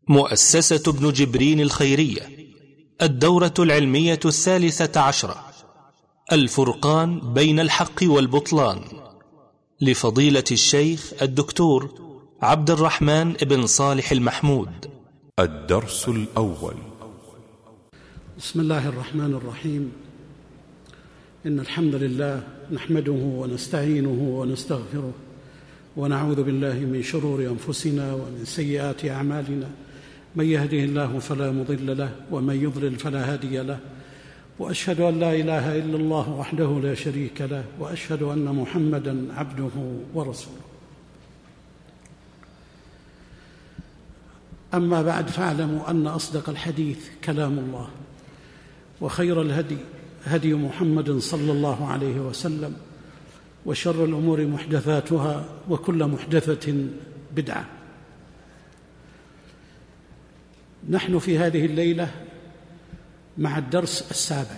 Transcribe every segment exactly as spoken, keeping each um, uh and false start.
مؤسسة ابن جبرين الخيرية، الدورة العلمية الثالثة عشرة، الفرقان بين الحق والبطلان، لفضيلة الشيخ الدكتور عبد الرحمن بن صالح المحمود. الدرس الأول. بسم الله الرحمن الرحيم. إن الحمد لله نحمده ونستعينه ونستغفره ونعوذ بالله من شرور أنفسنا ومن سيئات أعمالنا، من يهده الله فلا مضل له ومن يضلل فلا هادي له، وأشهد أن لا إله إلا الله وحده لا شريك له، وأشهد أن محمدًا عبده ورسوله. أما بعد، فاعلموا أن أصدق الحديث كلام الله، وخير الهدي هدي محمد صلى الله عليه وسلم، وشر الأمور محدثاتها، وكل محدثة بدعة. نحن في هذه الليلة مع الدرس السابع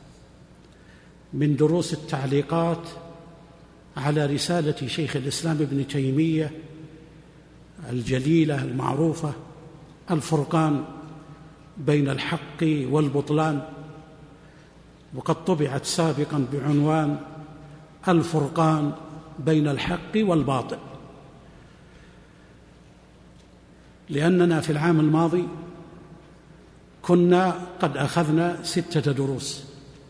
من دروس التعليقات على رسالة شيخ الإسلام ابن تيمية الجليلة المعروفة الفرقان بين الحق والبطلان، وقد طبعت سابقا بعنوان الفرقان بين الحق والباطل، لأننا في العام الماضي كنا قد أخذنا ستة دروس،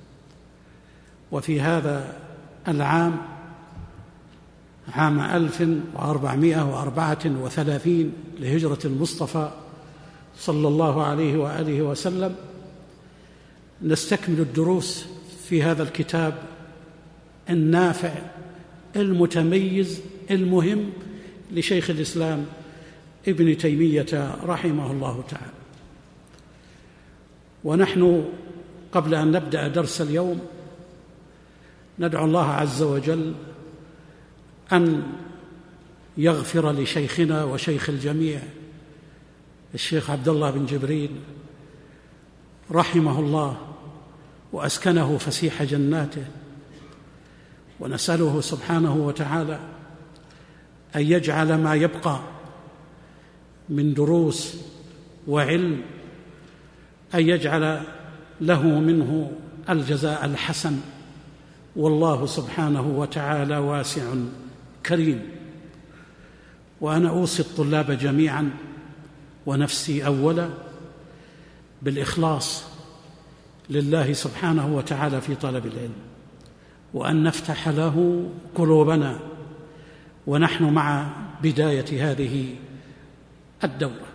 وفي هذا العام عام ألف وأربعمائة وأربعة وثلاثين لهجرة المصطفى صلى الله عليه وآله وسلم نستكمل الدروس في هذا الكتاب النافع المتميز المهم لشيخ الإسلام ابن تيمية رحمه الله تعالى. ونحن قبل أن نبدأ درس اليوم ندعو الله عز وجل أن يغفر لشيخنا وشيخ الجميع الشيخ عبد الله بن جبرين رحمه الله وأسكنه فسيح جناته، ونسأله سبحانه وتعالى أن يجعل ما يبقى من دروس وعلم أن يجعل له منه الجزاء الحسن، والله سبحانه وتعالى واسع كريم. وأنا أوصي الطلاب جميعا ونفسي أولا بالإخلاص لله سبحانه وتعالى في طلب العلم، وأن نفتح له قلوبنا ونحن مع بداية هذه الدورة.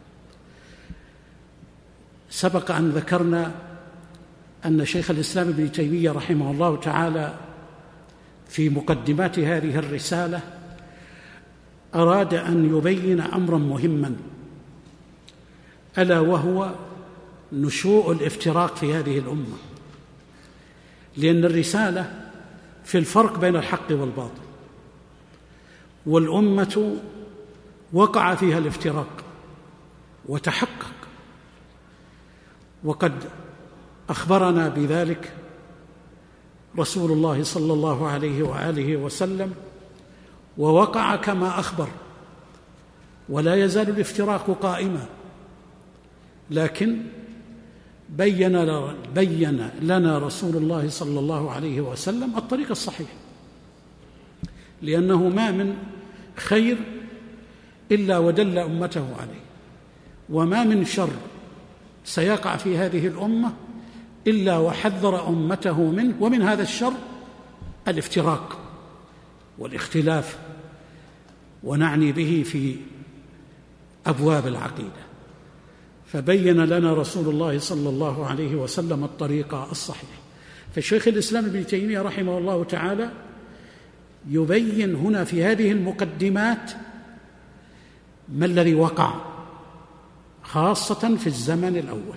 سبق أن ذكرنا أن شيخ الإسلام ابن تيمية رحمه الله تعالى في مقدمات هذه الرسالة أراد أن يبين أمرا مهما، ألا وهو نشوء الافتراق في هذه الأمة، لأن الرسالة في الفرق بين الحق والباطل، والأمة وقع فيها الافتراق وتحقق، وقد أخبرنا بذلك رسول الله صلى الله عليه وآله وسلم، ووقع كما أخبر، ولا يزال الافتراق قائما، لكن بين بين لنا رسول الله صلى الله عليه وسلم الطريق الصحيح، لأنه ما من خير إلا ودل أمته عليه، وما من شر سيقع في هذه الأمة إلا وحذر أمته منه، ومن هذا الشر الافتراق والاختلاف، ونعني به في أبواب العقيدة. فبين لنا رسول الله صلى الله عليه وسلم الطريق الصحيح. فالشيخ الإسلام ابن تيمية رحمه الله تعالى يبين هنا في هذه المقدمات ما الذي وقع، خاصة في الزمن الأول.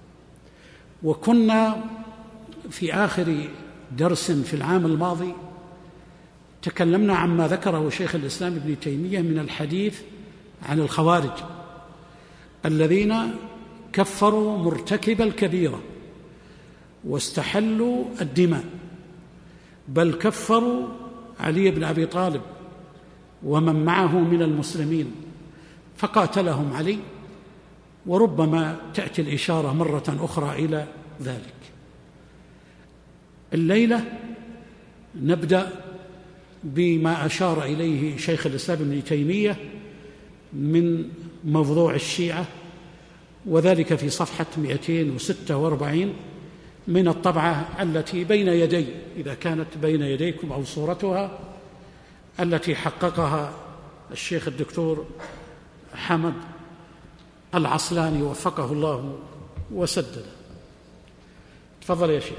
وكنا في آخر درس في العام الماضي تكلمنا عما ذكره شيخ الإسلام ابن تيمية من الحديث عن الخوارج الذين كفروا مرتكب الكبيرة واستحلوا الدماء، بل كفروا علي بن أبي طالب ومن معه من المسلمين، فقاتلهم علي وربما تأتي الإشارة مرة أخرى إلى ذلك. الليلة نبدأ بما أشار إليه شيخ الإسلام ابن تيمية من موضوع الشيعة، وذلك في صفحة مئتين وستة وأربعين من الطبعة التي بين يدي، إذا كانت بين يديكم، أو صورتها التي حققها الشيخ الدكتور حمد العصلاني وفقه الله وسدده. تفضل يا شيخ.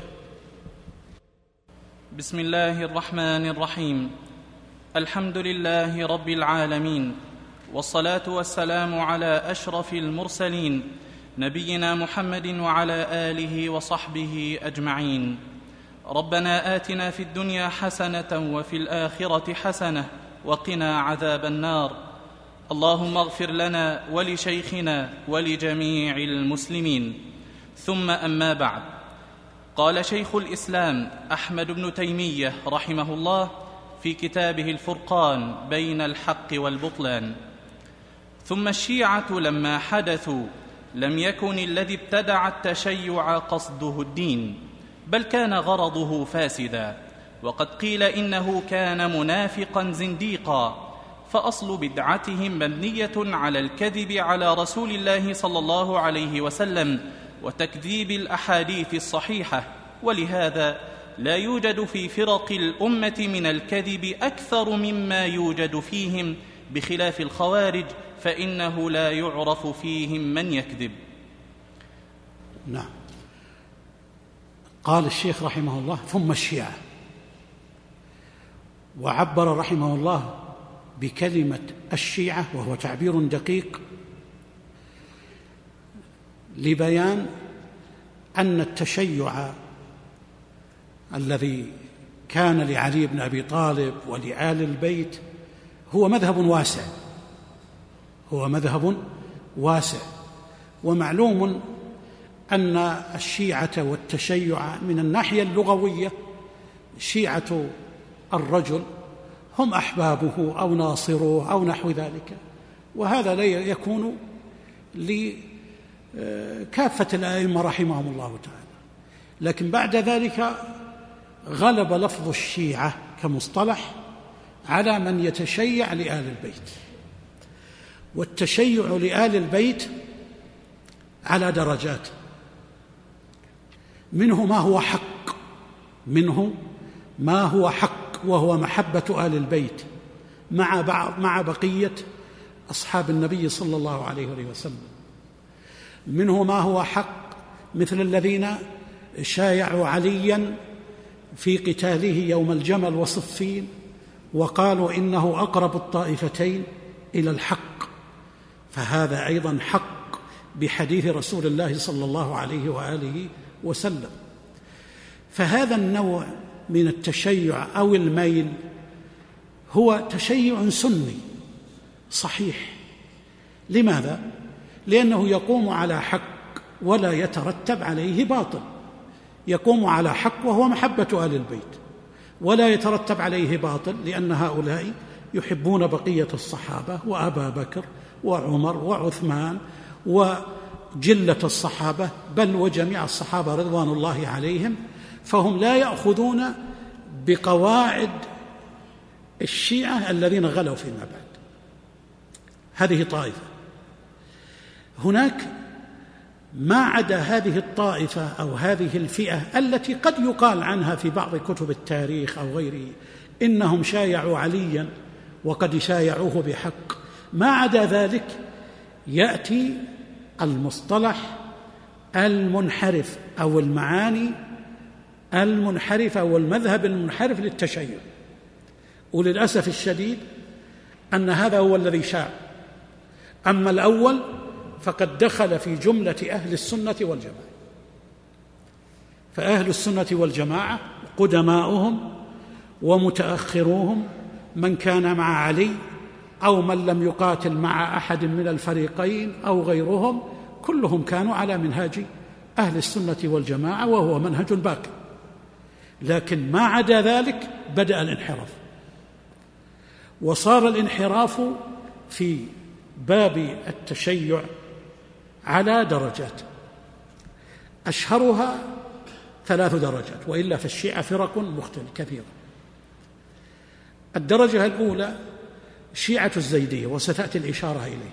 بسم الله الرحمن الرحيم. الحمد لله رب العالمين، والصلاة والسلام على أشرف المرسلين نبينا محمد وعلى آله وصحبه أجمعين. ربنا آتنا في الدنيا حسنة وفي الآخرة حسنة وقنا عذاب النار. اللهم اغفر لنا ولشيخنا ولجميع المسلمين. ثم أما بعد، قال شيخ الإسلام أحمد بن تيمية رحمه الله في كتابه الفرقان بين الحق والبطلان: ثم الشيعة لما حدثوا لم يكن الذي ابتدع التشيع قصده الدين، بل كان غرضه فاسدا، وقد قيل إنه كان منافقا زنديقا، فأصل بدعتهم مبنية على الكذب على رسول الله صلى الله عليه وسلم وتكذيب الأحاديث الصحيحة، ولهذا لا يوجد في فرق الأمة من الكذب أكثر مما يوجد فيهم، بخلاف الخوارج فإنه لا يعرف فيهم من يكذب. نعم. قال الشيخ رحمه الله: ثم الشيعة، وعبر رحمه الله بكلمة الشيعة، وهو تعبير دقيق لبيان أن التشيع الذي كان لعلي بن أبي طالب ولآل البيت هو مذهب واسع، هو مذهب واسع ومعلوم أن الشيعة والتشيع من الناحية اللغوية، شيعة الرجل هم أحبابه أو ناصروه أو نحو ذلك، وهذا لا يكون لكافة الأئمة رحمهم الله تعالى. لكن بعد ذلك غلب لفظ الشيعة كمصطلح على من يتشيع لآل البيت، والتشيع لآل البيت على درجات، منه ما هو حق، منه ما هو حق وهو محبة آل البيت مع بعض مع بقية أصحاب النبي صلى الله عليه وسلم. منه ما هو حق مثل الذين شايعوا عليا في قتاله يوم الجمل وصفين وقالوا إنه أقرب الطائفتين إلى الحق، فهذا أيضا حق بحديث رسول الله صلى الله عليه وآله وسلم. فهذا النوع من التشيع أو الميل هو تشيع سني صحيح. لماذا؟ لأنه يقوم على حق ولا يترتب عليه باطل، يقوم على حق وهو محبة آل البيت، ولا يترتب عليه باطل، لأن هؤلاء يحبون بقية الصحابة وأبا بكر وعمر وعثمان وجلة الصحابة، بل وجميع الصحابة رضوان الله عليهم، فهم لا يأخذون بقواعد الشيعة الذين غلوا فيما بعد. هذه طائفة. هناك ما عدا هذه الطائفة أو هذه الفئة التي قد يقال عنها في بعض كتب التاريخ أو غيره إنهم شايعوا عليا وقد شايعوه بحق، ما عدا ذلك يأتي المصطلح المنحرف أو المعاني المنحرفة أو المذهب المنحرف للتشيع، وللأسف الشديد أن هذا هو الذي شاع. أما الأول فقد دخل في جملة أهل السنة والجماعة، فأهل السنة والجماعة قدماؤهم ومتأخروهم، من كان مع علي أو من لم يقاتل مع أحد من الفريقين أو غيرهم، كلهم كانوا على منهاج أهل السنة والجماعة، وهو منهج باقي. لكن ما عدا ذلك بدأ الانحراف، وصار الانحراف في باب التشيع على درجات، أشهرها ثلاث درجات، وإلا فالشيعة فرق مختلفة كثيرة. الدرجة الأولى شيعة الزيدية، وستأتي الإشارة إليه.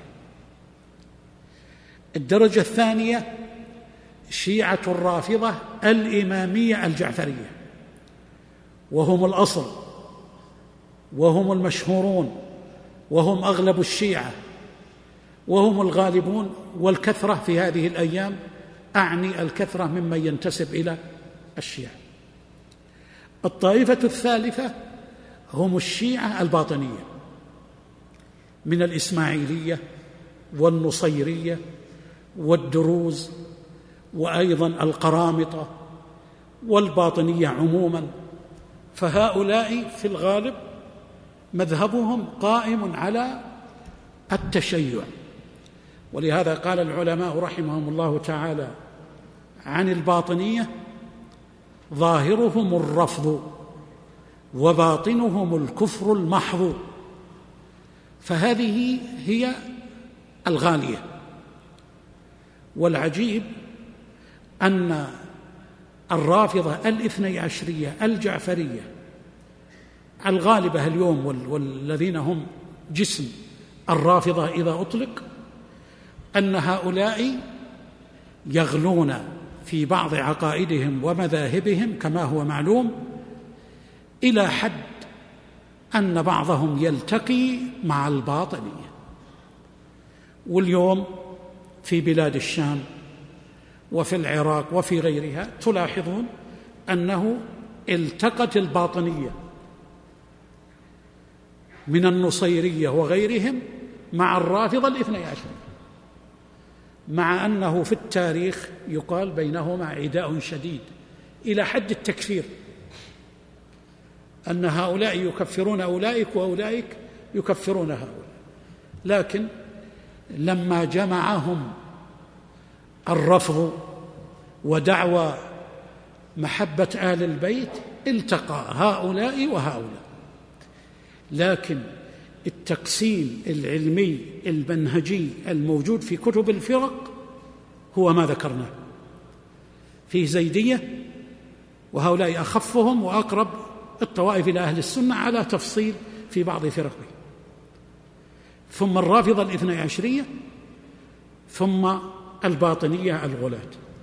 الدرجة الثانية شيعة الرافضة الإمامية الجعفرية، وهم الأصل وهم المشهورون وهم أغلب الشيعة وهم الغالبون والكثرة في هذه الأيام، أعني الكثرة ممن ينتسب إلى الشيعة. الطائفة الثالثة هم الشيعة الباطنية من الإسماعيلية والنصيرية والدروز وأيضا القرامطة والباطنية عموما، فهؤلاء في الغالب مذهبهم قائم على التشيع. ولهذا قال العلماء رحمهم الله تعالى عن الباطنية: ظاهرهم الرفض وباطنهم الكفر المحض. فهذه هي الغالية. والعجيب أن الرافضة الاثني عشرية الجعفرية الغالبة اليوم والذين هم جسم الرافضة إذا أطلق، أن هؤلاء يغلون في بعض عقائدهم ومذاهبهم كما هو معلوم، إلى حد أن بعضهم يلتقي مع الباطنية. واليوم في بلاد الشام وفي العراق وفي غيرها تلاحظون أنه التقت الباطنية من النصيرية وغيرهم مع الرافضة الاثني عشر، مع أنه في التاريخ يقال بينهما عداء شديد إلى حد التكفير، أن هؤلاء يكفرون أولئك وأولئك يكفرون هؤلاء. لكن لما جمعهم الرفض ودعوى محبة آل البيت التقى هؤلاء وهؤلاء. لكن التقسيم العلمي المنهجي الموجود في كتب الفرق هو ما ذكرناه، فيه زيدية وهؤلاء أخفهم وأقرب الطوائف إلى أهل السنة على تفصيل في بعض فرقه، ثم الرافضة الاثني عشرية، ثم الباطنية الغلاة.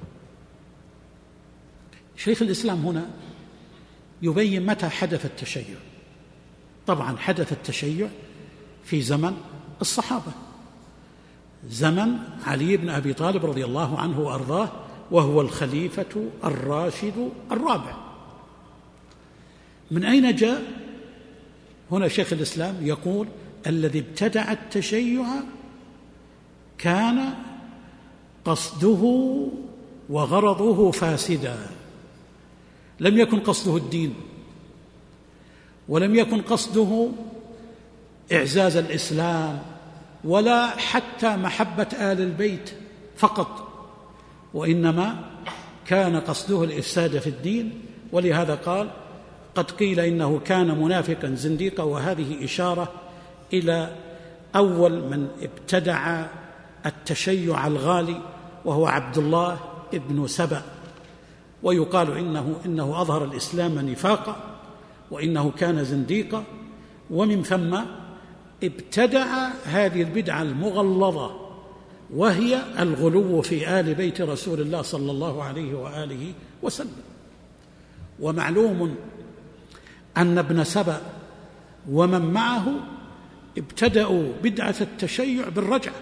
شيخ الإسلام هنا يبين متى حدث التشيع. طبعا حدث التشيع في زمن الصحابة، زمن علي بن أبي طالب رضي الله عنه وأرضاه، وهو الخليفة الراشد الرابع. من أين جاء؟ هنا شيخ الإسلام يقول: الذي ابتدع التشيع كان قصده وغرضه فاسدا، لم يكن قصده الدين، ولم يكن قصده إعزاز الإسلام، ولا حتى محبة آل البيت فقط، وإنما كان قصده الإفساد في الدين. ولهذا قال: قد قيل إنه كان منافقا زنديقا، وهذه إشارة إلى أول من ابتدع التشيع الغالي وهو عبد الله ابن سبأ، ويقال إنه, إنه أظهر الإسلام نفاقا، وإنه كان زنديقا، ومن ثم ابتدع هذه البدعة المغلظة وهي الغلو في آل بيت رسول الله صلى الله عليه وآله وسلم. ومعلوم أن ابن سبأ ومن معه ابتدأوا بدعة التشيع بالرجعة.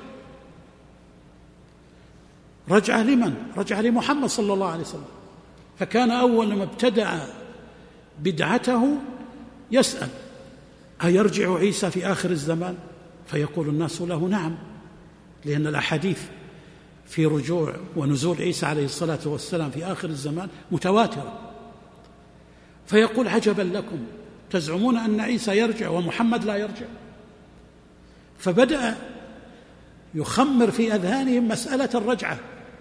رجعة لمن؟ رجعة لمحمد صلى الله عليه وسلم. فكان أول ما ابتدع بدعته يسأل: أيرجع عيسى في آخر الزمان؟ فيقول الناس له: نعم، لأن الأحاديث في رجوع ونزول عيسى عليه الصلاة والسلام في آخر الزمان متواترة. فيقول: عجبا لكم، تزعمون أن عيسى يرجع ومحمد لا يرجع. فبدأ يخمر في أذهانهم مسألة الرجعة،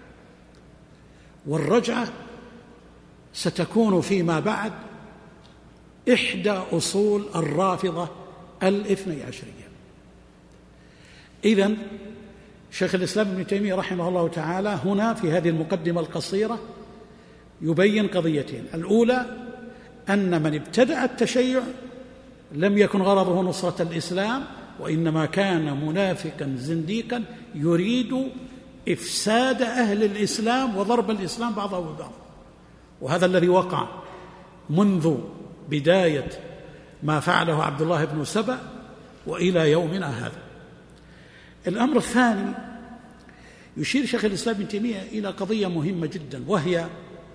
والرجعة ستكون فيما بعد إحدى أصول الرافضة الاثني عشرية. إذن شيخ الإسلام ابن تيمية رحمه الله تعالى هنا في هذه المقدمة القصيرة يبين قضيتين: الأولى أن من ابتدأ التشيع لم يكن غرضه نصرة الإسلام، وإنما كان منافقا زنديقا يريد إفساد أهل الإسلام وضرب الإسلام بعضه ببعض، وهذا الذي وقع منذ بداية ما فعله عبد الله بن سبأ وإلى يومنا هذا. الأمر الثاني، يشير شيخ الإسلام ابن تيمية إلى قضية مهمة جدا، وهي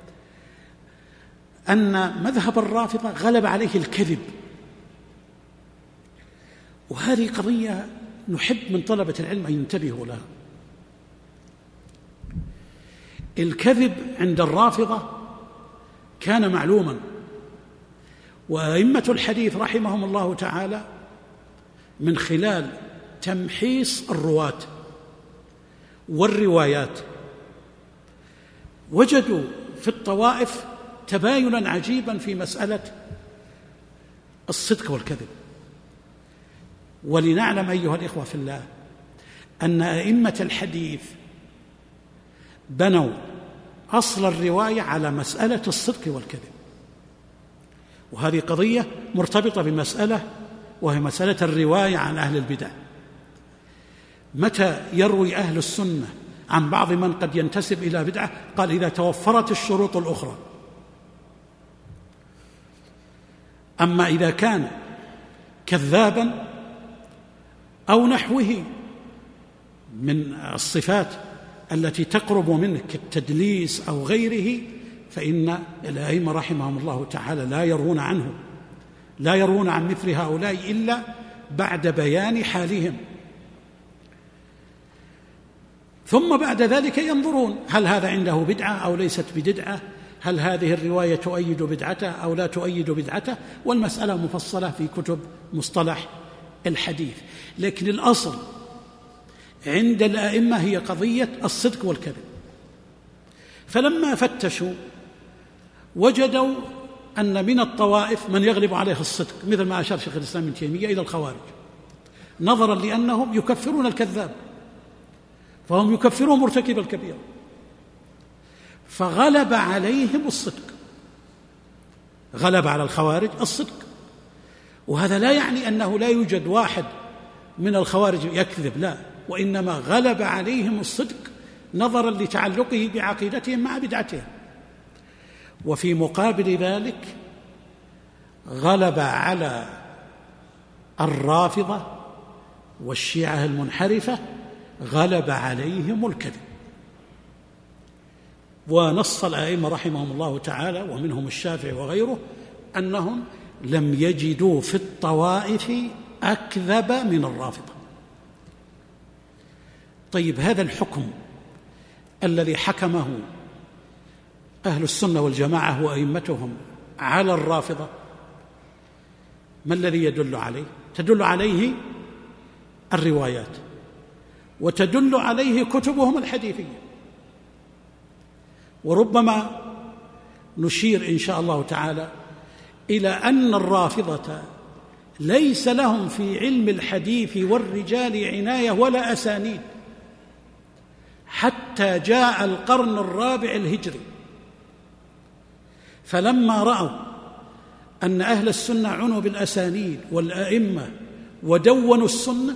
أن مذهب الرافضة غلب عليه الكذب، وهذه قضية نحب من طلبة العلم أن ينتبهوا لها. الكذب عند الرافضة كان معلوما، وأئمة الحديث رحمهم الله تعالى من خلال تمحيص الرواة والروايات وجدوا في الطوائف تباينا عجيبا في مسألة الصدق والكذب. ولنعلم أيها الإخوة في الله أن أئمة الحديث بنوا أصل الرواية على مسألة الصدق والكذب، وهذه قضية مرتبطة بمسألة وهي مسألة الرواية عن أهل البدع. متى يروي أهل السنة عن بعض من قد ينتسب إلى بدعة؟ قال: إذا توفرت الشروط الأخرى. أما إذا كان كذابا أو نحوه من الصفات التي تقرب منه كالتدليس أو غيره، فإن الأئمة رحمهم الله تعالى لا يروون عنه، لا يروون عن مثل هؤلاء إلا بعد بيان حالهم، ثم بعد ذلك ينظرون هل هذا عنده بدعة أو ليست بدعة، هل هذه الرواية تؤيد بدعته أو لا تؤيد بدعته، والمسألة مفصلة في كتب مصطلح الحديث. لكن الأصل عند الأئمة هي قضية الصدق والكذب. فلما فتشوا وجدوا أن من الطوائف من يغلب عليه الصدق، مثل ما أشار شيخ الإسلام ابن تيمية إلى الخوارج، نظرا لأنهم يكفرون الكذاب، فهم يكفرون مرتكب الكبيرة، فغلب عليهم الصدق، غلب على الخوارج الصدق. وهذا لا يعني أنه لا يوجد واحد من الخوارج يكذب، لا، وإنما غلب عليهم الصدق نظرا لتعلقه بعقيدتهم مع بدعتهم. وفي مقابل ذلك غلب على الرافضة والشيعة المنحرفة، غلب عليهم الكذب. ونص الأئمة رحمهم الله تعالى ومنهم الشافعي وغيره أنهم لم يجدوا في الطوائف أكذب من الرافضة. طيب، هذا الحكم الذي حكمه أهل السنة والجماعة وأئمتهم على الرافضة ما الذي يدل عليه؟ تدل عليه الروايات، وتدل عليه كتبهم الحديثية. وربما نشير إن شاء الله تعالى إلى أن الرافضة ليس لهم في علم الحديث والرجال عناية ولا أسانيد حتى جاء القرن الرابع الهجري، فلما رأوا أن أهل السنة عنوا بالأسانيد والأئمة ودونوا السنة،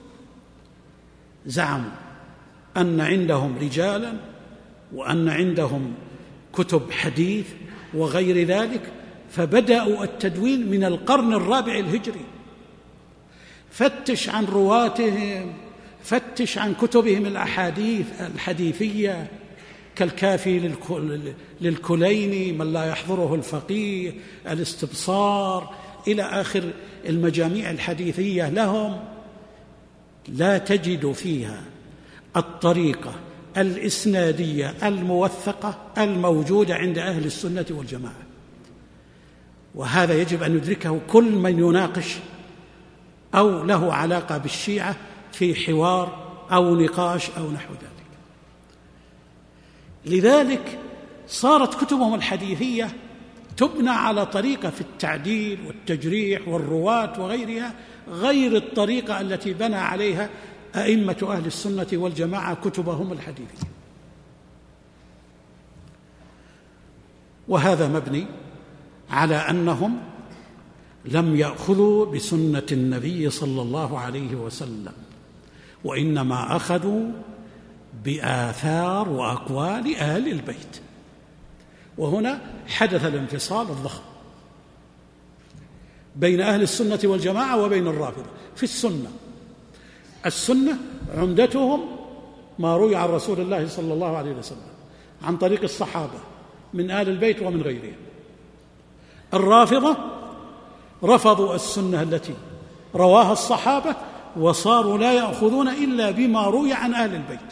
زعموا أن عندهم رجالا وأن عندهم كتب حديث وغير ذلك، فبدأوا التدوين من القرن الرابع الهجري. فتش عن رواتهم، فتش عن كتبهم الأحاديث الحديثية كالكافي للكليني، من لا يحضره الفقيه، الاستبصار، إلى آخر المجاميع الحديثية لهم، لا تجد فيها الطريقة الإسنادية الموثقة الموجودة عند أهل السنة والجماعة. وهذا يجب أن يدركه كل من يناقش أو له علاقة بالشيعة في حوار أو نقاش أو نحو ذلك. لذلك صارت كتبهم الحديثية تبنى على طريقة في التعديل والتجريح والرواة وغيرها، غير الطريقة التي بنى عليها أئمة أهل السنة والجماعة كتبهم الحديثية، وهذا مبني على أنهم لم يأخذوا بسنة النبي صلى الله عليه وسلم، وإنما أخذوا بآثار وأقوال أهل البيت. وهنا حدث الانفصال الضخم بين أهل السنة والجماعة وبين الرافضة في السنة. السنة عمدتهم ما روي عن رسول الله صلى الله عليه وسلم عن طريق الصحابة من آل البيت ومن غيرهم. الرافضة رفضوا السنة التي رواها الصحابة وصاروا لا يأخذون إلا بما روي عن آل البيت،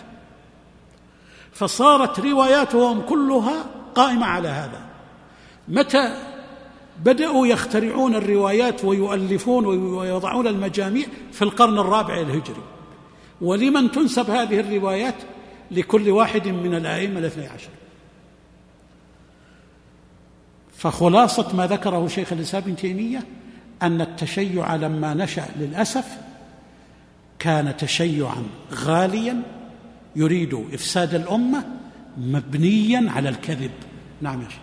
فصارت رواياتهم كلها قائمة على هذا. متى بدأوا يخترعون الروايات ويؤلفون ويضعون المجاميع؟ في القرن الرابع الهجري. ولمن تنسب هذه الروايات؟ لكل واحد من الأئمة الاثني عشر. فخلاصة ما ذكره شيخ الإسلام ابن تيمية أن التشيع لما نشأ للأسف كان تشيعا غاليا يريد إفساد الأمة مبنيا على الكذب. نعم يا شيخ.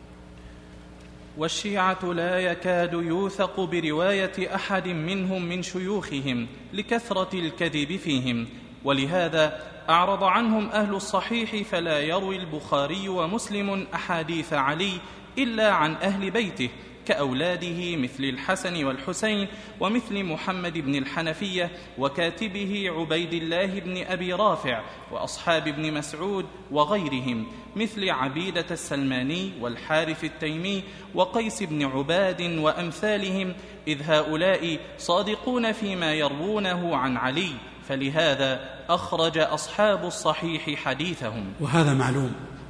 والشيعة لا يكاد يوثق برواية أحد منهم من شيوخهم لكثرة الكذب فيهم، ولهذا أعرض عنهم أهل الصحيح، فلا يروي البخاري ومسلم أحاديث علي إلا عن أهل بيته كأولاده مثل الحسن والحسين، ومثل محمد بن الحنفية وكاتبه عبيد الله بن أبي رافع وأصحاب ابن مسعود وغيرهم مثل عبيدة السلماني والحارث التيمي وقيس بن عباد وأمثالهم، إذ هؤلاء صادقون فيما يروونه عن علي، فلهذا أخرج أصحاب الصحيح حديثهم. وهذا معلوم،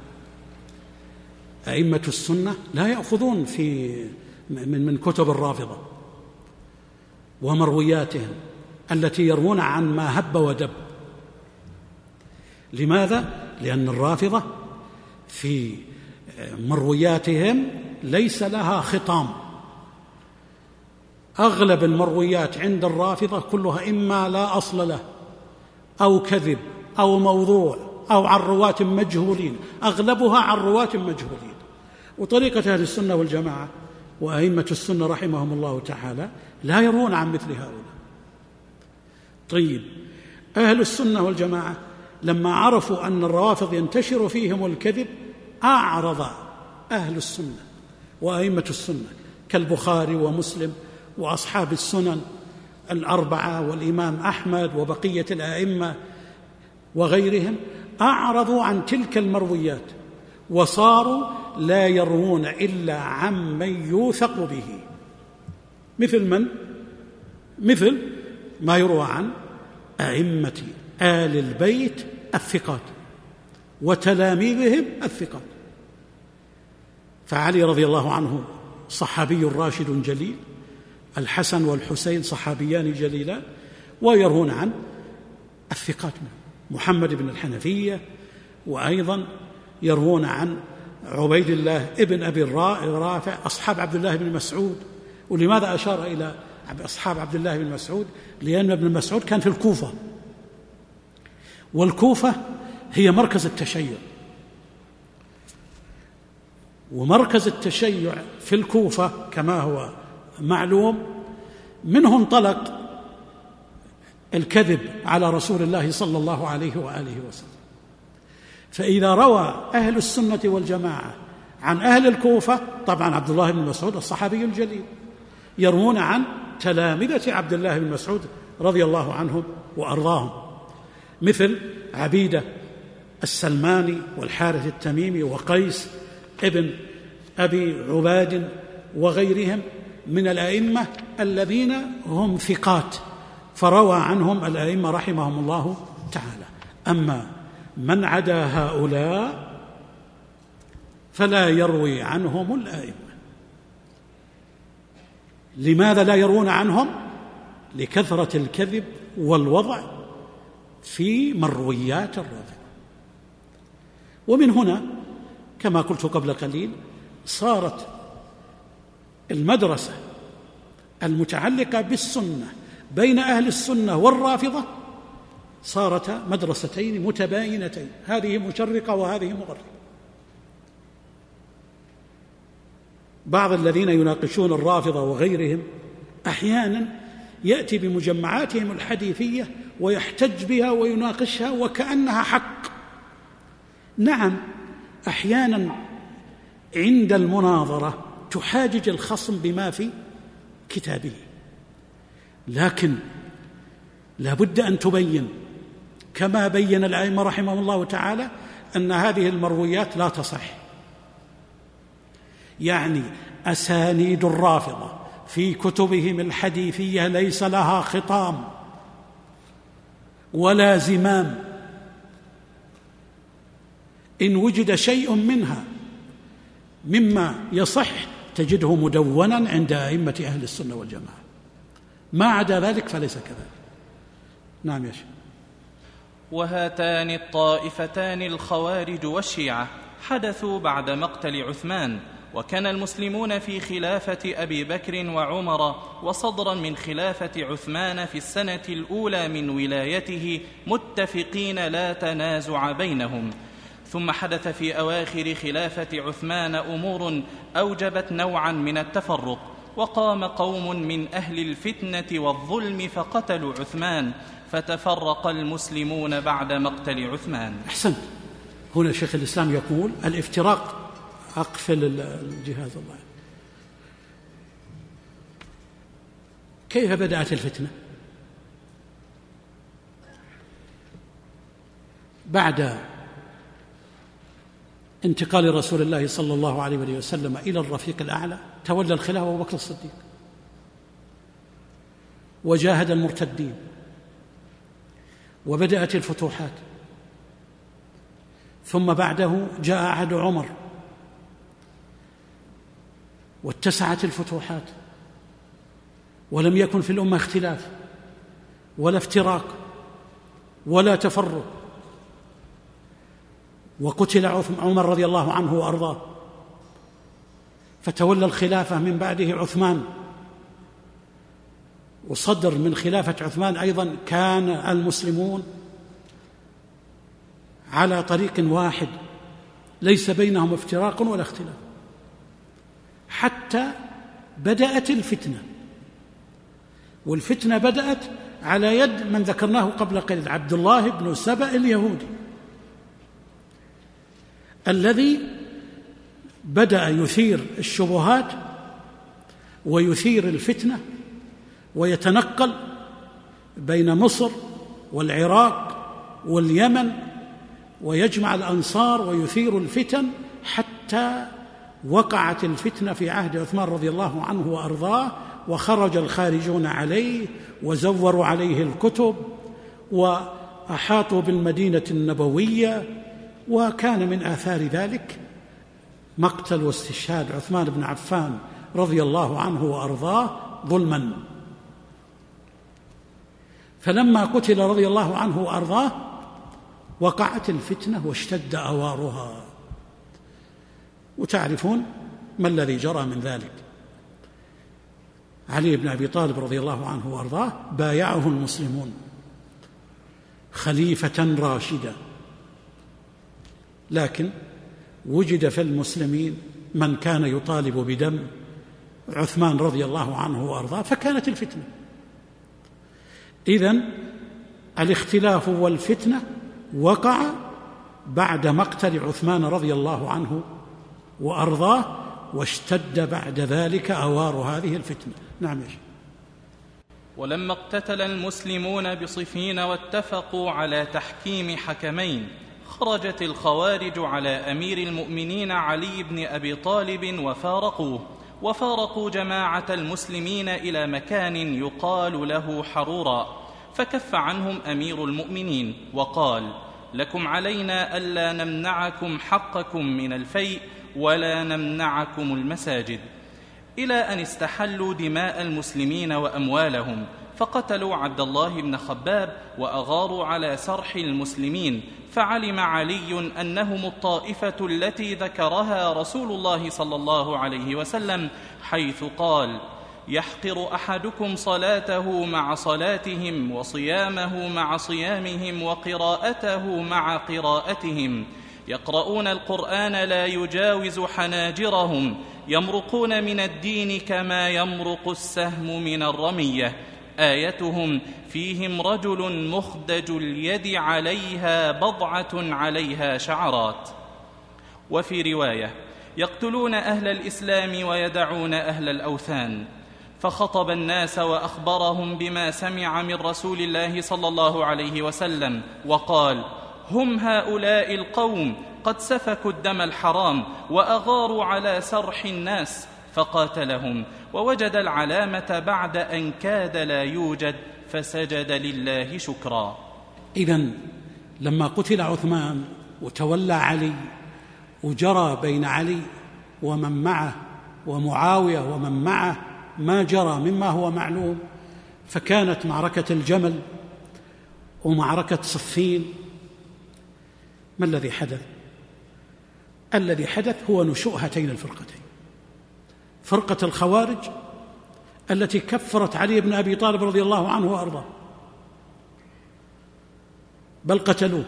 أئمة السنة لا يأخذون في من من كتب الرافضة ومروياتهم التي يروون عن ما هب ودب. لماذا؟ لأن الرافضة في مروياتهم ليس لها خطام. أغلب المرويات عند الرافضة كلها إما لا أصل له أو كذب أو موضوع أو عن رواة مجهولين، أغلبها عن رواة مجهولين. وطريقة أهل السنة والجماعة وأئمة السنة رحمهم الله تعالى لا يرون عن مثل هؤلاء. طيب، أهل السنة والجماعة لما عرفوا أن الروافض ينتشر فيهم الكذب أعرض أهل السنة وأئمة السنة كالبخاري ومسلم وأصحاب السنن الأربعة والإمام أحمد وبقية الأئمة وغيرهم، أعرضوا عن تلك المرويات وصاروا لا يروون إلا عن من يوثق به. مثل من؟ مثل ما يروى عن أئمة آل البيت الثقات وتلاميذهم الثقات. فعلي رضي الله عنه صحابي راشد جليل، الحسن والحسين صحابيان جليلان، ويروون عن الثقات محمد بن الحنفية، وأيضا يروون عن عبيد الله ابن أبي رافع أصحاب عبد الله بن مسعود. ولماذا أشار إلى أصحاب عبد الله بن مسعود؟ لأن ابن مسعود كان في الكوفة، والكوفة هي مركز التشيع، ومركز التشيع في الكوفة كما هو معلوم منه انطلق الكذب على رسول الله صلى الله عليه وآله وسلم. فإذا روى أهل السنة والجماعة عن أهل الكوفة، طبعا عبد الله بن مسعود الصحابي الجليل، يروون عن تلامذة عبد الله بن مسعود رضي الله عنهم وأرضاهم، مثل عبيدة السلماني والحارث التميمي وقيس ابن أبي عباد وغيرهم من الأئمة الذين هم ثقات، فروى عنهم الأئمة رحمهم الله تعالى. أما من عدا هؤلاء فلا يروي عنهم الأئمة. لماذا لا يروون عنهم؟ لكثرة الكذب والوضع في مرويات الرافضة. ومن هنا كما قلت قبل قليل صارت المدرسة المتعلقة بالسنة بين أهل السنة والرافضة صارتا مدرستين متباينتين، هذه مشرقة وهذه مغربة. بعض الذين يناقشون الرافضة وغيرهم أحيانا يأتي بمجمعاتهم الحديثية ويحتج بها ويناقشها وكأنها حق. نعم، أحيانا عند المناظرة تحاجج الخصم بما في كتابه، لكن لا بد أن تبين كما بين الأئمة رحمهم الله تعالى أن هذه المرويات لا تصح. يعني أسانيد الرافضة في كتبهم الحديثية ليس لها خطام ولا زمام، إن وجد شيء منها مما يصح تجده مدونا عند أئمة أهل السنة والجماعة، ما عدا ذلك فليس كذلك. نعم يا شيخ. وهاتان الطائفتان الخوارج والشيعة حدثوا بعد مقتل عثمان، وكان المسلمون في خلافة أبي بكر وعمر وصدرا من خلافة عثمان في السنة الأولى من ولايته متفقين لا تنازع بينهم. ثم حدث في أواخر خلافة عثمان أمور أوجبت نوعا من التفرق، وقام قوم من أهل الفتنة والظلم فقتلوا عثمان، فتفرق المسلمون بعد مقتل عثمان. أحسنت. هنا شيخ الإسلام يقول الافتراق. أقفل الجهاز الله. كيف بدأت الفتنة؟ بعد انتقال رسول الله صلى الله عليه وسلم إلى الرفيق الأعلى تولى الخلافة أبو بكر الصديق وجاهد المرتدين، وبدأت الفتوحات، ثم بعده جاء عهد عمر واتسعت الفتوحات، ولم يكن في الأمة اختلاف ولا افتراق ولا تفرق، وقتل عمر رضي الله عنه وأرضاه، فتولى الخلافة من بعده عثمان، وصدر من خلافة عثمان أيضا كان المسلمون على طريق واحد ليس بينهم افتراق ولا اختلاف، حتى بدأت الفتنة. والفتنة بدأت على يد من ذكرناه قبل قليل، عبد الله بن سبأ اليهودي، الذي بدأ يثير الشبهات ويثير الفتنة ويتنقل بين مصر والعراق واليمن ويجمع الأنصار ويثير الفتن، حتى وقعت الفتنة في عهد عثمان رضي الله عنه وأرضاه، وخرج الخارجون عليه وزوروا عليه الكتب وأحاطوا بالمدينة النبوية. وكان من آثار ذلك مقتل واستشهاد عثمان بن عفان رضي الله عنه وأرضاه ظلما. فلما قتل رضي الله عنه وأرضاه وقعت الفتنة واشتد أوارها، وتعرفون ما الذي جرى من ذلك. علي بن أبي طالب رضي الله عنه وأرضاه بايعه المسلمون خليفة راشدا، لكن وجد في المسلمين من كان يطالب بدم عثمان رضي الله عنه وأرضاه، فكانت الفتنة. إذن الاختلاف والفتنة وقع بعد مقتل عثمان رضي الله عنه وأرضاه، واشتد بعد ذلك أوار هذه الفتنة. نعم يا شيخ. ولما اقتتل المسلمون بصفين واتفقوا على تحكيم حكمين، خرجت الخوارج على أمير المؤمنين علي بن أبي طالب وفارقوه، وفارقوا جماعة المسلمين إلى مكان يقال له حرورا، فكف عنهم أمير المؤمنين وقال: لكم علينا ألا نمنعكم حقكم من الفيء ولا نمنعكم المساجد، إلى أن استحلوا دماء المسلمين وأموالهم، فقتلوا عبد الله بن خباب وأغاروا على سرح المسلمين، فعلم علي أنهم الطائفة التي ذكرها رسول الله صلى الله عليه وسلم حيث قال: يحقر أحدكم صلاته مع صلاتهم وصيامه مع صيامهم وقراءته مع قراءتهم، يقرؤون القرآن لا يجاوز حناجرهم، يمرقون من الدين كما يمرق السهم من الرمية، آيتهم فيهم رجل مخدج اليد عليها بضعة عليها شعرات. وفي رواية: يقتلون أهل الإسلام ويدعون أهل الأوثان. فخطب الناس وأخبرهم بما سمع من رسول الله صلى الله عليه وسلم وقال: هم هؤلاء القوم قد سفكوا الدم الحرام وأغاروا على سرح الناس، فقاتلهم ووجد العلامة بعد أن كاد لا يوجد فسجد لله شكرا. إذن لما قتل عثمان وتولى علي وجرى بين علي ومن معه ومعاوية ومن معه ما جرى مما هو معلوم، فكانت معركة الجمل ومعركة صفين. ما الذي حدث؟ الذي حدث هو نشوء هاتين الفرقتين، فرقة الخوارج التي كفرت علي بن أبي طالب رضي الله عنه وأرضاه بل قتلوه،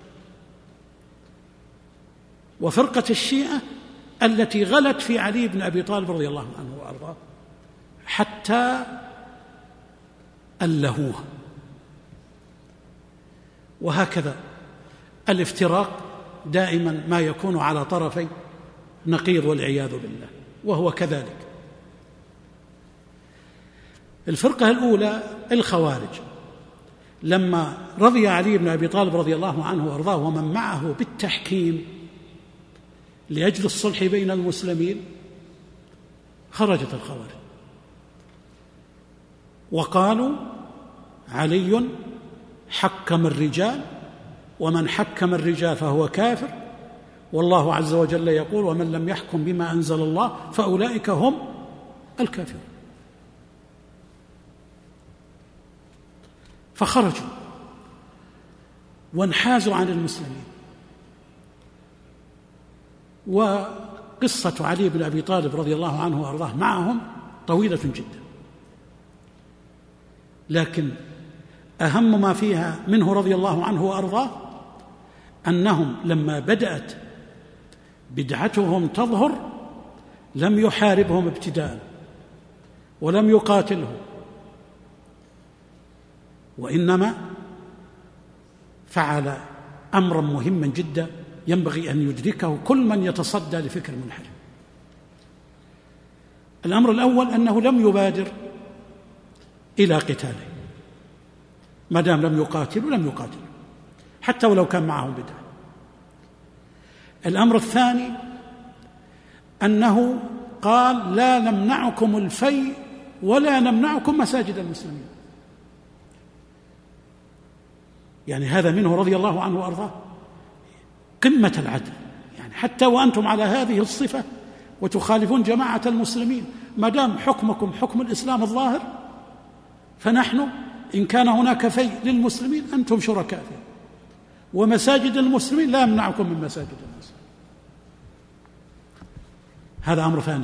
وفرقة الشيعة التي غلت في علي بن أبي طالب رضي الله عنه وأرضاه حتى ألهوه. وهكذا الافتراق دائما ما يكون على طرفي نقيض والعياذ بالله، وهو كذلك. الفرقة الأولى الخوارج، لما رضي علي بن أبي طالب رضي الله عنه وأرضاه ومن معه بالتحكيم لأجل الصلح بين المسلمين، خرجت الخوارج وقالوا: علي حكم الرجال، ومن حكم الرجال فهو كافر، والله عز وجل يقول: ومن لم يحكم بما أنزل الله فأولئك هم الكافرون. فخرجوا وانحازوا عن المسلمين. وقصة علي بن أبي طالب رضي الله عنه وأرضاه معهم طويلة جدا، لكن أهم ما فيها منه رضي الله عنه وأرضاه أنهم لما بدأت بدعتهم تظهر لم يحاربهم ابتداء ولم يقاتلهم، وإنما فعل أمرا مهما جدا ينبغي أن يدركه كل من يتصدى لفكر منحرف. الأمر الأول أنه لم يبادر إلى قتاله، ما دام لم يقاتل لم يقاتل حتى ولو كان معه بدعة. الأمر الثاني أنه قال: لا نمنعكم الفيء ولا نمنعكم مساجد المسلمين. يعني هذا منه رضي الله عنه وأرضاه قمة العدل، يعني حتى وأنتم على هذه الصفة وتخالفون جماعة المسلمين، ما دام حكمكم حكم الإسلام الظاهر فنحن إن كان هناك فيء للمسلمين أنتم شركاء فيه، ومساجد المسلمين لا يمنعكم من مساجد المسلمين. هذا أمر ثاني.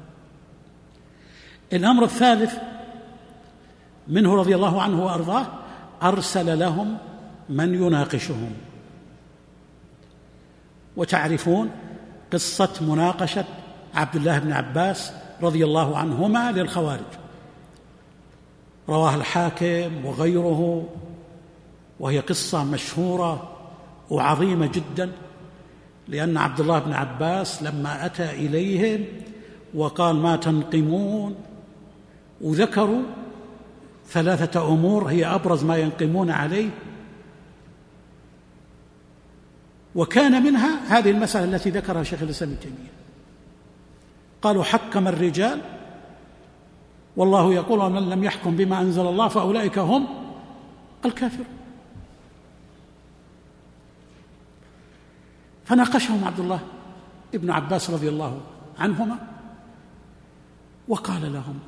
الأمر الثالث منه رضي الله عنه وأرضاه أرسل لهم من يناقشهم. وتعرفون قصة مناقشة عبد الله بن عباس رضي الله عنهما للخوارج، رواه الحاكم وغيره، وهي قصة مشهورة وعظيمة جدا، لأن عبد الله بن عباس لما أتى إليهم وقال: ما تنقمون، وذكروا ثلاثة أمور هي أبرز ما ينقمون عليه، وكان منها هذه المسألة التي ذكرها شيخ الإسلام ابن تيمية. قالوا: حكم الرجال، والله يقول: ومن لم يحكم بما أنزل الله فأولئك هم الكافرون. فناقشهم عبد الله ابن عباس رضي الله عنهما وقال لهم،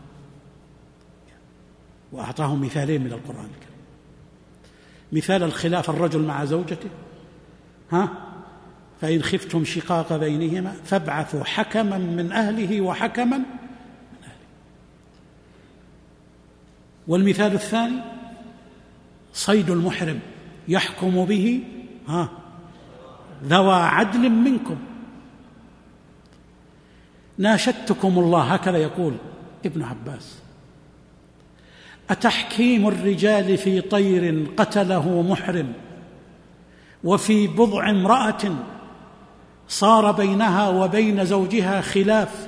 وأعطاهم مثالين من القرآن الكريم: مثال الخلاف الرجل مع زوجته، ها فإن خفتم شقاق بينهما فابعثوا حكما من أهله وحكما من أهله. والمثال الثاني صيد المحرم يحكم به ها ذوى عدل منكم. ناشدتكم الله، هكذا يقول ابن عباس، أتحكيم الرجال في طير قتله محرم وفي بضع امرأة صار بينها وبين زوجها خلاف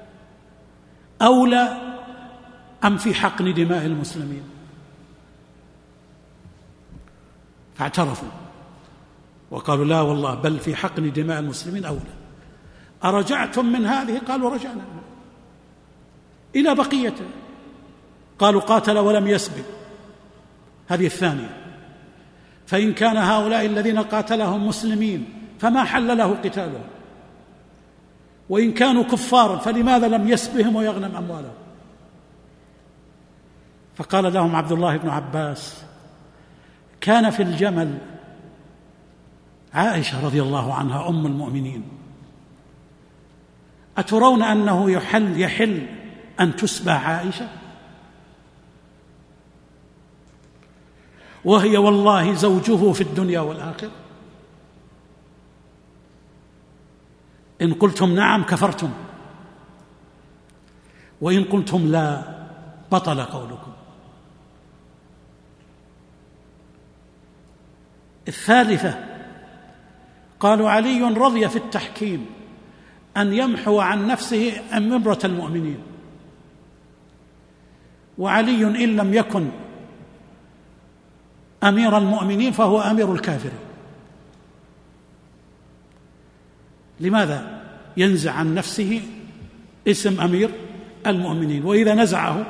أولى أم في حقن دماء المسلمين؟ فاعترفوا وقالوا لا والله، بل في حقن دماء المسلمين أولى. أرجعتم من هذه؟ قالوا رجعنا. إلى بقيته قالوا قاتل ولم يسبق، هذه الثانية. فإن كان هؤلاء الذين قاتلهم مسلمين فما حل له قتالهم، وإن كانوا كفارا فلماذا لم يسبهم ويغنم أموالهم؟ فقال لهم عبد الله بن عباس: كان في الجمل عائشة رضي الله عنها أم المؤمنين، أترون أنه يحل يحل أن تسبى عائشة؟ وهي والله زوجه في الدنيا والآخرة. إن قلتم نعم كفرتم، وإن قلتم لا بطل قولكم. الثالثة قالوا علي رضي في التحكيم أن يمحو عن نفسه أمرة المؤمنين، وعلي إن لم يكن أمير المؤمنين فهو أمير الكافرين. لماذا ينزع عن نفسه اسم أمير المؤمنين، وإذا نزعه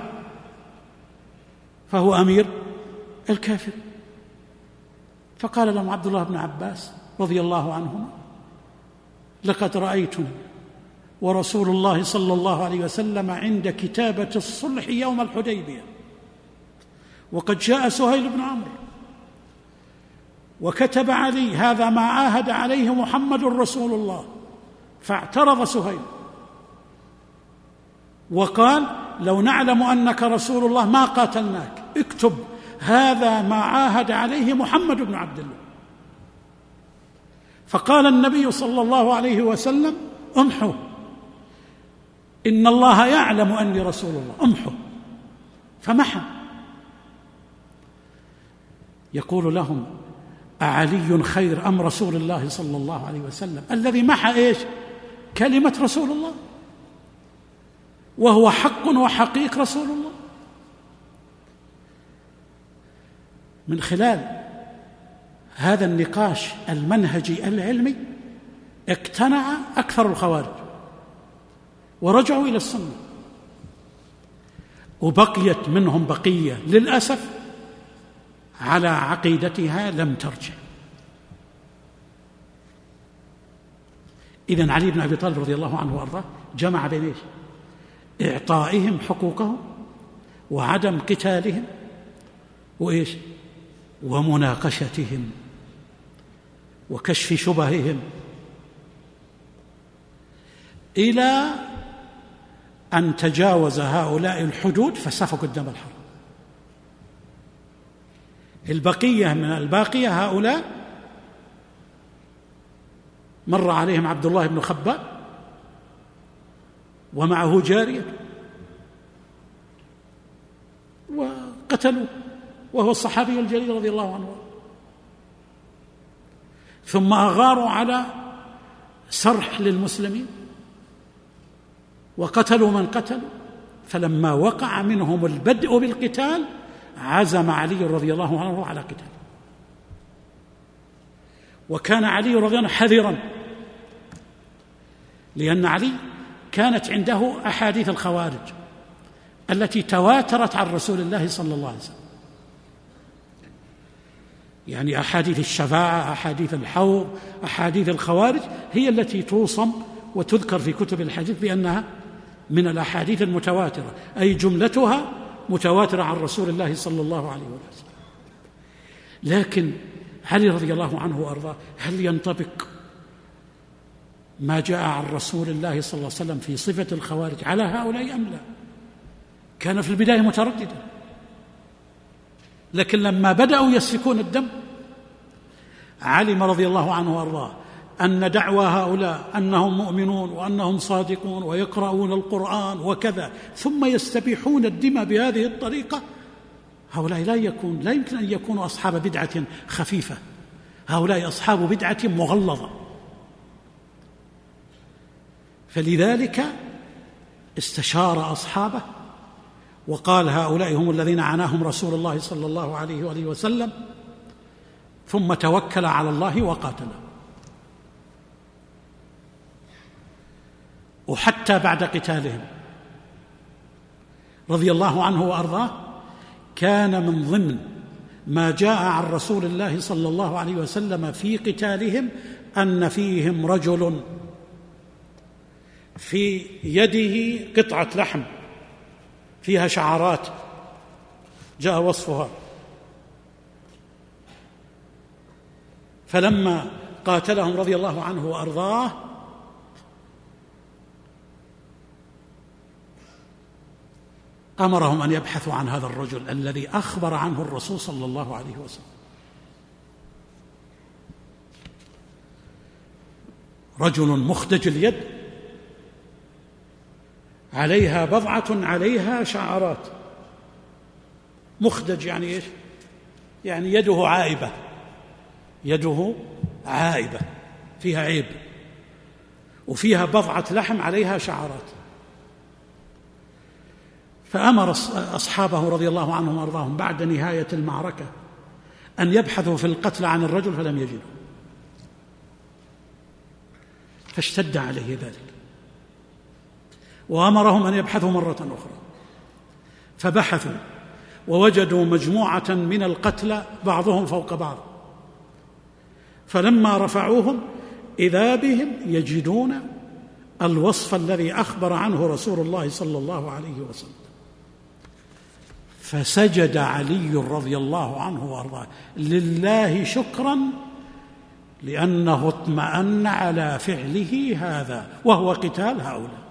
فهو أمير الكافر؟ فقال لهم عبد الله بن عباس رضي الله عنهما: لقد رأيتني ورسول الله صلى الله عليه وسلم عند كتابة الصلح يوم الحديبية، وقد جاء سهيل بن عمرو وكتب علي: هذا ما عاهد عليه محمد رسول الله. فاعترض سهيل وقال: لو نعلم أنك رسول الله ما قاتلناك، اكتب هذا ما عاهد عليه محمد بن عبد الله. فقال النبي صلى الله عليه وسلم: امحو، إن الله يعلم أني رسول الله، امحو. فمحى. يقول لهم: أعلي خير أم رسول الله صلى الله عليه وسلم الذي محى إيش؟ كلمة رسول الله، وهو حق وحقيق رسول الله. من خلال هذا النقاش المنهجي العلمي اقتنع أكثر الخوارج ورجعوا إلى السنة، وبقيت منهم بقية للأسف على عقيدتها لم ترجع. إذن علي بن أبي طالب رضي الله عنه وأرضاه جمع بين إيش؟ إعطائهم حقوقهم وعدم قتالهم وإيش؟ ومناقشتهم وكشف شبههم، إلى أن تجاوز هؤلاء الحدود فسفكوا الدم الحرام. البقية من الباقية هؤلاء مر عليهم عبد الله بن خباب ومعه جارية وقتلوا، وهو الصحابي الجليل رضي الله عنه. ثم أغاروا على سرح للمسلمين وقتلوا من قتلوا. فلما وقع منهم البدء بالقتال عزم علي رضي الله عنه على قتال، وكان علي رضي الله عنه حذرا، لأن علي كانت عنده أحاديث الخوارج التي تواترت عن رسول الله صلى الله عليه وسلم، يعني أحاديث الشفاعة، أحاديث الحوض، أحاديث الخوارج هي التي توصم وتذكر في كتب الحديث بأنها من الأحاديث المتواترة، أي جملتها متواترة عن رسول الله صلى الله عليه وسلم. لكن علي رضي الله عنه وأرضاه هل ينطبق ما جاء عن رسول الله صلى الله عليه وسلم في صفة الخوارج على هؤلاء أم لا؟ كان في البداية مترددا، لكن لما بدأوا يسفكون الدم علم رضي الله عنه وارضاه أن دعوى هؤلاء أنهم مؤمنون وأنهم صادقون ويقرؤون القرآن وكذا، ثم يستبيحون الدماء بهذه الطريقة، هؤلاء لا يكون لا يمكن أن يكونوا أصحاب بدعة خفيفة، هؤلاء أصحاب بدعة مغلظة. فلذلك استشار أصحابه وقال هؤلاء هم الذين عناهم رسول الله صلى الله عليه وآله وسلم، ثم توكل على الله وقاتله. وحتى بعد قتالهم رضي الله عنه وأرضاه كان من ضمن ما جاء عن رسول الله صلى الله عليه وسلم في قتالهم أن فيهم رجل في يده قطعة لحم فيها شعرات جاء وصفها، فلما قاتلهم رضي الله عنه وأرضاه أمرهم أن يبحثوا عن هذا الرجل الذي أخبر عنه الرسول صلى الله عليه وسلم. رجل مخدج اليد عليها بضعة عليها شعرات. مخدج يعني إيش؟ يعني يده عائبة، يده عائبة فيها عيب، وفيها بضعة لحم عليها شعرات. فأمر أصحابه رضي الله عنهم وأرضاهم بعد نهاية المعركة أن يبحثوا في القتل عن الرجل فلم يجدوا، فاشتد عليه ذلك، وأمرهم أن يبحثوا مرة أخرى، فبحثوا ووجدوا مجموعة من القتلى بعضهم فوق بعض، فلما رفعوهم إذا بهم يجدون الوصف الذي أخبر عنه رسول الله صلى الله عليه وسلم. فسجد علي رضي الله عنه وارضاه لله شكرا لأنه اطمأن على فعله هذا وهو قتال هؤلاء.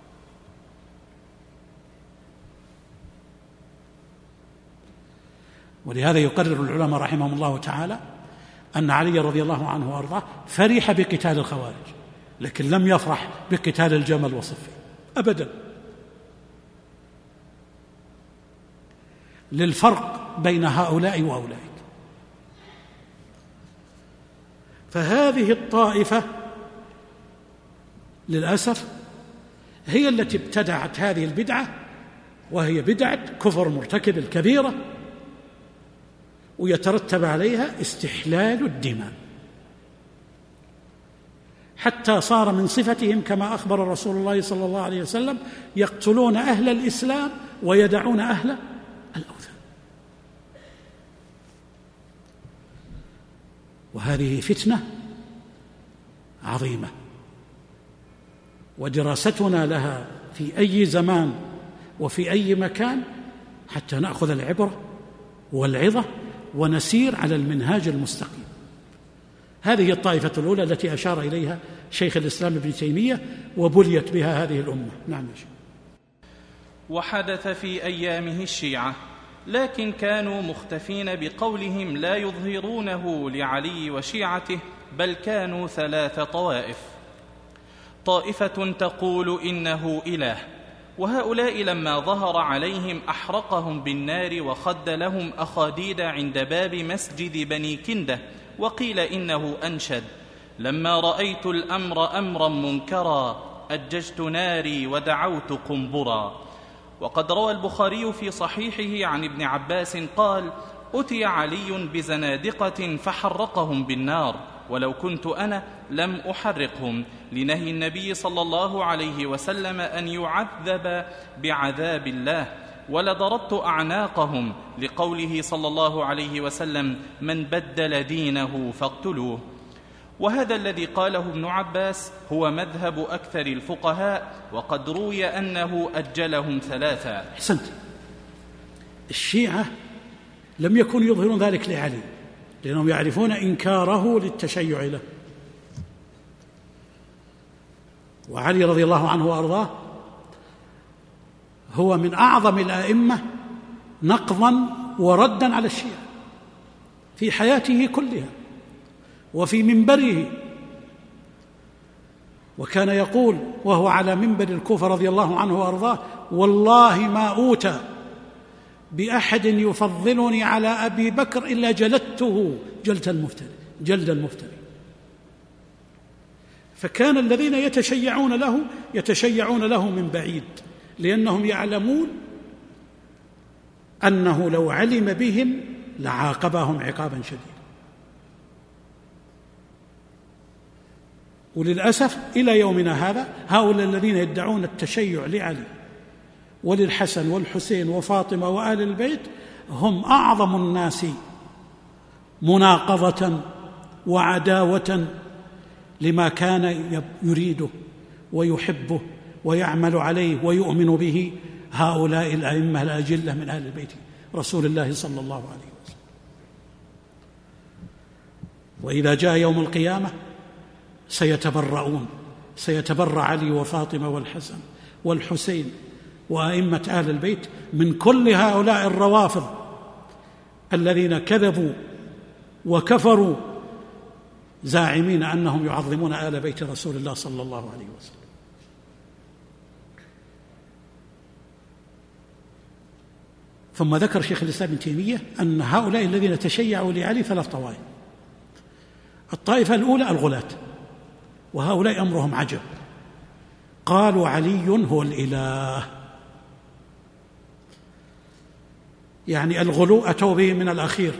ولهذا يقرر العلماء رحمهم الله تعالى أن علي رضي الله عنه وارضاه فرح بقتال الخوارج، لكن لم يفرح بقتال الجمل وصفين أبدا، للفرق بين هؤلاء وأولئك. فهذه الطائفة للأسف هي التي ابتدعت هذه البدعة، وهي بدعة كفر مرتكب الكبيرة، ويترتب عليها استحلال الدماء، حتى صار من صفتهم كما أخبر رسول الله صلى الله عليه وسلم يقتلون أهل الإسلام ويدعون أهل الأوثان. وهذه فتنة عظيمة، ودراستنا لها في أي زمان وفي أي مكان حتى نأخذ العبرة والعظة ونسير على المنهاج المستقيم. هذه الطائفة الأولى التي أشار إليها شيخ الإسلام ابن تيمية وبليت بها هذه الأمة. نعم. وحدث في أيامه الشيعة، لكن كانوا مختفين بقولهم لا يظهرونه لعلي وشيعته، بل كانوا ثلاث طوائف: طائفة تقول إنه إله، وهؤلاء لما ظهر عليهم أحرقهم بالنار وخد لهم أخاديد عند باب مسجد بني كندة، وقيل إنه أنشد: لما رأيت الأمر أمرا منكرا أججت ناري ودعوت قنبرا. وقد روى البخاري في صحيحه عن ابن عباس قال: أتي علي بزنادقة فحرقهم بالنار، ولو كنت أنا لم أحرقهم، لنهي النبي صلى الله عليه وسلم أن يعذب بعذاب الله، ولضربت أعناقهم، لقوله صلى الله عليه وسلم: من بدل دينه فاقتلوه. وهذا الذي قاله ابن عباس هو مذهب أكثر الفقهاء، وقد روي أنه أجلهم ثلاثا. أحسنت. الشيعة لم يكونوا يظهرون ذلك لعلي، لأنهم يعرفون إنكاره للتشيع له، وعلي رضي الله عنه وأرضاه هو من أعظم الأئمة نقضا وردا على الشيعة في حياته كلها وفي منبره. وكان يقول وهو على منبر الكوفة رضي الله عنه وأرضاه: والله ما أوتى بأحد يفضلني على أبي بكر إلا جلدته جلد المفتري جلد المفتري. فكان الذين يتشيعون له يتشيعون له من بعيد، لأنهم يعلمون أنه لو علم بهم لعاقبهم عقابا شديدا. وللأسف إلى يومنا هذا هؤلاء الذين يدعون التشيع لعلي وللحسن والحسين وفاطمة وآل البيت هم أعظم الناس مناقضة وعداوة لما كان يريده ويحبه ويعمل عليه ويؤمن به هؤلاء الأئمة الأجلة من أهل البيت رسول الله صلى الله عليه وسلم. وإذا جاء يوم القيامة سيتبرؤون، سيتبرأ علي وفاطمة والحسن والحسين وأئمة أهل البيت من كل هؤلاء الروافض الذين كذبوا وكفروا زاعمين أنهم يعظمون آل بيت رسول الله صلى الله عليه وسلم. ثم ذكر شيخ الإسلام ابن تيمية أن هؤلاء الذين تشيعوا لعلي ثلاث طوائف. الطائفة الأولى الغلاة، وهؤلاء أمرهم عجب، قالوا علي هو الإله، يعني الغلو أتوا به من الأخير.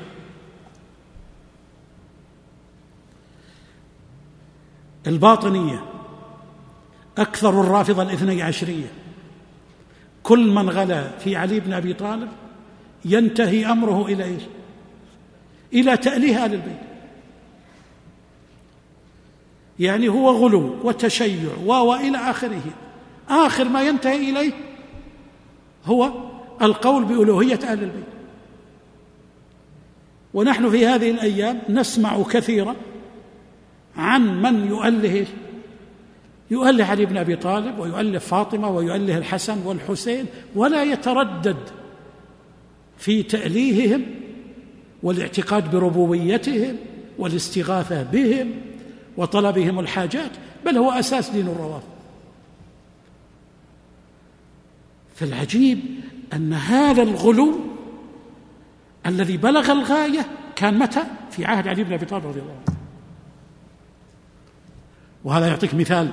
الباطنية أكثر الرافضة الاثني عشرية، كل من غلا في علي بن أبي طالب ينتهي أمره إلى إيش؟ إلى تأليه آل البيت، يعني هو غلو وتشيع وإلى آخره. آخر ما ينتهي إليه هو القول بألوهية آل البيت. ونحن في هذه الأيام نسمع كثيرا عن من يؤله يؤله علي بن أبي طالب ويؤله فاطمة ويؤله الحسن والحسين، ولا يتردد في تأليههم والاعتقاد بربوبيتهم والاستغاثة بهم وطلبهم الحاجات، بل هو أساس دين الروافض. فالعجيب أن هذا الغلو الذي بلغ الغاية كان متى؟ في عهد علي بن أبي طالب رضي الله عنه. وهذا يعطيك مثال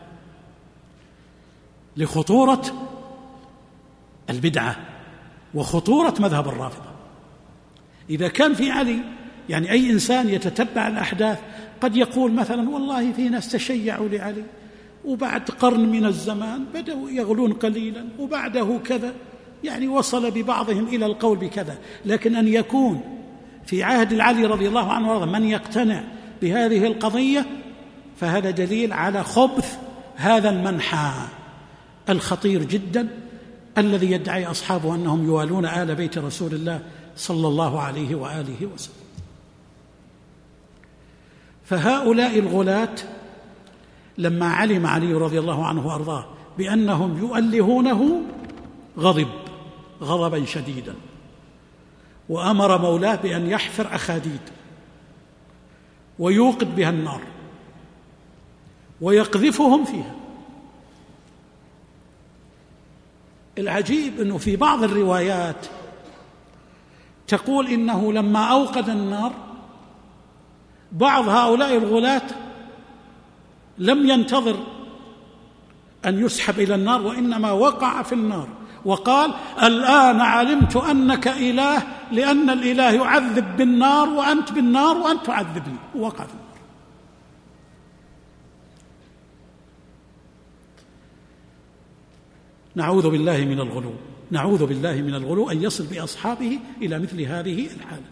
لخطورة البدعة وخطورة مذهب الرافضة. إذا كان في علي، يعني أي إنسان يتتبع الأحداث قد يقول مثلا والله في ناس تشيعوا لعلي وبعد قرن من الزمان بدأوا يغلون قليلا وبعده كذا، يعني وصل ببعضهم إلى القول بكذا. لكن أن يكون في عهد العلي رضي الله عنه وارضاه من يقتنع بهذه القضية، فهذا دليل على خبث هذا المنحى الخطير جدا الذي يدعي أصحابه أنهم يوالون آل بيت رسول الله صلى الله عليه وآله وسلم. فهؤلاء الغلاة لما علم علي رضي الله عنه وأرضاه بأنهم يؤلهونه غضب غضبا شديدا، وأمر مولاه بأن يحفر أخاديد ويوقد بها النار ويقذفهم فيها. العجيب أنه في بعض الروايات تقول إنه لما أوقد النار بعض هؤلاء الغلاة لم ينتظر أن يسحب إلى النار، وإنما وقع في النار وقال الآن علمت أنك إله، لأن الإله يعذب بالنار وأنت بالنار وأنت تعذبني، ووقع في النار. نعوذ بالله من الغلو، نعوذ بالله من الغلو أن يصل بأصحابه إلى مثل هذه الحالة.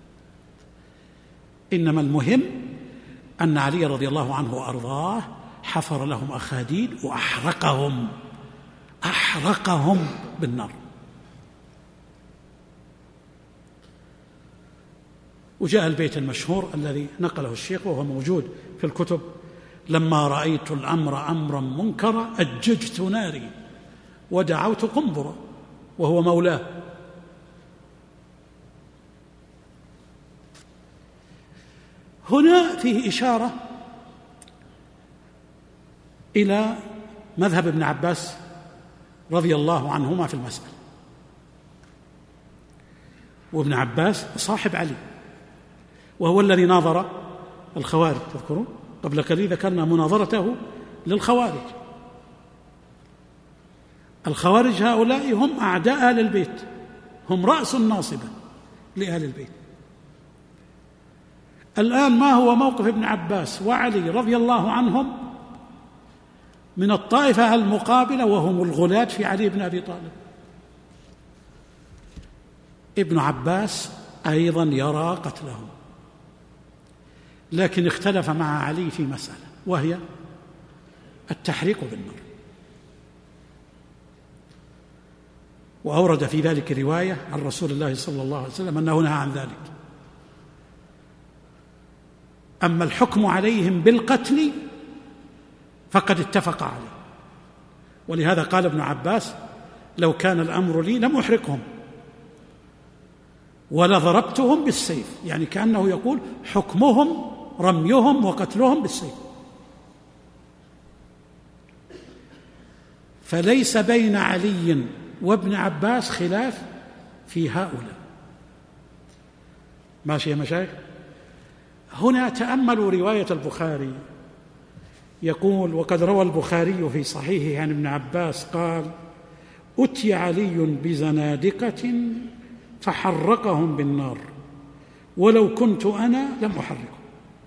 إنما المهم أن علي رضي الله عنه وأرضاه حفر لهم أخاديد وأحرقهم أحرقهم بالنار. وجاء البيت المشهور الذي نقله الشيخ وهو موجود في الكتب: لما رأيت الأمر أمرا منكرا أججت ناري ودعوت قنبرا، وهو مولاه. هنا فيه إشارة إلى مذهب ابن عباس رضي الله عنهما في المسألة. وابن عباس صاحب علي، وهو الذي ناظر الخوارج، تذكرون قبل قليل ذكرنا مناظرته للخوارج. الخوارج هؤلاء هم أعداء أهل البيت، هم رأس الناصبة لأهل البيت. الآن ما هو موقف ابن عباس وعلي رضي الله عنهم من الطائفة المقابلة وهم الغلاة في علي بن أبي طالب؟ ابن عباس أيضا يرى قتلهم، لكن اختلف مع علي في مسألة، وهي التحريق بالنار. وأورد في ذلك رواية عن رسول الله صلى الله عليه وسلم أنه نهى عن ذلك. أما الحكم عليهم بالقتل فقد اتفق عليه، ولهذا قال ابن عباس: لو كان الأمر لي لم أحرقهم ولا ضربتهم بالسيف، يعني كأنه يقول حكمهم رميهم وقتلهم بالسيف. فليس بين علي وابن عباس خلاف في هؤلاء. ماشي يا مشايخ؟ هنا تأملوا رواية البخاري، يقول: وقد روى البخاري في صحيحه عن ابن عباس قال: أتي علي بزنادقة فحرقهم بالنار ولو كنت أنا لم أحرقهم.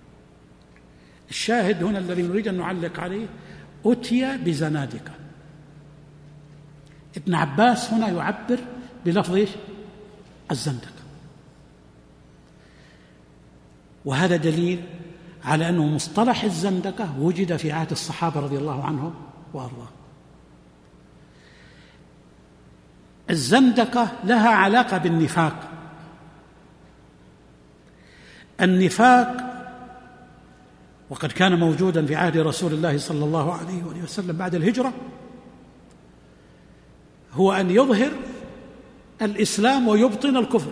الشاهد هنا الذي نريد أن نعلق عليه: أتي بزنادقة. ابن عباس هنا يعبر بلفظ إيش؟ الزندقة. وهذا دليل على أنه مصطلح الزندقة وجد في عهد الصحابة رضي الله عنهم وأرضاهم. الزندقة لها علاقة بالنفاق. النفاق وقد كان موجودا في عهد رسول الله صلى الله عليه وسلم بعد الهجرة، هو أن يظهر الإسلام ويبطن الكفر،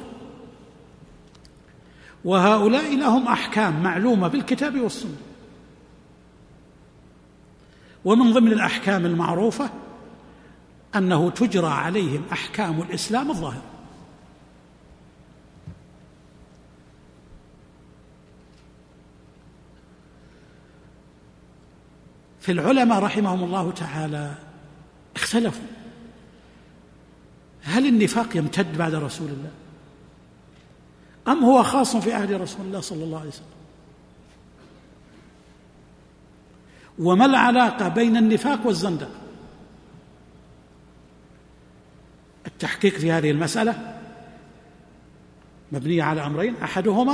وهؤلاء لهم أحكام معلومة بالكتاب والسنة. ومن ضمن الأحكام المعروفة أنه تجرى عليهم أحكام الإسلام الظاهرة. في العلماء رحمهم الله تعالى اختلفوا: هل النفاق يمتد بعد رسول الله أم هو خاص في عهد رسول الله صلى الله عليه وسلم؟ وما العلاقة بين النفاق والزندقة؟ التحقيق في هذه المسألة مبنية على أمرين: أحدهما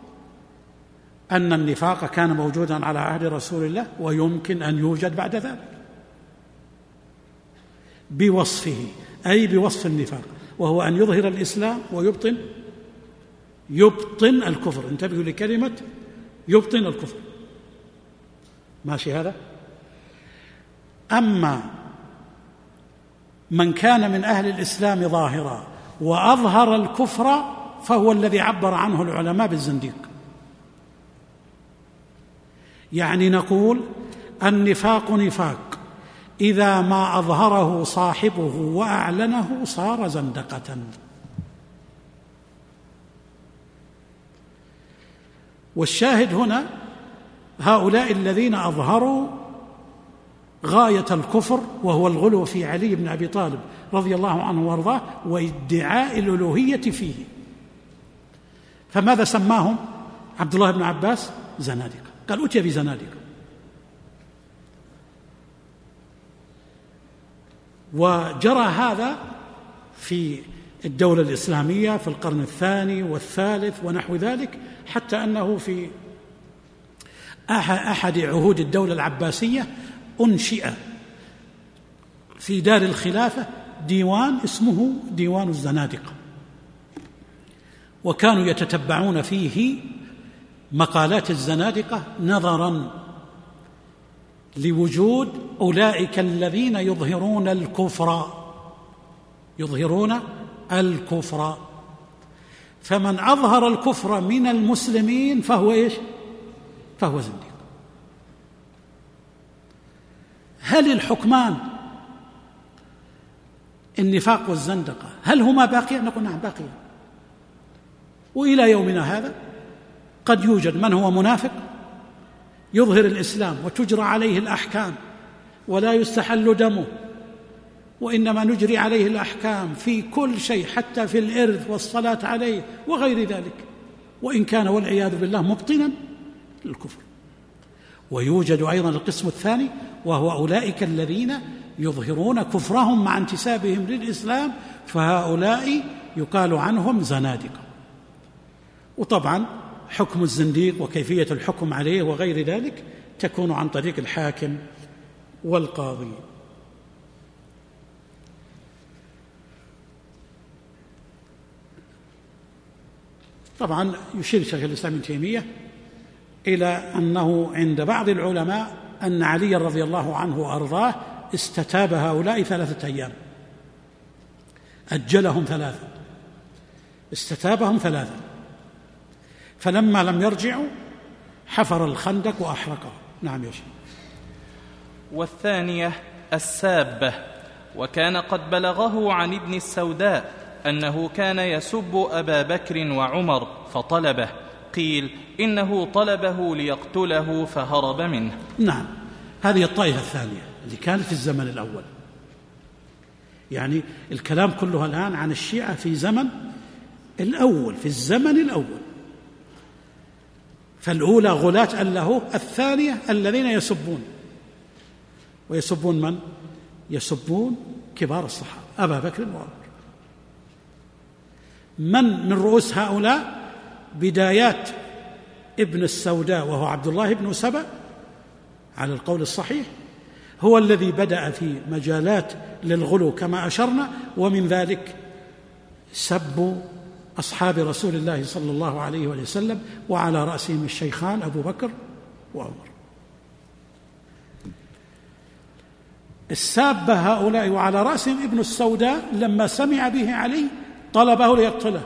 أن النفاق كان موجودا على عهد رسول الله ويمكن أن يوجد بعد ذلك بوصفه، أي بوصف النفاق، وهو أن يظهر الإسلام ويبطن يبطن الكفر. انتبهوا لكلمة يبطن الكفر. ماشي هذا؟ أما من كان من أهل الإسلام ظاهرا وأظهر الكفر فهو الذي عبر عنه العلماء بالزنديق. يعني نقول النفاق نفاق إذا ما أظهره صاحبه وأعلنه صار زندقة. والشاهد هنا هؤلاء الذين أظهروا غاية الكفر وهو الغلو في علي بن أبي طالب رضي الله عنه وارضاه وادعاء الألوهية فيه، فماذا سماهم عبد الله بن عباس؟ زنادقة. قال: أتي بزنادقة. وجرى هذا في الدولة الإسلامية في القرن الثاني والثالث ونحو ذلك، حتى أنه في أحد عهود الدولة العباسية أنشئ في دار الخلافة ديوان اسمه ديوان الزنادقة، وكانوا يتتبعون فيه مقالات الزنادقة نظرا لوجود أولئك الذين يظهرون الكفر يظهرون الكفر فمن أظهر الكفر من المسلمين فهو إيش؟ فهو زنديق. هل الحكمان النفاق والزندقة هل هما باقيان؟ نقول نعم باقيان، وإلى يومنا هذا قد يوجد من هو منافق يظهر الإسلام وتجرى عليه الأحكام ولا يستحل دمه، وإنما نجري عليه الأحكام في كل شيء حتى في الإرث والصلاة عليه وغير ذلك، وإن كان والعياذ بالله مبطنا للكفر. ويوجد أيضا القسم الثاني، وهو أولئك الذين يظهرون كفرهم مع انتسابهم للإسلام، فهؤلاء يقال عنهم زنادقة. وطبعا حكم الزنديق وكيفية الحكم عليه وغير ذلك تكون عن طريق الحاكم والقاضي. طبعا يشير شيخ الإسلام ابن تيمية إلى أنه عند بعض العلماء أن علي رضي الله عنه وأرضاه استتاب هؤلاء ثلاثة أيام، أجلهم ثلاثة، استتابهم ثلاثة، فلما لم يرجعوا حفر الخندق وأحرقه. نعم يا شيخ. والثانية السابة، وكان قد بلغه عن ابن السوداء أنه كان يسب أبا بكر وعمر فطلبه، قيل إنه طلبه ليقتله فهرب منه. نعم، هذه الطائفة الثانية اللي كانت في الزمن الأول. يعني الكلام كله الآن عن الشيعة في زمن الأول، في الزمن الأول. فالأولى غلاة له، الثانية الذين يسبون. ويسبون من؟ يسبون كبار الصحابة، أبا بكر وعمر. من من رؤوس هؤلاء؟ بدايات ابن السوداء وهو عبد الله بن سبأ على القول الصحيح، هو الذي بدأ في مجالات للغلو كما أشرنا، ومن ذلك سب أصحاب رسول الله صلى الله عليه وسلم، وعلى رأسهم الشيخان أبو بكر وعمر. السابة هؤلاء وعلى رأسهم ابن السوداء لما سمع به علي طلبه ليقتله،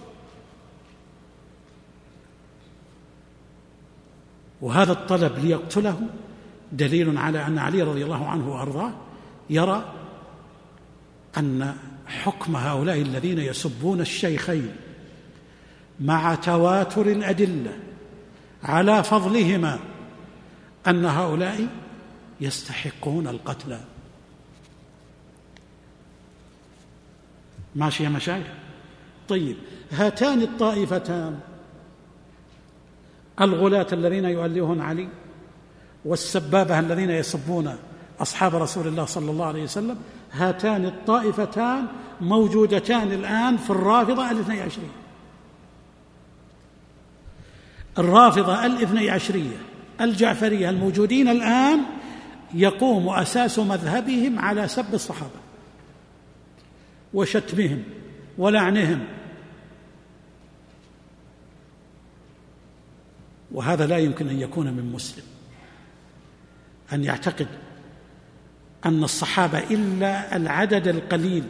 وهذا الطلب ليقتله دليل على أن علي رضي الله عنه وأرضاه يرى أن حكم هؤلاء الذين يسبون الشيخين مع تواتر الأدلة على فضلهما أن هؤلاء يستحقون القتل. ماشي يا مشايخ؟ طيب، هاتان الطائفتان، الغلاة الذين يؤلهون علي والسبابة الذين يسبون أصحاب رسول الله صلى الله عليه وسلم، هاتان الطائفتان موجودتان الآن في الرافضة الاثني عشرية. الرافضة الاثني عشرية الجعفرية الموجودين الآن يقوم أساس مذهبهم على سب الصحابة وشتمهم ولعنهم، وهذا لا يمكن أن يكون من مسلم أن يعتقد أن الصحابة إلا العدد القليل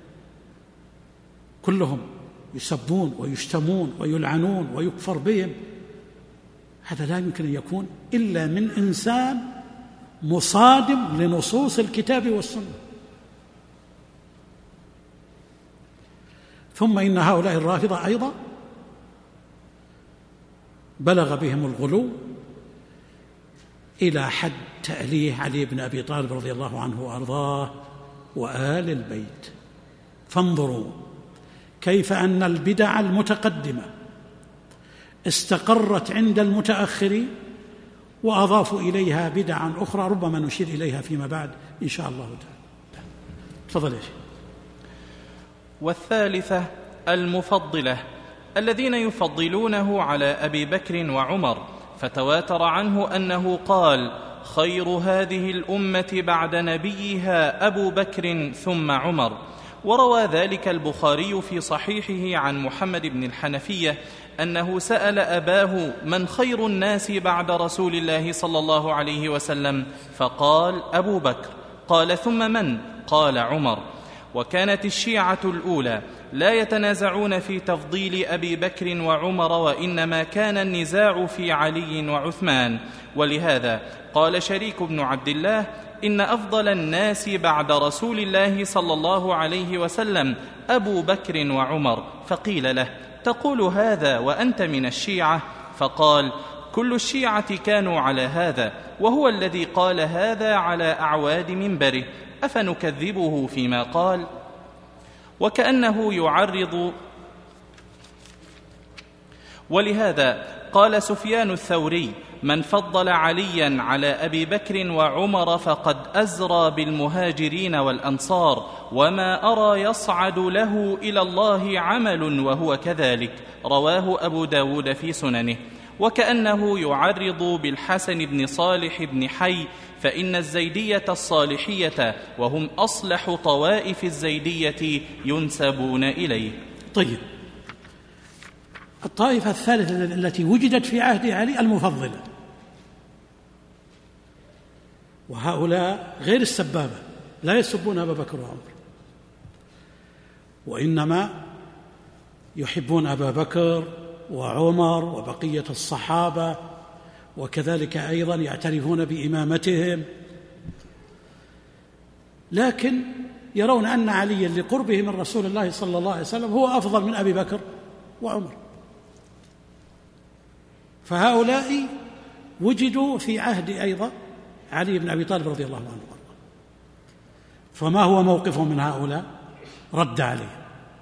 كلهم يسبون ويشتمون ويلعنون ويكفر بهم. هذا لا يمكن أن يكون إلا من إنسان مصادم لنصوص الكتاب والسنة. ثم إن هؤلاء الرافضة أيضا بلغ بهم الغلو إلى حد تأليه علي بن أبي طالب رضي الله عنه وأرضاه وآل البيت. فانظروا كيف أن البدع المتقدمة استقرت عند المتأخرين وأضافوا إليها بدعا أخرى ربما نشير إليها فيما بعد إن شاء الله تعالى. تفضل يا شيخ. والثالثة المفضلة، الذين يفضلونه على أبي بكر وعمر، فتواتر عنه أنه قال: خير هذه الأمة بعد نبيها أبو بكر ثم عمر. وروى ذلك البخاري في صحيحه عن محمد بن الحنفية أنه سأل أباه: من خير الناس بعد رسول الله صلى الله عليه وسلم؟ فقال: أبو بكر. قال: ثم من؟ قال: عمر. وكانت الشيعة الأولى لا يتنازعون في تفضيل أبي بكر وعمر، وإنما كان النزاع في علي وعثمان. ولهذا قال شريك بن عبد الله: إن أفضل الناس بعد رسول الله صلى الله عليه وسلم أبو بكر وعمر. فقيل له: تقول هذا وأنت من الشيعة؟ فقال: كل الشيعة كانوا على هذا، وهو الذي قال هذا على أعواد منبره، أفنكذبه فيما قال؟ وكأنه يعرض. ولهذا قال سفيان الثوري: من فضل عليا على أبي بكر وعمر فقد أزرى بالمهاجرين والأنصار، وما أرى يصعد له إلى الله عمل وهو كذلك. رواه أبو داود في سننه. وكأنه يعرض بالحسن بن صالح بن حي، فإن الزيدية الصالحية وهم أصلح طوائف الزيدية ينسبون إليه. طيب، الطائفة الثالثة التي وجدت في عهد علي المفضلة، وهؤلاء غير السبابة، لا يسبون أبا بكر وعمر، وإنما يحبون أبا بكر وعمر وبقية الصحابة، وكذلك أيضا يعترفون بإمامتهم، لكن يرون أن عليا لقربه من رسول الله صلى الله عليه وسلم هو أفضل من أبي بكر وعمر. فهؤلاء وجدوا في عهد أيضا علي بن أبي طالب رضي الله عنه وارضاه. فما هو موقفهم من هؤلاء؟ رد عليه.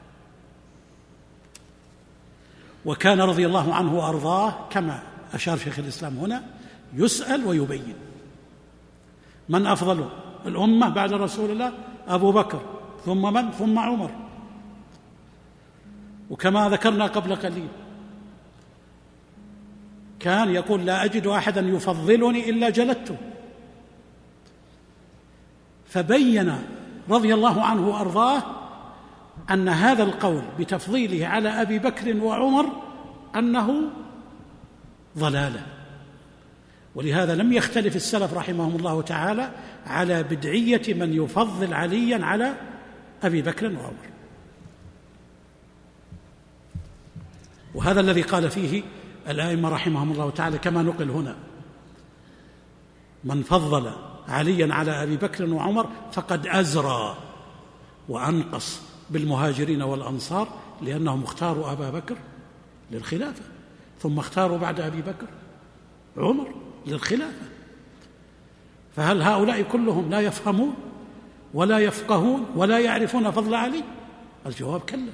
وكان رضي الله عنه وأرضاه كما أشار شيخ الإسلام هنا يسأل ويبين من أفضل الأمة بعد رسول الله؟ أبو بكر، ثم من؟ ثم عمر. وكما ذكرنا قبل قليل كان يقول: لا أجد أحدا يفضلني إلا جلدته. فبين رضي الله عنه وأرضاه أن هذا القول بتفضيله على أبي بكر وعمر أنه ضلالة، ولهذا لم يختلف السلف رحمهم الله تعالى على بدعية من يفضل عليا على أبي بكر وعمر. وهذا الذي قال فيه الأئمة رحمهم الله تعالى كما نقل هنا: من فضل عليا على أبي بكر وعمر فقد أزرى وأنقص بالمهاجرين والأنصار، لأنهم اختاروا أبا بكر للخلافة، ثم اختاروا بعد أبي بكر عمر للخلافة. فهل هؤلاء كلهم لا يفهمون ولا يفقهون ولا يعرفون فضل علي؟ الجواب كلا.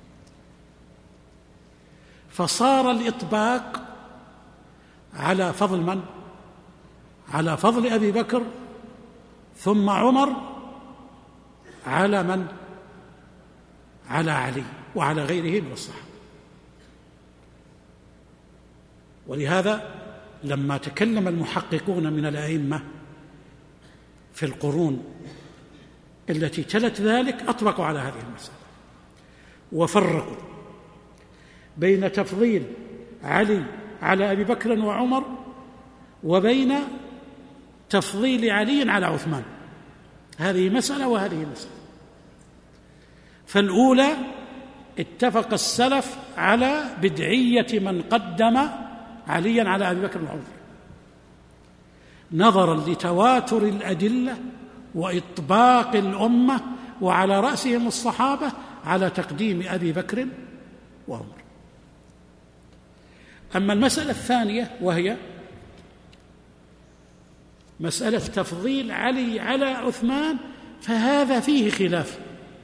فصار الإطباق على فضل من؟ على فضل أبي بكر ثم عمر على من؟ على علي وعلى غيره من الصحابة. ولهذا لما تكلم المحققون من الأئمة في القرون التي تلت ذلك أطبقوا على هذه المسألة وفرقوا بين تفضيل علي على أبي بكر وعمر وبين تفضيل علي على عثمان. هذه مسألة وهذه مسألة. فالأولى اتفق السلف على بدعية من قدم عليا على أبي بكر وعمر نظرا لتواتر الأدلة وإطباق الأمة وعلى رأسهم الصحابة على تقديم أبي بكر وعمر. أما المسألة الثانية وهي مسألة تفضيل علي على عثمان فهذا فيه خلاف،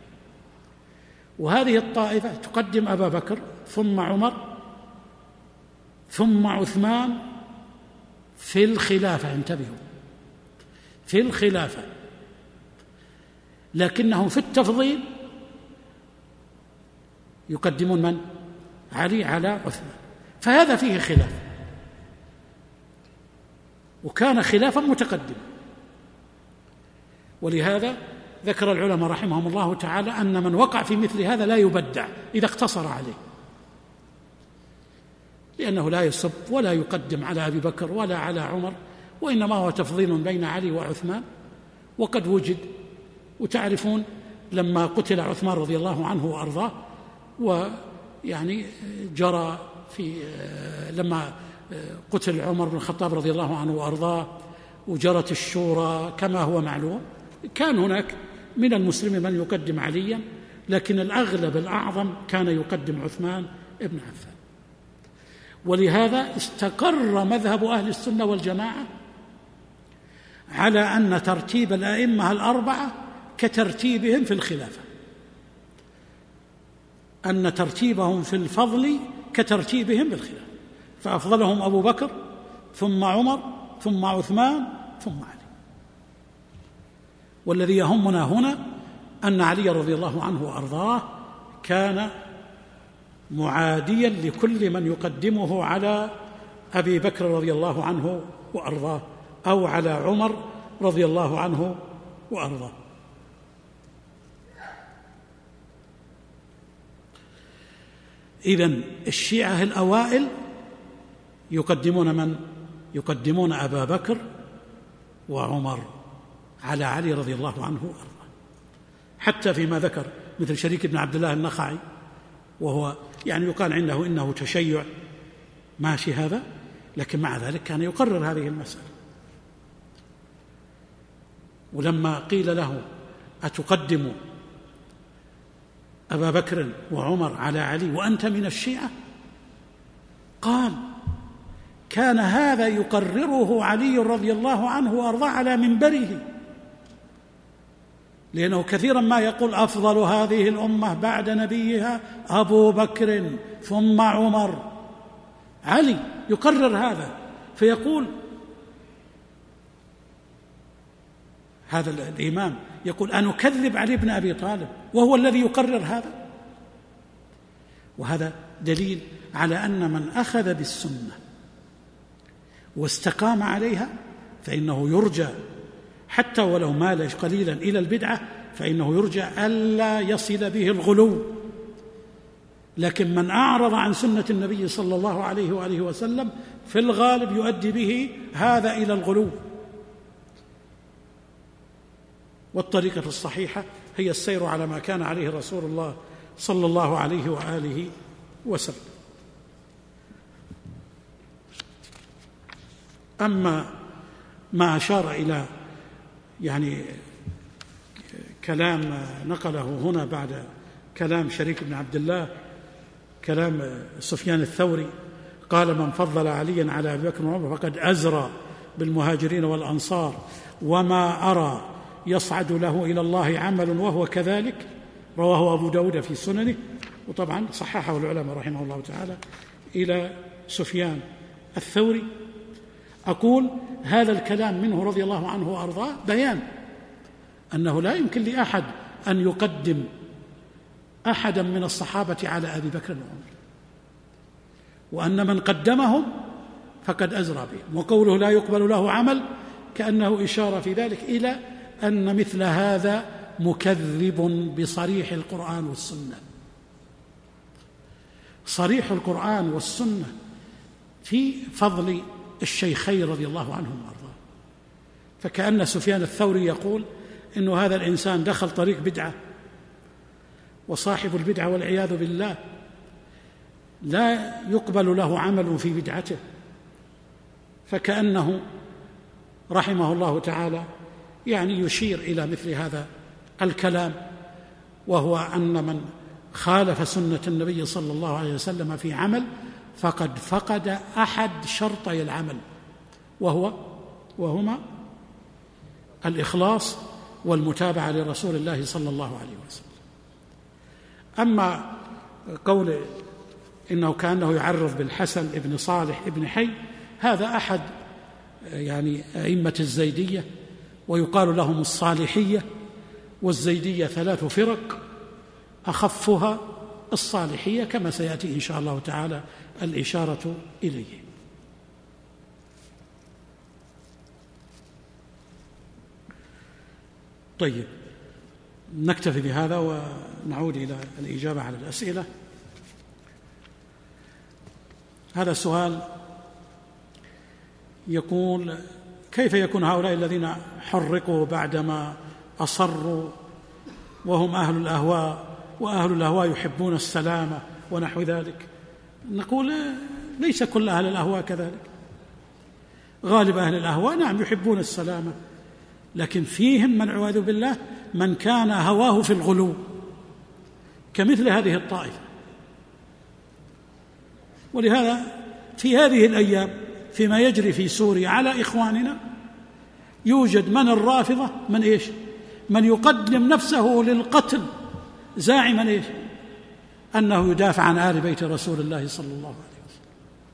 وهذه الطائفة تقدم أبا بكر ثم عمر ثم عثمان في الخلافة، انتبهوا، في الخلافة، لكنهم في التفضيل يقدمون من؟ علي على عثمان، فهذا فيه خلاف، وكان خلافا متقدما. ولهذا ذكر العلماء رحمهم الله تعالى أن من وقع في مثل هذا لا يبدع إذا اقتصر عليه، لأنه لا يسب ولا يقدم على أبي بكر ولا على عمر، وإنما هو تفضيل بين علي وعثمان. وقد وجد، وتعرفون لما قتل عثمان رضي الله عنه وأرضاه، ويعني جرى في لما قتل عمر بن الخطاب رضي الله عنه وأرضاه وجرت الشورى كما هو معلوم، كان هناك من المسلمين من يقدم عليا، لكن الأغلب الأعظم كان يقدم عثمان بن عفان. ولهذا استقر مذهب أهل السنة والجماعة على أن ترتيب الأئمة الأربعة كترتيبهم في الخلافة، أن ترتيبهم في الفضل كترتيبهم بالخلافة، فأفضلهم أبو بكر ثم عمر ثم عثمان ثم علي. والذي يهمنا هنا أن علي رضي الله عنه وأرضاه كان معاديا لكل من يقدمه على أبي بكر رضي الله عنه وأرضاه أو على عمر رضي الله عنه وأرضاه. إذن الشيعة الأوائل يقدمون من؟ يقدمون أبا بكر وعمر على علي رضي الله عنه وأرضاه، حتى فيما ذكر مثل شريك بن عبد الله النخعي، وهو يعني يقال عنده إنه تشيع ماشي هذا، لكن مع ذلك كان يقرر هذه المسألة. ولما قيل له أتقدم أبا بكر وعمر على علي وأنت من الشيعة؟ قال كان هذا يقرره علي رضي الله عنه وأرضاه على منبره، لأنه كثيرا ما يقول أفضل هذه الأمة بعد نبيها أبو بكر ثم عمر، علي يقرر هذا، فيقول هذا الإمام يقول أنكذب علي بن أبي طالب وهو الذي يقرر هذا؟ وهذا دليل على أن من أخذ بالسنة واستقام عليها فإنه يرجى، حتى ولو مال قليلا إلى البدعة فإنه يرجى ألا يصل به الغلو. لكن من أعرض عن سنة النبي صلى الله عليه وآله وسلم في الغالب يؤدي به هذا إلى الغلو. والطريقة الصحيحة هي السير على ما كان عليه رسول الله صلى الله عليه وآله وسلم. أما ما أشار إلى يعني كلام نقله هنا بعد كلام شريك بن عبد الله، كلام سفيان الثوري قال من فضل عليا على أبي بكر وعمر فقد أزرى بالمهاجرين والأنصار وما أرى يصعد له إلى الله عمل وهو كذلك، رواه أبو داود في سننه، وطبعا صححه العلماء رحمه الله تعالى إلى سفيان الثوري. أقول هذا الكلام منه رضي الله عنه وأرضاه بيان أنه لا يمكن لأحد أن يقدم أحدا من الصحابة على أبي بكر وعمر، وأن من قدمهم فقد أزرى بهم، وقوله لا يقبل له عمل كأنه إشارة في ذلك إلى أن مثل هذا مكذب بصريح القرآن والسنة. صريح القرآن والسنة في فضل الشيخين رضي الله عنهم وأرضاه، فكأن سفيان الثوري يقول إن هذا الإنسان دخل طريق بدعة، وصاحب البدعة والعياذ بالله لا يقبل له عمل في بدعته، فكأنه رحمه الله تعالى يعني يشير إلى مثل هذا الكلام، وهو أن من خالف سنة النبي صلى الله عليه وسلم في عمل فقد فقد أحد شرطي العمل، وهو وهما الإخلاص والمتابعة لرسول الله صلى الله عليه وسلم. أما قول إنه كأنه يعرف بالحسن ابن صالح ابن حي، هذا أحد يعني أئمة الزيدية، ويقال لهم الصالحية، والزيدية ثلاث فرق أخفها الصالحية كما سيأتي إن شاء الله تعالى الإشارة إليه. طيب نكتفي بهذا ونعود إلى الإجابة على الأسئلة. هذا السؤال يقول: كيف يكون هؤلاء الذين حرقوا بعدما أصروا وهم أهل الأهواء، وأهل الأهواء يحبون السلامة ونحو ذلك. نقول ليس كل أهل الأهواء كذلك، غالب أهل الأهواء نعم يحبون السلامة، لكن فيهم من عوذ بالله من كان هواه في الغلو كمثل هذه الطائفة. ولهذا في هذه الأيام فيما يجري في سوريا على إخواننا يوجد من الرافضة من إيش؟ من يقدم نفسه للقتل زاعما إيش؟ أنه يدافع عن آل بيت رسول الله صلى الله عليه وسلم.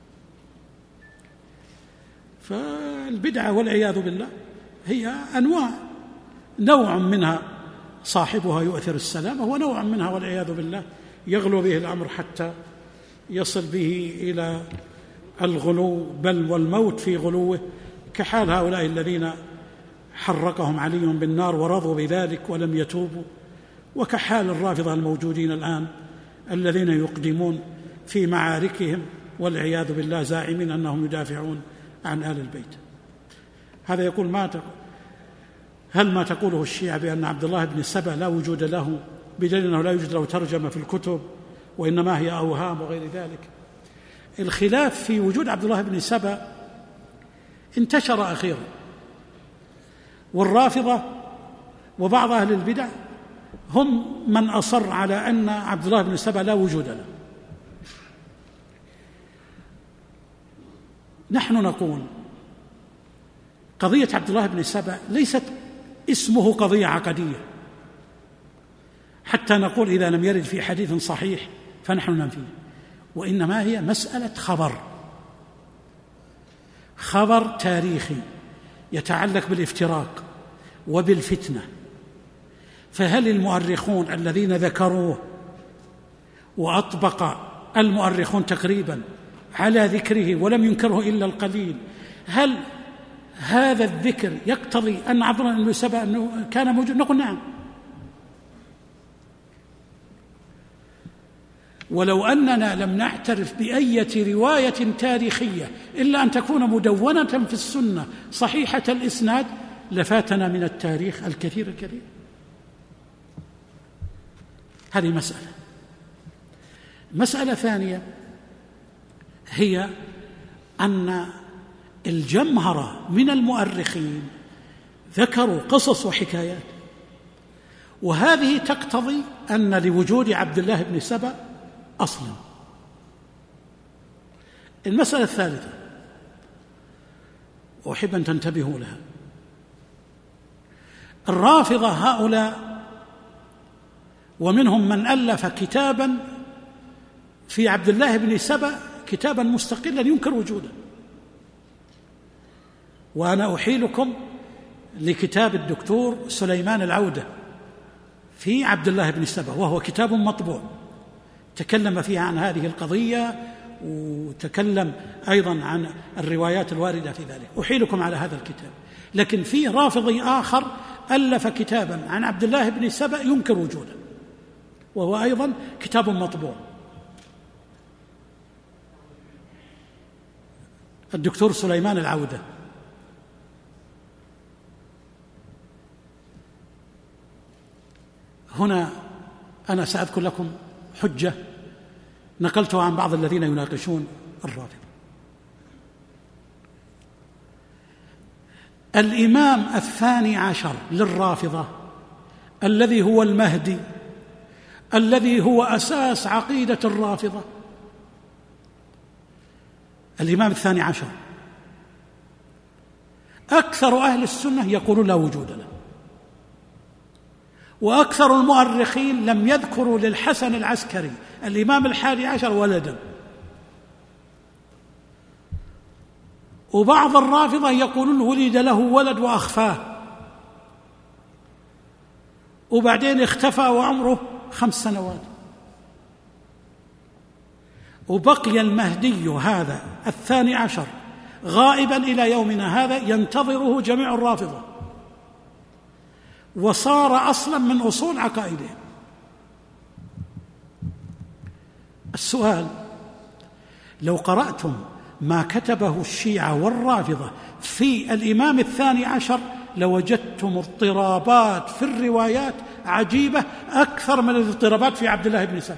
فالبدعة والعياذ بالله هي أنواع، نوع منها صاحبها يؤثر السلامة، ونوع منها والعياذ بالله يغلو به الأمر حتى يصل به إلى الغلو، بل والموت في غلوه، كحال هؤلاء الذين حرقهم علي بالنار ورضوا بذلك ولم يتوبوا، وكحال الرافضة الموجودين الآن الذين يقدمون في معاركهم والعياذ بالله زاعمين أنهم يدافعون عن آل البيت. هذا يقول ما تقول هل ما تقوله الشيعة بأن عبد الله بن سبأ لا وجود له بدليل أنه لا يوجد له ترجمة في الكتب وإنما هي أوهام وغير ذلك؟ الخلاف في وجود عبد الله بن سبأ انتشر أخيرا، والرافضة وبعض أهل البدع هم من أصر على أن عبد الله بن سبأ لا وجود له. نحن نقول قضية عبد الله بن سبأ ليست اسمه قضية عقدية حتى نقول إذا لم يرد في حديث صحيح فنحن ننفيه، وإنما هي مسألة خبر، خبر تاريخي يتعلق بالافتراق وبالفتنة. فهل المؤرخون الذين ذكروه وأطبق المؤرخون تقريبا على ذكره ولم ينكره إلا القليل، هل هذا الذكر يقتضي أن عبد الله بن سبأ أنه كان موجود؟ نقول نعم. ولو أننا لم نعترف بأية رواية تاريخية إلا أن تكون مدونة في السنة صحيحة الإسناد لفاتنا من التاريخ الكثير الكثير. هذه مسألة. مسألة ثانية هي أن الجمهرة من المؤرخين ذكروا قصص وحكايات، وهذه تقتضي أن لوجود عبد الله بن سبأ أصلا. المسألة الثالثة وأحب أن تنتبهوا لها، الرافضة هؤلاء ومنهم من ألف كتابا في عبد الله بن سبأ، كتابا مستقلا ينكر وجوده. وأنا أحيلكم لكتاب الدكتور سليمان العودة في عبد الله بن سبأ، وهو كتاب مطبوع تكلم فيها عن هذه القضية وتكلم أيضا عن الروايات الواردة في ذلك. أحيلكم على هذا الكتاب. لكن في رافضي آخر ألف كتابا عن عبد الله بن سبأ ينكر وجوده، وهو أيضا كتاب مطبوع. الدكتور سليمان العودة. هنا أنا سأذكر لكم حجة نقلتها عن بعض الذين يناقشون الرافضة. الإمام الثاني عشر للرافضة الذي هو المهدي، الذي هو أساس عقيدة الرافضة، الإمام الثاني عشر أكثر أهل السنة يقولون لا وجود له، وأكثر المؤرخين لم يذكروا للحسن العسكري الإمام الحادي عشر ولدا. وبعض الرافضة يقولون ولد له ولد وأخفاه، وبعدين اختفى وعمره خمس سنوات. وبقي المهدي هذا الثاني عشر غائبا إلى يومنا هذا ينتظره جميع الرافضة، وصار أصلا من أصول عقائدهم. السؤال: لو قرأتم ما كتبه الشيعة والرافضة في الإمام الثاني عشر لوجدتم اضطرابات في الروايات عجيبة أكثر من الاضطرابات في عبد الله بن سبأ.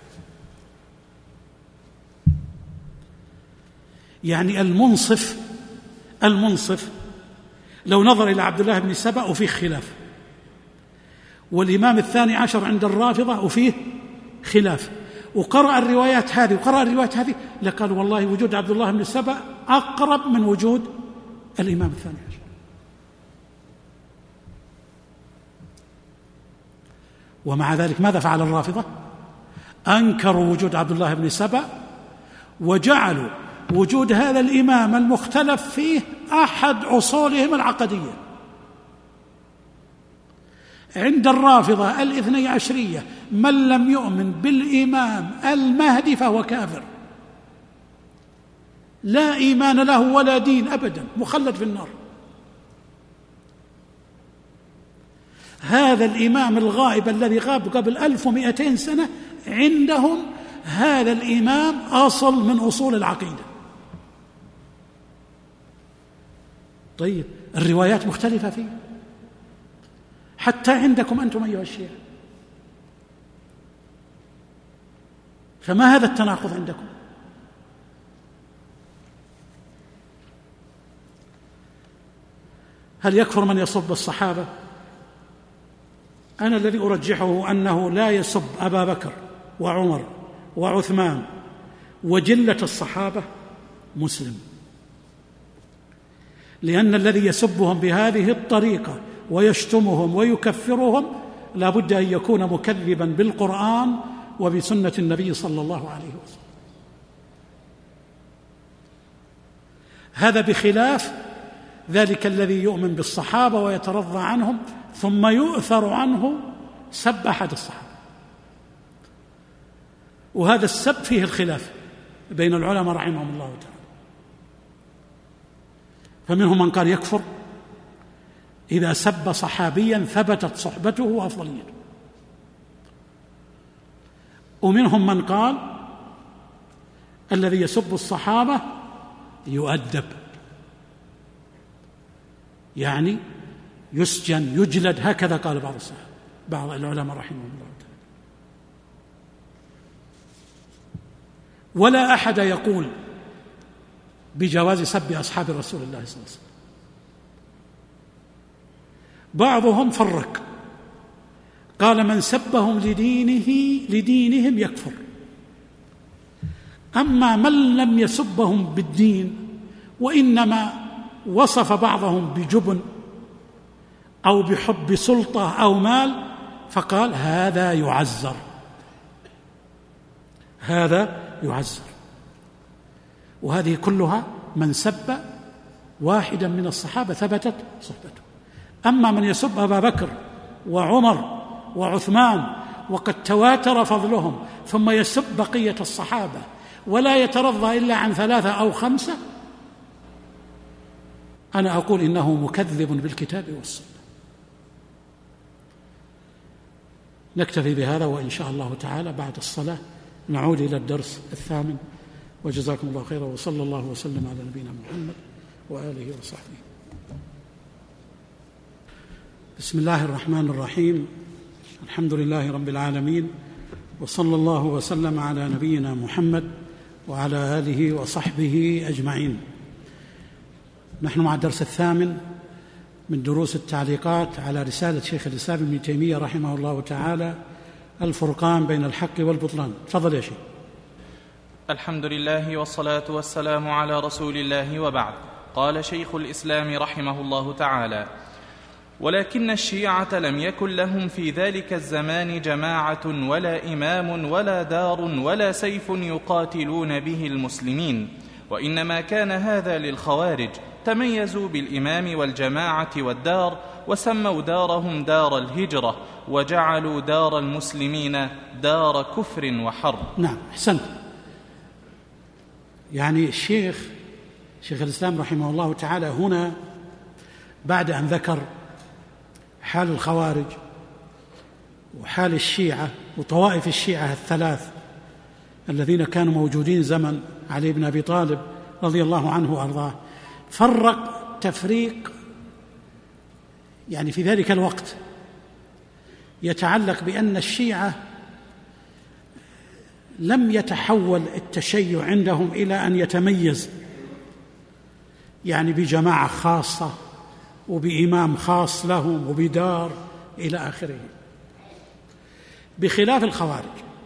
يعني المنصف المنصف لو نظر إلى عبد الله بن سبأ وفيه خلاف، والإمام الثاني عشر عند الرافضة وفيه خلاف، وقرأ الروايات هذه وقرأ الروايات هذه، لقال والله وجود عبد الله بن سبأ أقرب من وجود الإمام الثاني عشر. ومع ذلك ماذا فعل الرافضة؟ أنكروا وجود عبد الله بن سبأ وجعلوا وجود هذا الإمام المختلف فيه أحد أصولهم العقدية. عند الرافضة الاثني عشرية من لم يؤمن بالإمام المهدي فهو كافر، لا إيمان له ولا دين أبدا، مخلد في النار. هذا الإمام الغائب الذي غاب قبل ألف ومئتين سنة عندهم هذا الإمام أصل من أصول العقيدة. طيب الروايات مختلفة فيه حتى عندكم أنتم أيها الشيعة، فما هذا التناقض عندكم؟ هل يكفر من يسب الصحابة؟ أنا الذي أرجحه أنه لا يسب أبا بكر وعمر وعثمان وجلة الصحابة مسلم، لأن الذي يسبهم بهذه الطريقة ويشتمهم ويكفرهم لا بد أن يكون مكذبا بالقرآن وبسنة النبي صلى الله عليه وسلم. هذا بخلاف ذلك الذي يؤمن بالصحابة ويترضى عنهم ثم يؤثر عنه سب أحد الصحابة، وهذا السب فيه الخلاف بين العلماء رحمهم الله تعالى. فمنهم من قال يكفر إذا سب صحابيا ثبتت صحبته وأفضليته، ومنهم من قال الذي يسب الصحابة يؤدب، يعني يسجن يجلد، هكذا قال بعض الصحابة بعض العلماء رحمهم الله تعالى. ولا أحد يقول بجواز سب أصحاب رسول الله صلى الله عليه وسلم. بعضهم فرق، قال من سبهم لدينه لدينهم يكفر، أما من لم يسبهم بالدين وإنما وصف بعضهم بجبن أو بحب سلطة أو مال فقال هذا يعزر، هذا يعزر. وهذه كلها من سب واحدا من الصحابة ثبتت صحبته. أما من يسب أبا بكر وعمر وعثمان وقد تواتر فضلهم ثم يسب بقية الصحابة ولا يترضى إلا عن ثلاثة أو خمسة، أنا أقول إنه مكذب بالكتاب والسنة. نكتفي بهذا، وإن شاء الله تعالى بعد الصلاة نعود إلى الدرس الثامن، وجزاكم الله خيرا، وصلى الله وسلم على نبينا محمد وآله وصحبه. بسم الله الرحمن الرحيم، الحمد لله رب العالمين، وصلى الله وسلم على نبينا محمد وعلى آله وصحبه أجمعين. نحن مع الدرس الثامن من دروس التعليقات على رسالة شيخ الإسلام ابن تيمية رحمه الله تعالى الفرقان بين الحق والبطلان. تفضل يا شيخ. الحمد لله والصلاة والسلام على رسول الله، وبعد. قال شيخ الإسلام رحمه الله تعالى: ولكن الشيعة لم يكن لهم في ذلك الزمان جماعة ولا إمام ولا دار ولا سيف يقاتلون به المسلمين، وإنما كان هذا للخوارج، تميزوا بالإمام والجماعة والدار، وسموا دارهم دار الهجرة، وجعلوا دار المسلمين دار كفر وحرب. نعم، أحسنت. يعني الشيخ شيخ الإسلام رحمه الله تعالى هنا بعد أن ذكر حال الخوارج وحال الشيعة وطوائف الشيعة الثلاث الذين كانوا موجودين زمن علي بن أبي طالب رضي الله عنه وأرضاه، فرق تفريق يعني في ذلك الوقت يتعلق بأن الشيعة لم يتحول التشيع عندهم إلى أن يتميز يعني بجماعة خاصة وبإمام خاص لهم وبدار إلى آخره، بخلاف الخوارج.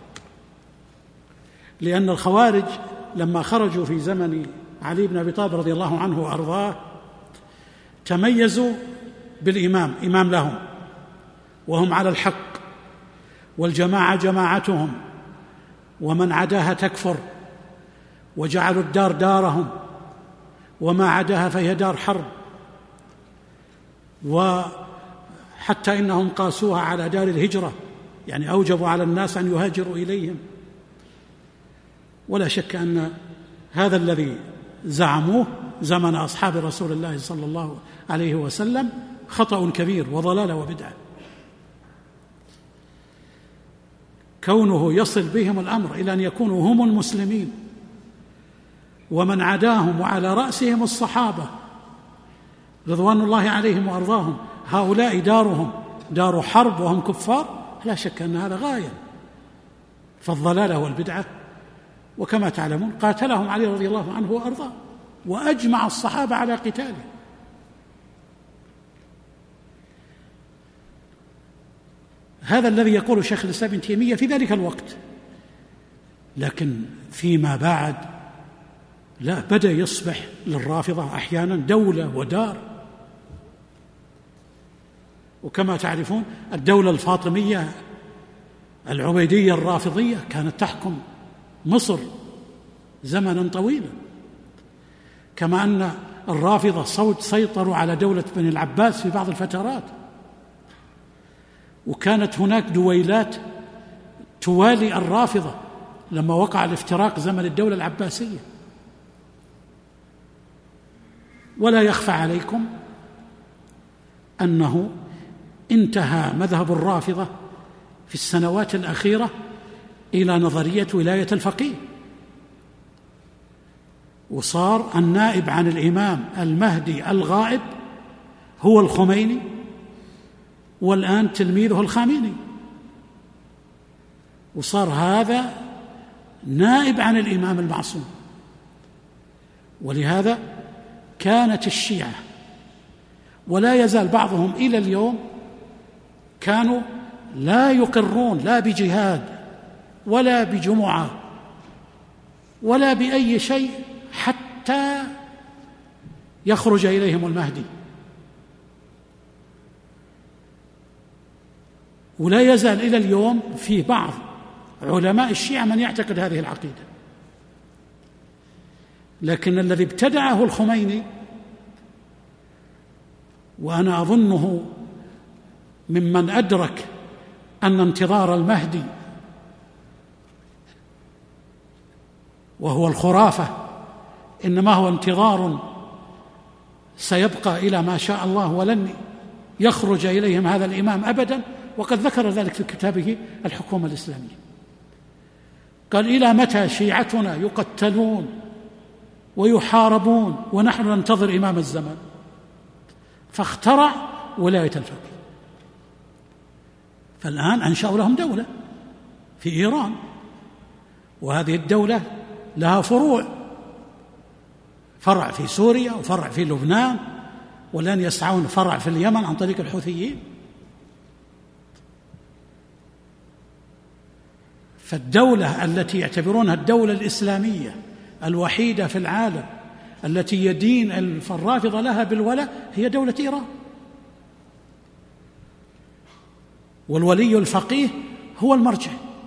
لأن الخوارج لما خرجوا في زمن علي بن أبي طالب رضي الله عنه وأرضاه تميزوا بالإمام، إمام لهم وهم على الحق، والجماعة جماعتهم، ومن عداها تكفر، وجعلوا الدار دارهم، وما عداها فهي دار حرب، وحتى إنهم قاسوها على دار الهجرة، يعني أوجبوا على الناس أن يهاجروا إليهم. ولا شك أن هذا الذي زعموه زمن أصحاب رسول الله صلى الله عليه وسلم خطأ كبير وضلال وبدعة. كونه يصل بهم الأمر إلى أن يكونوا هم المسلمين ومن عداهم وعلى رأسهم الصحابة رضوان الله عليهم وأرضاهم، هؤلاء دارهم دار حرب وهم كفار، لا شك أن هذا غاية. فالضلالة والبدعة، وكما تعلمون قاتلهم علي رضي الله عنه وأرضاه، وأجمع الصحابة على قتاله. هذا الذي يقول شيخ الإسلام ابن تيمية في ذلك الوقت. لكن فيما بعد لا، بدأ يصبح للرافضة أحيانا دولة ودار. وكما تعرفون الدولة الفاطمية العبيدية الرافضية كانت تحكم مصر زمنا طويلا، كما أن الرافضة صوت سيطروا على دولة بني العباس في بعض الفترات، وكانت هناك دويلات توالي الرافضة لما وقع الافتراق زمن الدولة العباسية. ولا يخفى عليكم أنه انتهى مذهب الرافضة في السنوات الأخيرة إلى نظرية ولاية الفقيه، وصار النائب عن الإمام المهدي الغائب هو الخميني، والآن تلميذه الخامنئي، وصار هذا نائب عن الإمام المعصوم. ولهذا كانت الشيعة، ولا يزال بعضهم إلى اليوم، كانوا لا يقرون لا بجهاد ولا بجمعة ولا بأي شيء حتى يخرج إليهم المهدي. ولا يزال إلى اليوم في بعض علماء الشيعة من يعتقد هذه العقيدة. لكن الذي ابتدعه الخميني، وأنا أظنه ممن أدرك أن انتظار المهدي وهو الخرافة إنما هو انتظار سيبقى إلى ما شاء الله، ولن يخرج إليهم هذا الإمام أبدا. وقد ذكر ذلك في كتابه الحكومة الإسلامية، قال: إلى متى شيعتنا يقتلون ويحاربون ونحن ننتظر إمام الزمان؟ فاخترع ولاية الفقيه. فالآن أنشأوا لهم دولة في إيران، وهذه الدولة لها فروع، فرع في سوريا وفرع في لبنان، والآن يسعون فرع في اليمن عن طريق الحوثيين. فالدولة التي يعتبرونها الدولة الإسلامية الوحيدة في العالم التي يدين الرافضة لها بالولاء هي دولة إيران، والولي الفقيه هو المرجع.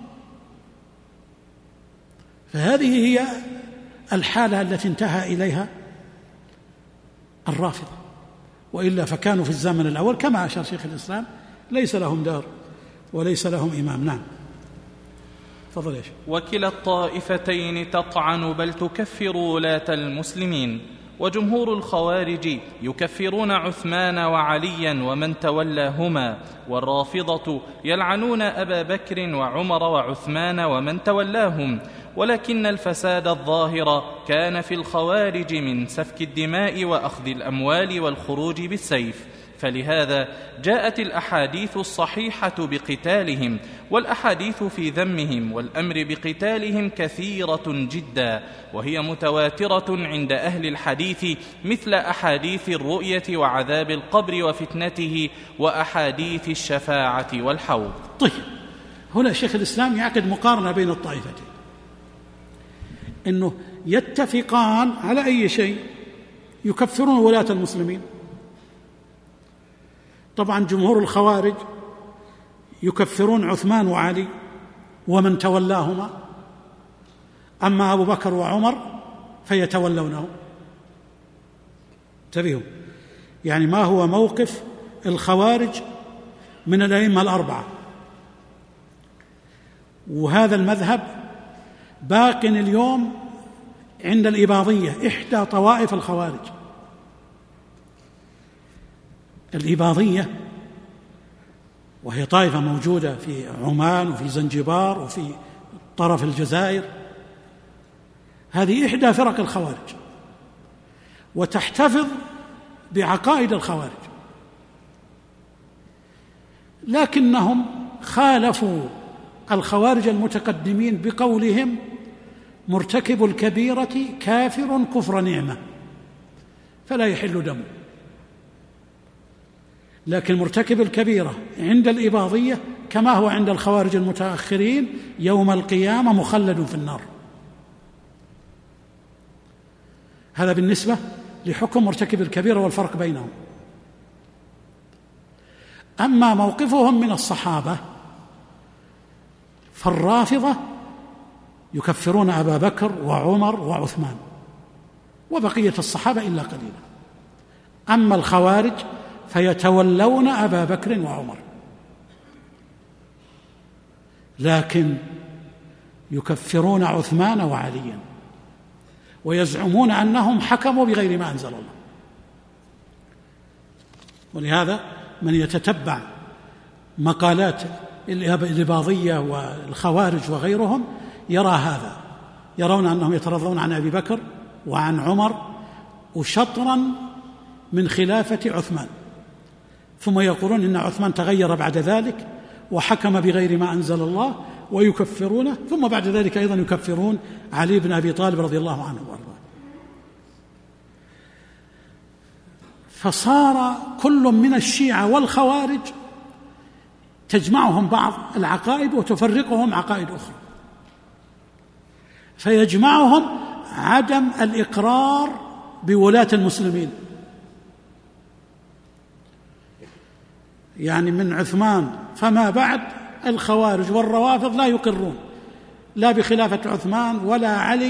فهذه هي الحالة التي انتهى إليها الرافضة. وإلا فكانوا في الزمن الأول كما أشار شيخ الإسلام ليس لهم دار وليس لهم إمام. نعم، تفضل يا شيخ. وكلا الطائفتين تطعن بل تكفر ولاة المسلمين، وجمهور الخوارج يكفرون عثمان وعليا ومن تولاهما، والرافضة يلعنون أبا بكر وعمر وعثمان ومن تولاهم. ولكن الفساد الظاهر كان في الخوارج من سفك الدماء وأخذ الأموال والخروج بالسيف، فلهذا جاءت الأحاديث الصحيحة بقتالهم، والأحاديث في ذمهم والأمر بقتالهم كثيرة جدا، وهي متواترة عند أهل الحديث، مثل أحاديث الرؤية وعذاب القبر وفتنته وأحاديث الشفاعة والحوض. طيب، هنا شيخ الإسلام يعقد مقارنة بين الطائفتين، إنه يتفقان على أي شيء؟ يكفرون ولاة المسلمين. طبعا جمهور الخوارج يكفرون عثمان وعلي ومن تولاهما، أما أبو بكر وعمر فيتولونه. انتبهوا، يعني ما هو موقف الخوارج من الأئمة الأربعة، وهذا المذهب باق اليوم عند الإباضية، إحدى طوائف الخوارج. الإباضية وهي طائفة موجودة في عمان وفي زنجبار وفي طرف الجزائر، هذه إحدى فرق الخوارج وتحتفظ بعقائد الخوارج، لكنهم خالفوا الخوارج المتقدمين بقولهم مرتكب الكبيرة كافر كفر نعمة فلا يحل دمه، لكن مرتكب الكبيرة عند الإباضية كما هو عند الخوارج المتأخرين يوم القيامة مخلد في النار. هذا بالنسبة لحكم مرتكب الكبيرة والفرق بينهم. أما موقفهم من الصحابة فالرافضة يكفرون أبا بكر وعمر وعثمان وبقية الصحابة إلا قليلا، أما الخوارج فيتولون أبا بكر وعمر، لكن يكفرون عثمان وعليا ويزعمون أنهم حكموا بغير ما أنزل الله. ولهذا من يتتبع مقالات الإباضية والخوارج وغيرهم يرى هذا، يرون أنهم يترضون عن أبي بكر وعن عمر وشطرا من خلافة عثمان، ثم يقولون إن عثمان تغير بعد ذلك وحكم بغير ما أنزل الله ويكفرونه، ثم بعد ذلك أيضا يكفرون علي بن أبي طالب رضي الله عنه وارضاه. فصار كل من الشيعة والخوارج تجمعهم بعض العقائد وتفرقهم عقائد أخرى، فيجمعهم عدم الإقرار بولاة المسلمين، يعني من عثمان فما بعد الخوارج والروافض لا يقرون لا بخلافة عثمان ولا علي،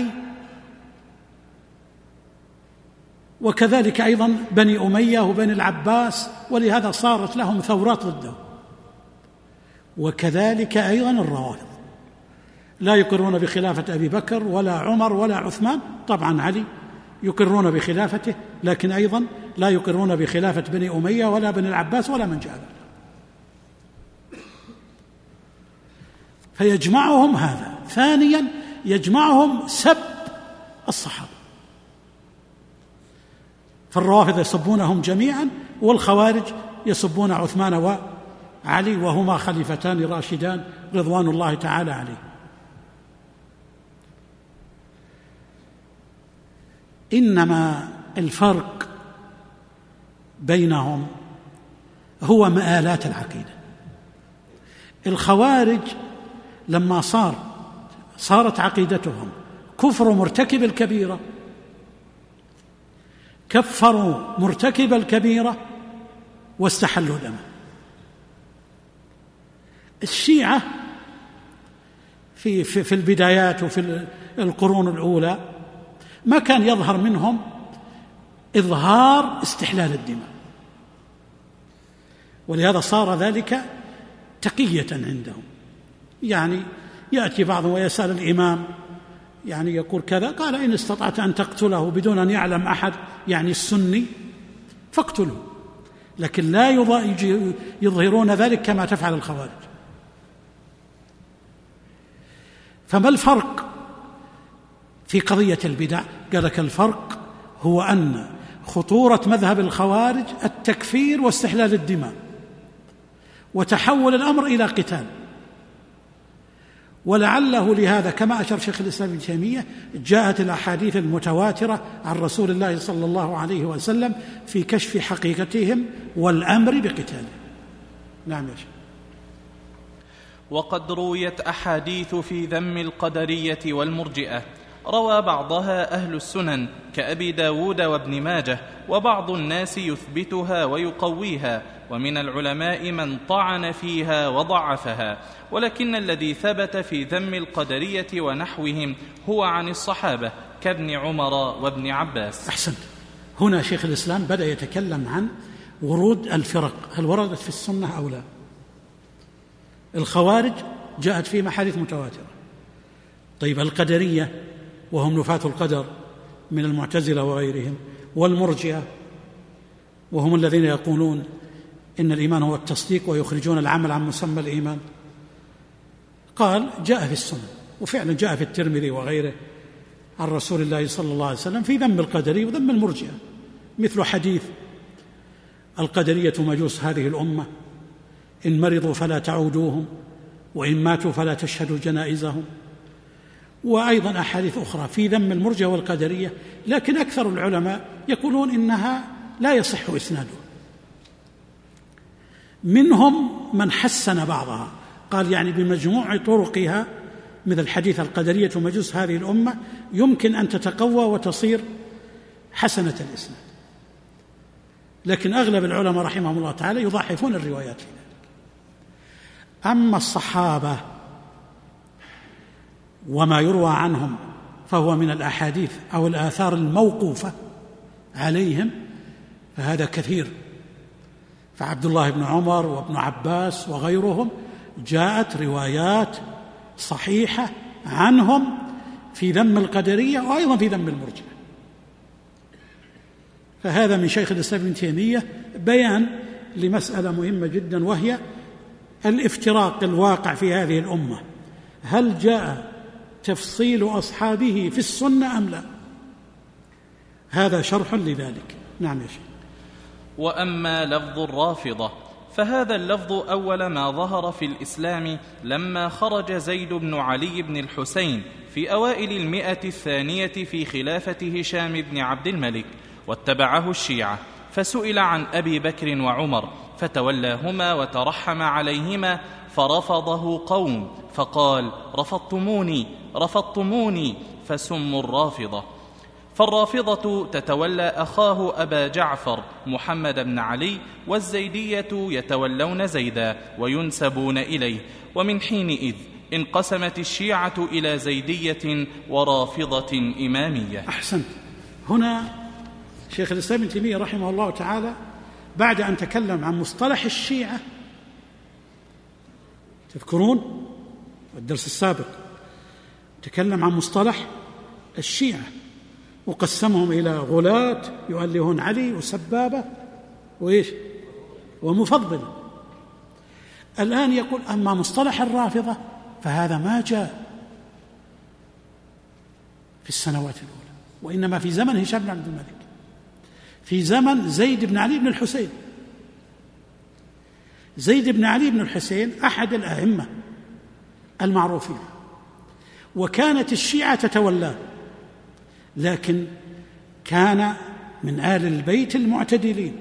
وكذلك أيضا بني أمية وبني العباس، ولهذا صارت لهم ثورات ضده. وكذلك أيضا الروافض لا يقرون بخلافة أبي بكر ولا عمر ولا عثمان، طبعا علي يقرون بخلافته، لكن أيضا لا يقرون بخلافة بني أمية ولا بني العباس ولا من جاء. فيجمعهم هذا. ثانيا يجمعهم سب الصحابة، فالروافض يسبونهم جميعا والخوارج يسبون عثمان وعلي وهما خليفتان راشدان رضوان الله تعالى عليه. إنما الفرق بينهم هو مآلات العقيدة. الخوارج لما صار صارت عقيدتهم كفر مرتكب الكبيرة كفروا مرتكب الكبيرة واستحلوا دمه. الشيعة في, في, في البدايات وفي القرون الأولى ما كان يظهر منهم إظهار استحلال الدماء، ولهذا صار ذلك تقية عندهم. يعني يأتي بعضهم ويسأل الإمام، يعني يقول كذا، قال إن استطعت أن تقتله بدون أن يعلم أحد، يعني السني، فاقتله، لكن لا يظهرون ذلك كما تفعل الخوارج. فما الفرق في قضية البدع؟ قال لك الفرق هو أن خطورة مذهب الخوارج التكفير واستحلال الدماء، وتحول الأمر إلى قتال. ولعله لهذا كما أشار شيخ الإسلام ابن تيمية جاءت الأحاديث المتواترة عن رسول الله صلى الله عليه وسلم في كشف حقيقتهم والأمر بقتالهم. نعم يا شيخ. وقد رويت أحاديث في ذم القدرية والمرجئة، روى بعضها أهل السنن كأبي داود وابن ماجه، وبعض الناس يثبتها ويقويها، ومن العلماء من طعن فيها وضعفها، ولكن الذي ثبت في ذم القدرية ونحوهم هو عن الصحابة كابن عمر وابن عباس. أحسنت. هنا شيخ الإسلام بدأ يتكلم عن ورود الفرق، هل وردت في السنة أو لا؟ الخوارج جاءت فيهم أحاديث متواترة. طيب القدرية وهم نفاة القدر من المعتزلة وغيرهم، والمرجئة وهم الذين يقولون إن الإيمان هو التصديق ويخرجون العمل عن مسمى الإيمان، قال جاء في السنة، وفعلا جاء في الترمذي وغيره عن رسول الله صلى الله عليه وسلم في ذم القدري وذم المرجئة، مثل حديث القدرية مجوس هذه الأمة، إن مرضوا فلا تعودوهم، وإن ماتوا فلا تشهدوا جنائزهم، وأيضا أحاديث أخرى في ذم المرجئة والقدرية، لكن أكثر العلماء يقولون إنها لا يصح إسنادها. منهم من حسن بعضها، قال يعني بمجموع طرقها مثل حديث القدرية مجوس هذه الأمة يمكن أن تتقوى وتصير حسنة الإسناد، لكن أغلب العلماء رحمهم الله تعالى يضعفون الروايات في ذلك. أما الصحابة وما يروى عنهم فهو من الأحاديث أو الآثار الموقوفة عليهم فهذا كثير، فعبد الله بن عمر وابن عباس وغيرهم جاءت روايات صحيحة عنهم في ذم القدرية وأيضا في ذم المرجئة. فهذا من شيخ الإسلام ابن تيمية بيان لمسألة مهمة جدا، وهي الافتراق الواقع في هذه الأمة، هل جاء تفصيل أصحابه في السنة أم لا؟ هذا شرح لذلك. نعم يا شيخ. وأما لفظ الرافضة فهذا اللفظ أول ما ظهر في الإسلام لما خرج زيد بن علي بن الحسين في أوائل المئة الثانية في خلافة هشام بن عبد الملك، واتبعه الشيعة، فسئل عن أبي بكر وعمر فتولاهما وترحم عليهما، فرفضه قوم فقال رفضتموني رفضتموني فسموا الرافضة. فالرافضة تتولى أخاه أبا جعفر محمد بن علي، والزيدية يتولون زيدا وينسبون إليه، ومن حينئذ انقسمت الشيعة إلى زيدية ورافضة إمامية. أحسنت. هنا شيخ الإسلام ابن تيمية رحمه الله تعالى بعد أن تكلم عن مصطلح الشيعة، تذكرون الدرس السابق تكلم عن مصطلح الشيعة وقسمهم إلى غلاة يؤلهون علي وسبابة وإيش ومفضل. الآن يقول أما مصطلح الرافضة فهذا ما جاء في السنوات الأولى، وإنما في زمن هشام بن عبد الملك، في زمن زيد بن علي بن الحسين. زيد بن علي بن الحسين أحد الأئمة المعروفين، وكانت الشيعة تتولاه، لكن كان من آل البيت المعتدلين،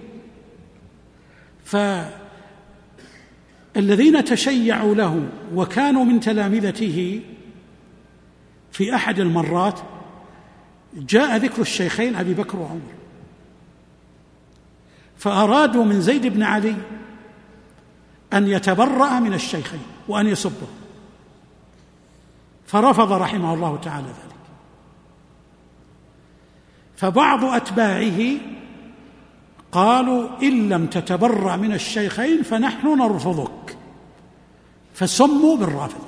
فالذين تشيعوا له وكانوا من تلامذته في أحد المرات جاء ذكر الشيخين أبي بكر وعمر، فأرادوا من زيد بن علي أن يتبرأ من الشيخين وأن يسبه، فرفض رحمه الله تعالى ذلك. فبعض أتباعه قالوا إن لم تتبرأ من الشيخين فنحن نرفضك، فسموا بالرافضة.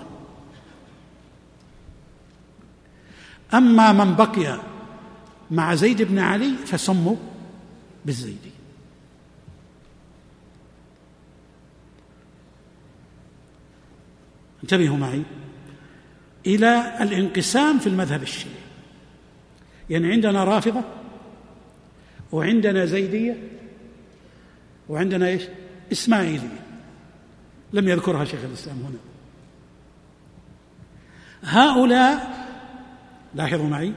أما من بقي مع زيد بن علي فسموا بالزيدي. انتبهوا معي إلى الانقسام في المذهب الشيعي، يعني عندنا رافضة وعندنا زيدية وعندنا إيش؟ إسماعيلية، لم يذكرها شيخ الإسلام هنا. هؤلاء لاحظوا معي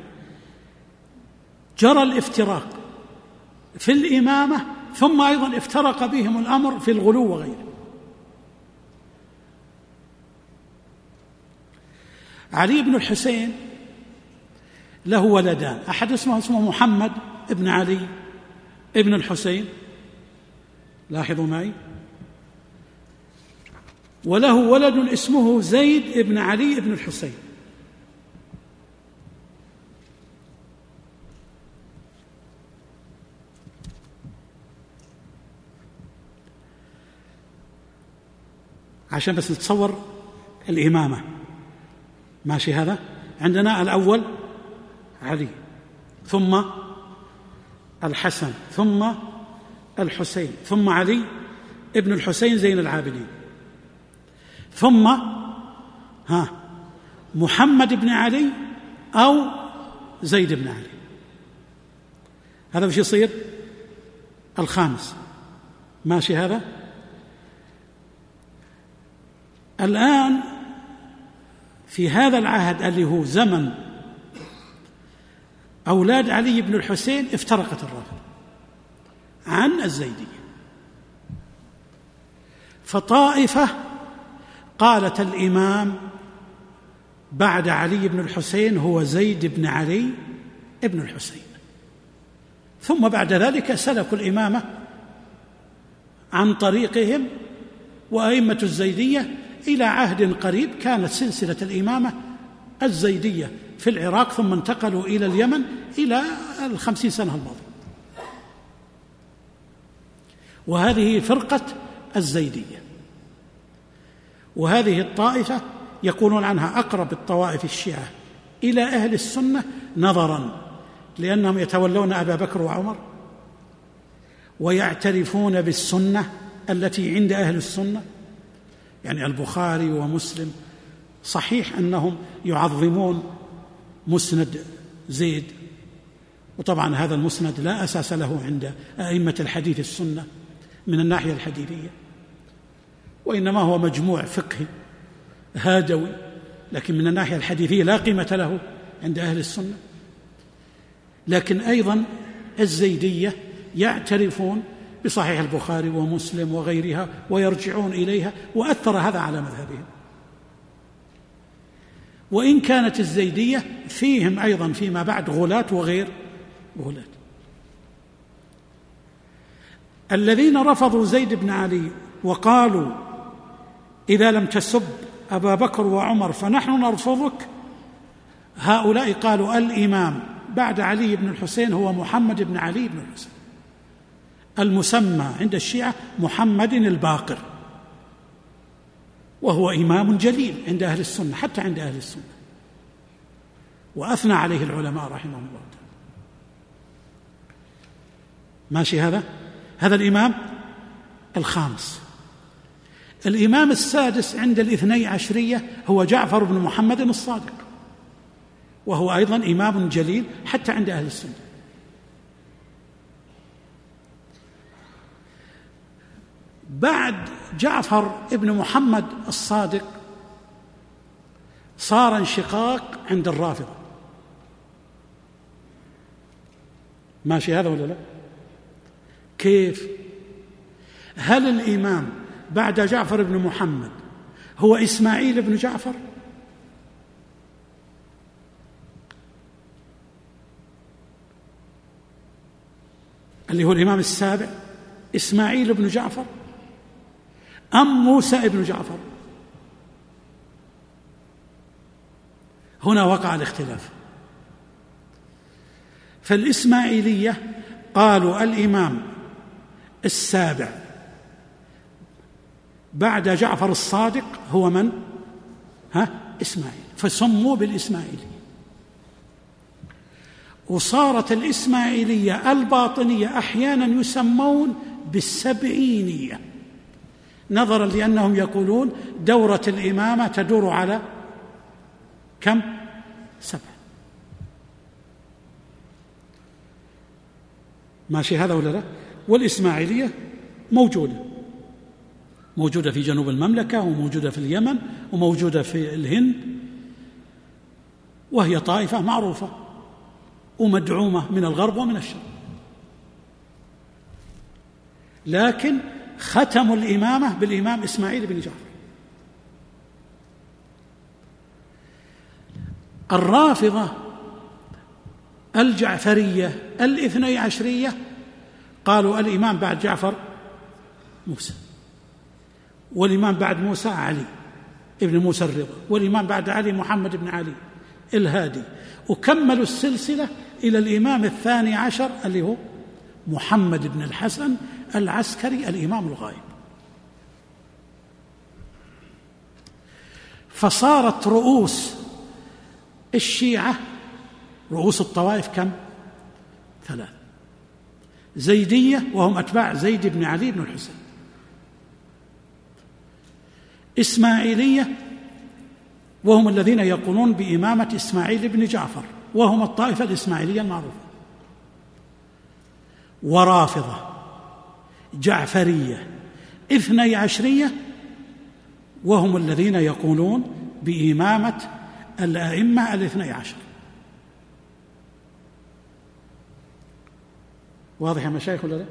جرى الافتراق في الإمامة، ثم أيضا افترق بهم الأمر في الغلو وغيره. علي بن الحسين له ولدان، أحد اسمه اسمه محمد ابن علي ابن الحسين، لاحظوا معي، وله ولد اسمه زيد ابن علي ابن الحسين. عشان بس نتصور الإمامة، ماشي؟ هذا عندنا الأول علي، ثم الحسن، ثم الحسين، ثم علي ابن الحسين زين العابدين، ثم ها محمد بن علي أو زيد بن علي. هذا وش يصير؟ الخامس، ماشي؟ هذا الآن في هذا العهد اللي هو زمن أولاد علي بن الحسين افترقت الرافضة عن الزيدية، فطائفة قالت الإمام بعد علي بن الحسين هو زيد بن علي ابن الحسين، ثم بعد ذلك سلكوا الإمامة عن طريقهم وأئمة الزيدية إلى عهد قريب كانت سلسلة الإمامة الزيدية في العراق، ثم انتقلوا إلى اليمن إلى الخمسين سنة الماضية. وهذه فرقة الزيدية، وهذه الطائفة يقولون عنها أقرب الطوائف الشيعة إلى أهل السنة، نظرا لأنهم يتولون أبا بكر وعمر ويعترفون بالسنة التي عند أهل السنة، يعني البخاري ومسلم صحيح أنهم يعظمون مسند زيد، وطبعا هذا المسند لا أساس له عند أئمة الحديث السنة من الناحية الحديثية، وإنما هو مجموع فقهي هادوي، لكن من الناحية الحديثية لا قيمة له عند أهل السنة. لكن أيضا الزيدية يعترفون بصحيح البخاري ومسلم وغيرها ويرجعون إليها، وأثر هذا على مذهبهم. وإن كانت الزيدية فيهم أيضا فيما بعد غلاة وغير غلاة. الذين رفضوا زيد بن علي وقالوا إذا لم تسب أبا بكر وعمر فنحن نرفضك، هؤلاء قالوا الإمام بعد علي بن الحسين هو محمد بن علي بن الحسين، المسمى عند الشيعة محمد الباقر، وهو إمام جليل عند أهل السنة حتى عند أهل السنة، وأثنى عليه العلماء رحمهم الله تعالى. ماشي؟ هذا هذا الإمام الخامس. الإمام السادس عند الاثني عشرية هو جعفر بن محمد الصادق، وهو أيضا إمام جليل حتى عند أهل السنة. بعد جعفر ابن محمد الصادق صار انشقاق عند الرافضة. ماشي هذا ولا لا؟ كيف؟ هل الإمام بعد جعفر بن محمد هو إسماعيل بن جعفر؟ اللي هو الإمام السابع إسماعيل بن جعفر، أم موسى بن جعفر؟ هنا وقع الاختلاف. فالإسماعيلية قالوا الإمام السابع بعد جعفر الصادق هو من؟ ها؟ إسماعيل، فسموا بالإسماعيلية. وصارت الإسماعيلية الباطنية أحيانا يسمون بالسبعينية، نظرا لأنهم يقولون دورة الإمامة تدور على كم؟ سبع. ماشي هذا ولا لا؟ والإسماعيلية موجودة موجودة في جنوب المملكة، وموجودة في اليمن، وموجودة في الهند، وهي طائفة معروفة ومدعومة من الغرب ومن الشرق، لكن ختموا الإمامة بالإمام إسماعيل بن جعفر. الرافضة الجعفرية الاثني عشرية قالوا الإمام بعد جعفر موسى، والإمام بعد موسى علي ابن موسى الرضا، والإمام بعد علي محمد بن علي الهادي، وكملوا السلسلة إلى الإمام الثاني عشر اللي هو محمد بن الحسن العسكري الإمام الغائب. فصارت رؤوس الشيعة رؤوس الطوائف كم؟ ثلاث: زيدية وهم أتباع زيد بن علي بن الحسين، إسماعيلية وهم الذين يقولون بإمامة إسماعيل بن جعفر وهم الطائفة الإسماعيلية المعروفة، ورافضة جعفرية اثني عشرية وهم الذين يقولون بإمامة الأئمة الاثني عشر. واضح يا مشايخ ولا لا؟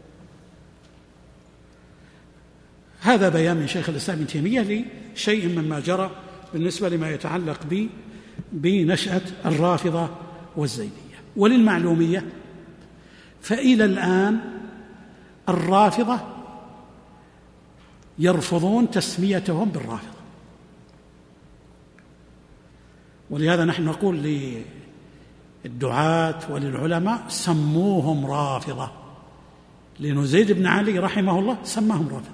هذا بيان من شيخ الإسلام ابن تيمية لشيء مما جرى بالنسبة لما يتعلق ب بنشأة الرافضة والزيدية. وللمعلومية فإلى الآن الرافضة يرفضون تسميتهم بالرافضة، ولهذا نحن نقول للدعاة وللعلماء سموهم رافضة، لأن زيد بن علي رحمه الله سماهم رافضة،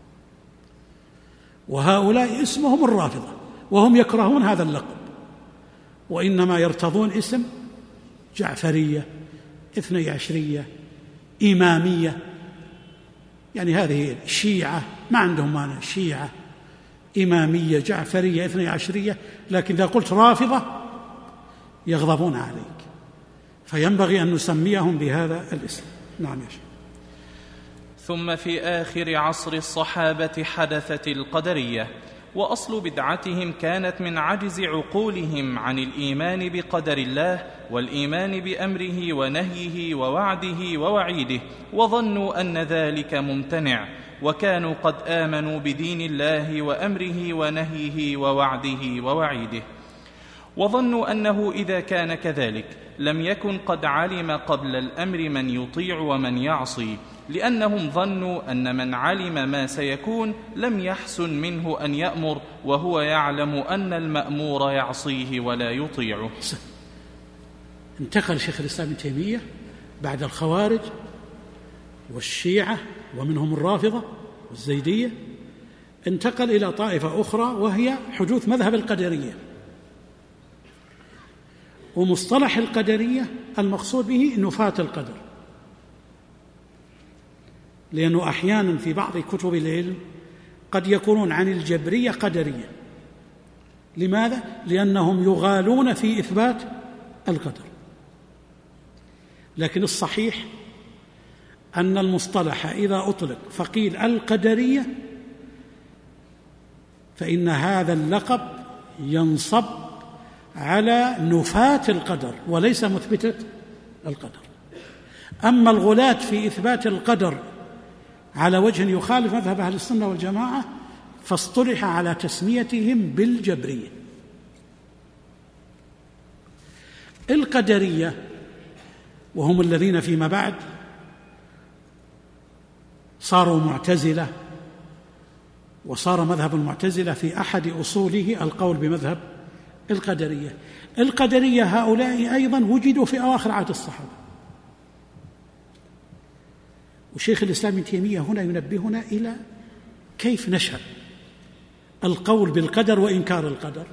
وهؤلاء اسمهم الرافضة وهم يكرهون هذا اللقب، وإنما يرتضون اسم جعفرية اثني عشرية إمامية، يعني هذه شيعة ما عندهم مانع، شيعة إمامية جعفرية اثني عشرية، لكن إذا قلت رافضة يغضبون عليك، فينبغي أن نسميهم بهذا الاسم. نعم يا شيخ. ثم في آخر عصر الصحابة حدثت القدرية، وأصل بدعتهم كانت من عجز عقولهم عن الإيمان بقدر الله والإيمان بأمره ونهيه ووعده ووعيده، وظنوا أن ذلك ممتنع، وكانوا قد آمنوا بدين الله وأمره ونهيه ووعده ووعيده، وظنوا أنه إذا كان كذلك لم يكن قد علم قبل الأمر من يطيع ومن يعصي، لأنهم ظنوا أن من علم ما سيكون لم يحسن منه أن يأمر، وهو يعلم أن المأمور يعصيه ولا يطيعه. انتقل شيخ الإسلام ابن تيمية بعد الخوارج والشيعة ومنهم الرافضة والزيدية، انتقل إلى طائفة أخرى وهي حدوث مذهب القدرية. ومصطلح القدرية المقصود به نفاة القدر، لأنه أحيانا في بعض كتب العلم قد يكونون عن الجبرية قدرية. لماذا؟ لأنهم يغالون في إثبات القدر، لكن الصحيح أن المصطلح إذا أطلق فقيل القدرية فإن هذا اللقب ينصب على نفاة القدر وليس مثبتة القدر. أما الغلاة في إثبات القدر على وجه يخالف مذهب أهل السنة والجماعة فاصطلح على تسميتهم بالجبرية. القدرية وهم الذين فيما بعد صاروا معتزلة، وصار مذهب المعتزلة في أحد أصوله القول بمذهب القدرية. القدرية هؤلاء أيضا وجدوا في أواخر عهد الصحابة، وشيخ الإسلام ابن تيمية هنا ينبهنا إلى كيف نشأ القول بالقدر وإنكار القدر،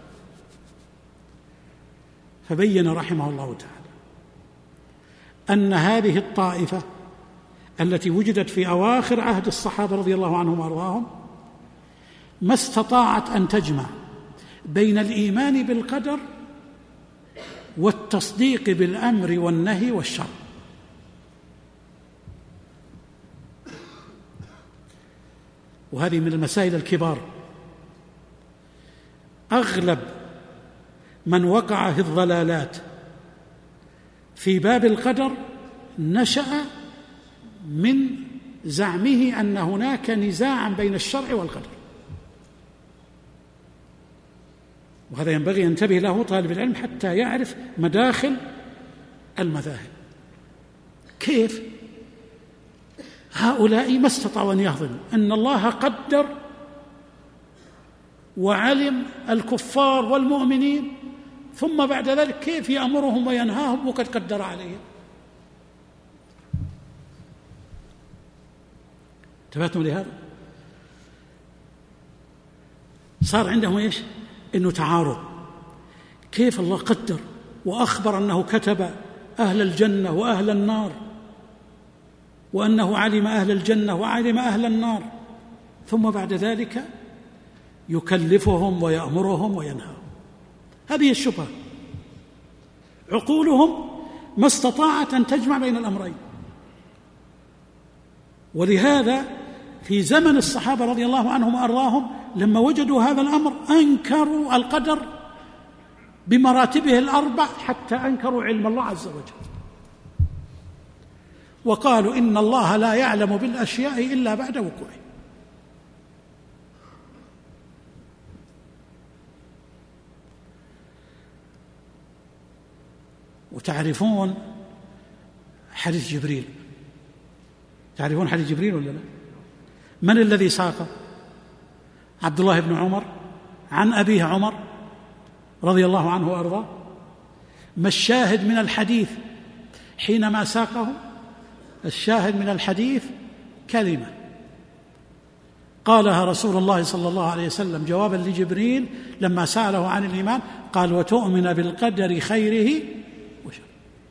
فبين رحمه الله تعالى أن هذه الطائفة التي وجدت في أواخر عهد الصحابة رضي الله عنهم وأرضاهم ما استطاعت أن تجمع بين الإيمان بالقدر والتصديق بالأمر والنهي والشر، وهذه من المسائل الكبار. أغلب من وقع في الضلالات في باب القدر نشأ من زعمه أن هناك نزاعا بين الشرع والقدر، وهذا ينبغي أن ينتبه له طالب العلم حتى يعرف مداخل المذاهب. كيف؟ هؤلاء ما استطاعوا أن يهضموا أن الله قدر وعلم الكفار والمؤمنين، ثم بعد ذلك كيف يأمرهم وينهاهم وقد قدر عليهم. انتبهتم لهذا؟ صار عندهم ايش؟ انه تعارض. كيف الله قدر واخبر انه كتب اهل الجنه واهل النار، وانه علم اهل الجنه وعلم اهل النار، ثم بعد ذلك يكلفهم ويأمرهم وينهاهم؟ هذه الشبهه. عقولهم ما استطاعت ان تجمع بين الامرين. ولهذا في زمن الصحابة رضي الله عنهم وأرضاهم لما وجدوا هذا الأمر أنكروا القدر بمراتبه الأربع، حتى أنكروا علم الله عز وجل، وقالوا إن الله لا يعلم بالأشياء إلا بعد وقوعها. وتعرفون حديث جبريل، تعرفون حديث جبريل ولا لا؟ من الذي ساقه؟ عبد الله بن عمر عن أبيه عمر رضي الله عنه وأرضاه. ما الشاهد من الحديث حينما ساقه؟ الشاهد من الحديث كلمة قالها رسول الله صلى الله عليه وسلم جوابا لجبريل لما سأله عن الإيمان، قال: وتؤمن بالقدر خيره وشره.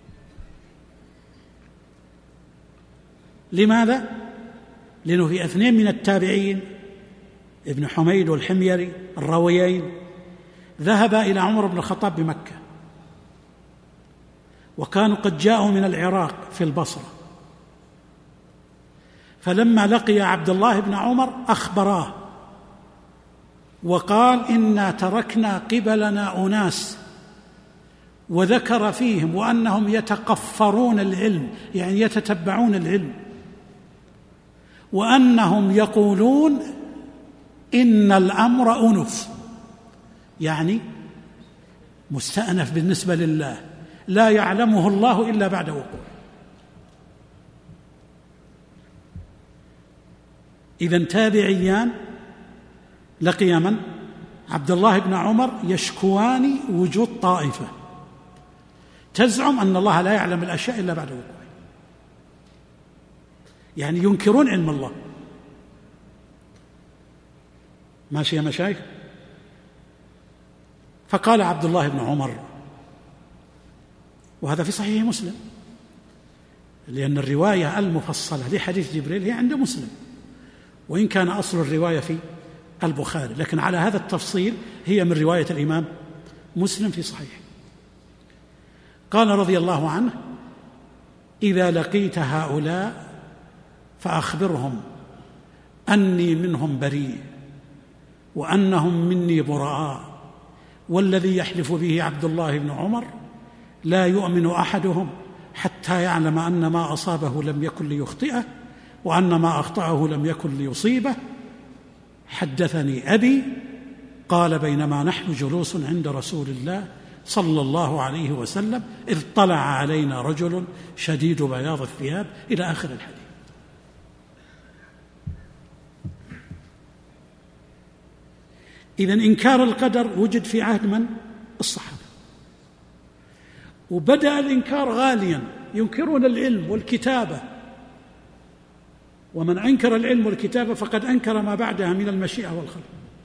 لماذا؟ لأنه في اثنين من التابعين، ابن حميد والحميري الراويين، ذهبا إلى عمر بن الخطاب بمكة، وكانوا قد جاءوا من العراق في البصرة، فلما لقي عبد الله بن عمر أخبراه وقال: إنا تركنا قبلنا أناس، وذكر فيهم وأنهم يتقفرون العلم، يعني يتتبعون العلم، وأنهم يقولون إن الأمر أنف، يعني مستأنف بالنسبة لله، لا يعلمه الله إلا بعد وقوعه. إذن تابعيان لقي من؟ عبد الله بن عمر، يشكوان وجود طائفة تزعم أن الله لا يعلم الأشياء إلا بعد وقوعه، يعني ينكرون علم الله. ماشي يا مشايخ؟ فقال عبد الله بن عمر، وهذا في صحيح مسلم، لأن الرواية المفصلة لحديث جبريل هي عند مسلم، وإن كان أصل الرواية في البخاري، لكن على هذا التفصيل هي من رواية الإمام مسلم في صحيح. قال رضي الله عنه: إذا لقيت هؤلاء فأخبرهم أني منهم بريء وأنهم مني براء، والذي يحلف به عبد الله بن عمر لا يؤمن أحدهم حتى يعلم أن ما أصابه لم يكن ليخطئه، وأن ما أخطأه لم يكن ليصيبه. حدثني أبي قال: بينما نحن جلوس عند رسول الله صلى الله عليه وسلم إذ طلع علينا رجل شديد بياض الثياب، إلى آخر الحديث. إذن إنكار القدر وجد في عهد من؟ الصحابة، وبدأ الإنكار غاليا، ينكرون العلم والكتابة، ومن أنكر العلم والكتابة فقد أنكر ما بعدها من المشيئة والخلق.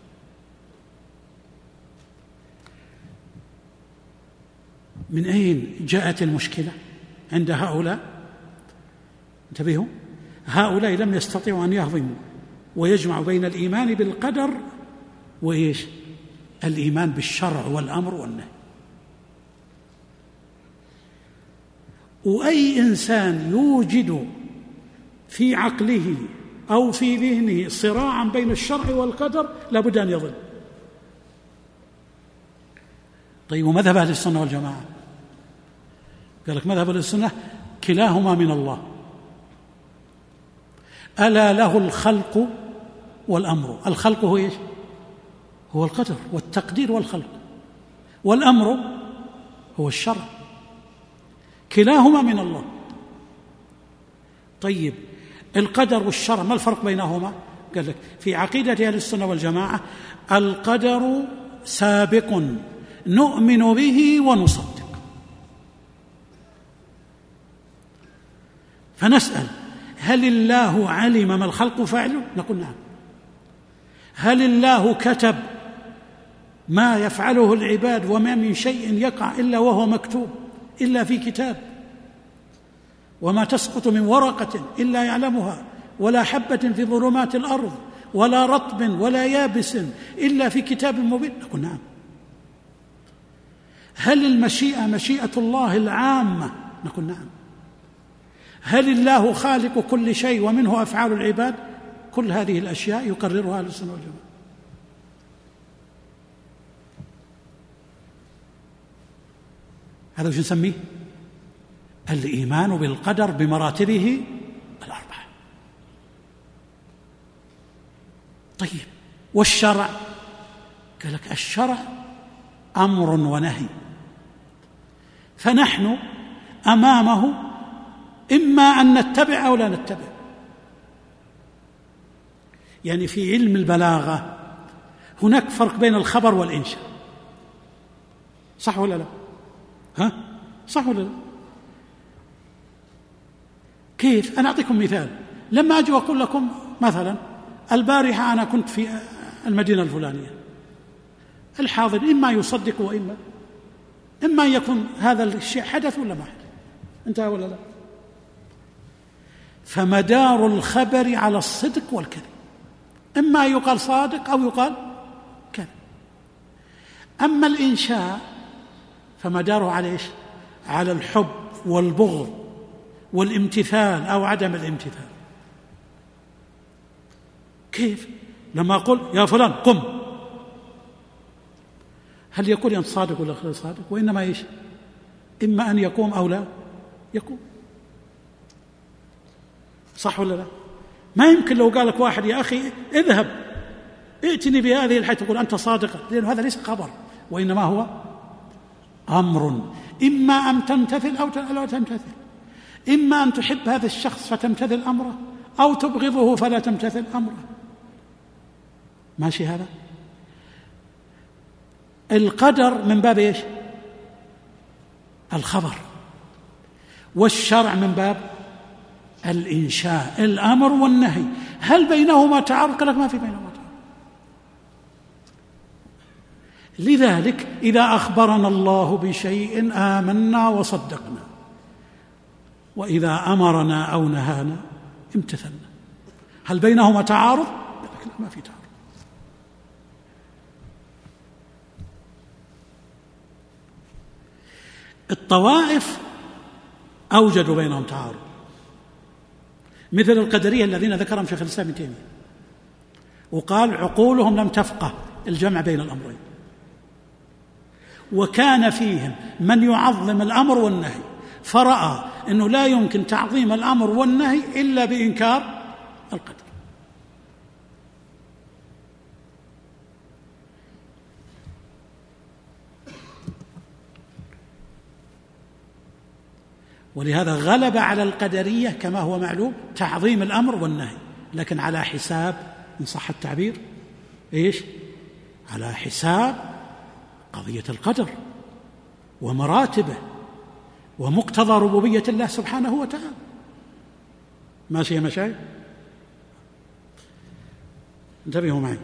من أين جاءت المشكلة عند هؤلاء؟ انتبهوا، هؤلاء لم يستطيعوا أن يهضموا ويجمعوا بين الإيمان بالقدر وإيش؟ الإيمان بالشرع والأمر والنهي. وأي إنسان يوجد في عقله أو في ذهنه صراعا بين الشرع والقدر لابد أن يضل. طيب، ومذهب أهل السنة والجماعة قال لك مذهب أهل السنة كلاهما من الله، ألا له الخلق والأمر. الخلق هو إيش؟ هو القدر والتقدير والخلق، والأمر هو الشرع، كلاهما من الله. طيب، القدر والشرع ما الفرق بينهما؟ قال لك في عقيدة أهل السنة والجماعة القدر سابق نؤمن به ونصدق. فنسأل هل الله علم ما الخلق فاعله؟ نقول نعم. هل الله كتب ما يفعله العباد؟ وما من شيء يقع إلا وهو مكتوب إلا في كتاب، وما تسقط من ورقة إلا يعلمها، ولا حبة في ظلمات الأرض، ولا رطب ولا يابس إلا في كتاب مبين. نقول نعم. هل المشيئة مشيئة الله العامة؟ نقول نعم. هل الله خالق كل شيء ومنه أفعال العباد؟ كل هذه الأشياء يقررها أهل السنة والجماعة. هذا وش نسميه؟ الإيمان بالقدر بمراتبه الأربعة. طيب، والشرع؟ قال لك الشرع أمر ونهي، فنحن أمامه إما أن نتبع أو لا نتبع. يعني في علم البلاغة هناك فرق بين الخبر والإنشاء، صح ولا لا؟ ها؟ صح ولا لا؟ كيف؟ أنا أعطيكم مثال. لما أجي أقول لكم مثلا البارحة أنا كنت في المدينة الفلانية، الحاضر إما يصدق وإما إما يكون هذا الشيء حدث ولا ما حدث، انتهى ولا لا؟ فمدار الخبر على الصدق والكذب، إما يقال صادق أو يقال كذب. أما الإنشاء فمداره على إيش؟ على الحب والبغض والامتثال أو عدم الامتثال. كيف؟ لما أقول يا فلان قم، هل يقول أنت صادق ولا غير صادق؟ وإنما إيش؟ إما أن يقوم أو لا يقوم، صح ولا لا؟ ما يمكن لو قال لك واحد يا أخي اذهب ائتني بهذه الحياة تقول أنت صادق، لأن هذا ليس خبر وإنما هو أمر، إما أن تمتثل أو لا تمتثل، إما أن تحب هذا الشخص فتمتثل أمره أو تبغضه فلا تمتثل أمره. ماشي هذا؟ القدر من باب إيش؟ الخبر، والشرع من باب الإنشاء، الأمر والنهي. هل بينهما تعارض؟ قال لك ما في بينهما تعارض. لذلك إذا أخبرنا الله بشيء آمنا وصدقنا، وإذا أمرنا أو نهانا امتثلنا. هل بينهما تعارض؟ قال لك لا، ما في تعارض. الطوائف أوجدوا بينهم تعارض، مثل القدرية الذين ذكرهم شيخ الإسلام ابن تيمية، وقال عقولهم لم تفقه الجمع بين الأمرين، وكان فيهم من يعظم الأمر والنهي، فرأى أنه لا يمكن تعظيم الأمر والنهي إلا بإنكار القدر. ولهذا غلب على القدرية كما هو معلوم تعظيم الأمر والنهي، لكن على حساب، إن صح التعبير، إيش؟ على حساب قضية القدر ومراتبه ومقتضى ربوبية الله سبحانه وتعالى. ماشي يا مشايخ؟ انتبهوا معي.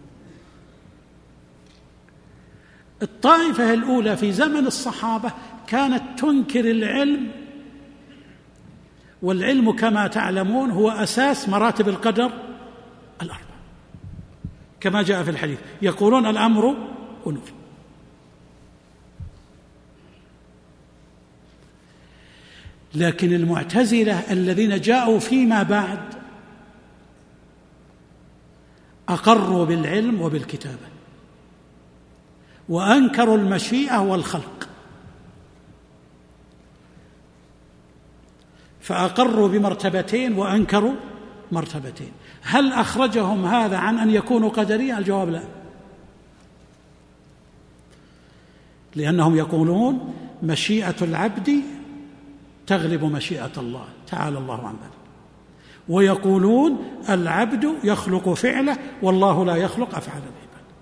الطائفة الأولى في زمن الصحابة كانت تنكر العلم، والعلم كما تعلمون هو أساس مراتب القدر الأربع كما جاء في الحديث، يقولون الأمر أنوف. لكن المعتزلة الذين جاءوا فيما بعد أقروا بالعلم وبالكتابة، وأنكروا المشيئة والخلق، فأقروا بمرتبتين وأنكروا مرتبتين. هل أخرجهم هذا عن أن يكونوا قدرية؟ الجواب لا، لأنهم يقولون مشيئة العبد تغلب مشيئة الله تعالى الله عن ذلك، ويقولون العبد يخلق فعله والله لا يخلق أفعال العباد.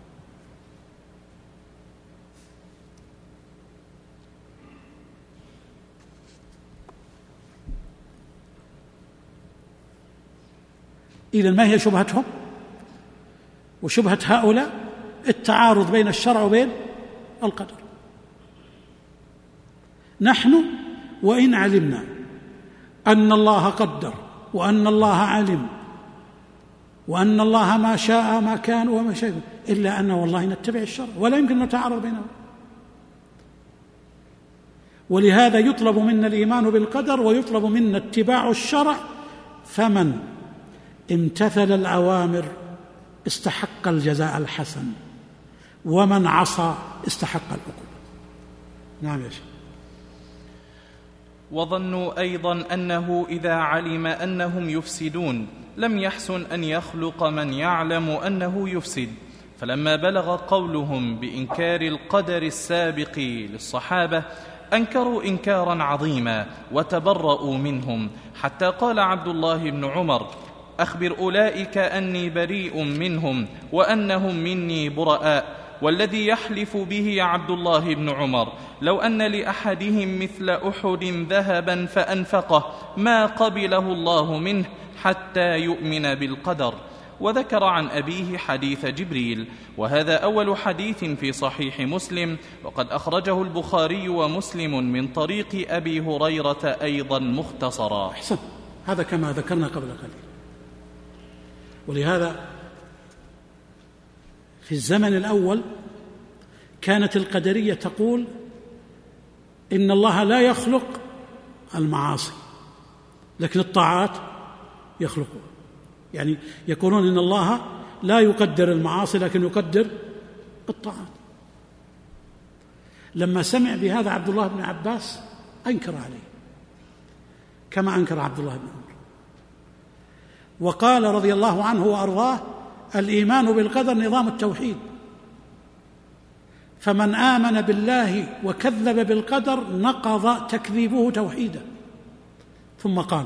إذن ما هي شبهتهم وشبهة هؤلاء؟ التعارض بين الشرع وبين القدر. نحن وإن علمنا أن الله قدر وأن الله علم وأن الله ما شاء ما كان وما شاء، إلا أنه والله نتبع الشرع ولا يمكن نتعارض بينهم. ولهذا يطلب منا الإيمان بالقدر ويطلب منا اتباع الشرع، فمن امتثل الأوامر استحق الجزاء الحسن، ومن عصى استحق العقوبة. نعم يا شيخ. وظنوا أيضا أنه إذا علم أنهم يفسدون لم يحسن أن يخلق من يعلم أنه يفسد، فلما بلغ قولهم بإنكار القدر السابق للصحابة أنكروا إنكارا عظيما وتبرؤوا منهم، حتى قال عبد الله بن عمر: أخبر أولئك أني بريء منهم وأنهم مني براء. والذي يحلف به عبد الله بن عمر لو أن لأحدهم مثل أحد ذهبا فأنفقه ما قبله الله منه حتى يؤمن بالقدر. وذكر عن أبيه حديث جبريل، وهذا أول حديث في صحيح مسلم، وقد أخرجه البخاري ومسلم من طريق أبي هريرة أيضا مختصرا. أحسن، هذا كما ذكرنا قبل قليل. ولهذا في الزمن الأول كانت القدرية تقول إن الله لا يخلق المعاصي لكن الطاعات يخلقها، يعني يقولون إن الله لا يقدر المعاصي لكن يقدر الطاعات. لما سمع بهذا عبد الله بن عباس أنكر عليه كما أنكر عبد الله بن عمر، وقال رضي الله عنه وأرضاه: الإيمان بالقدر نظام التوحيد، فمن آمن بالله وكذب بالقدر نقض تكذيبه توحيدا. ثم قال،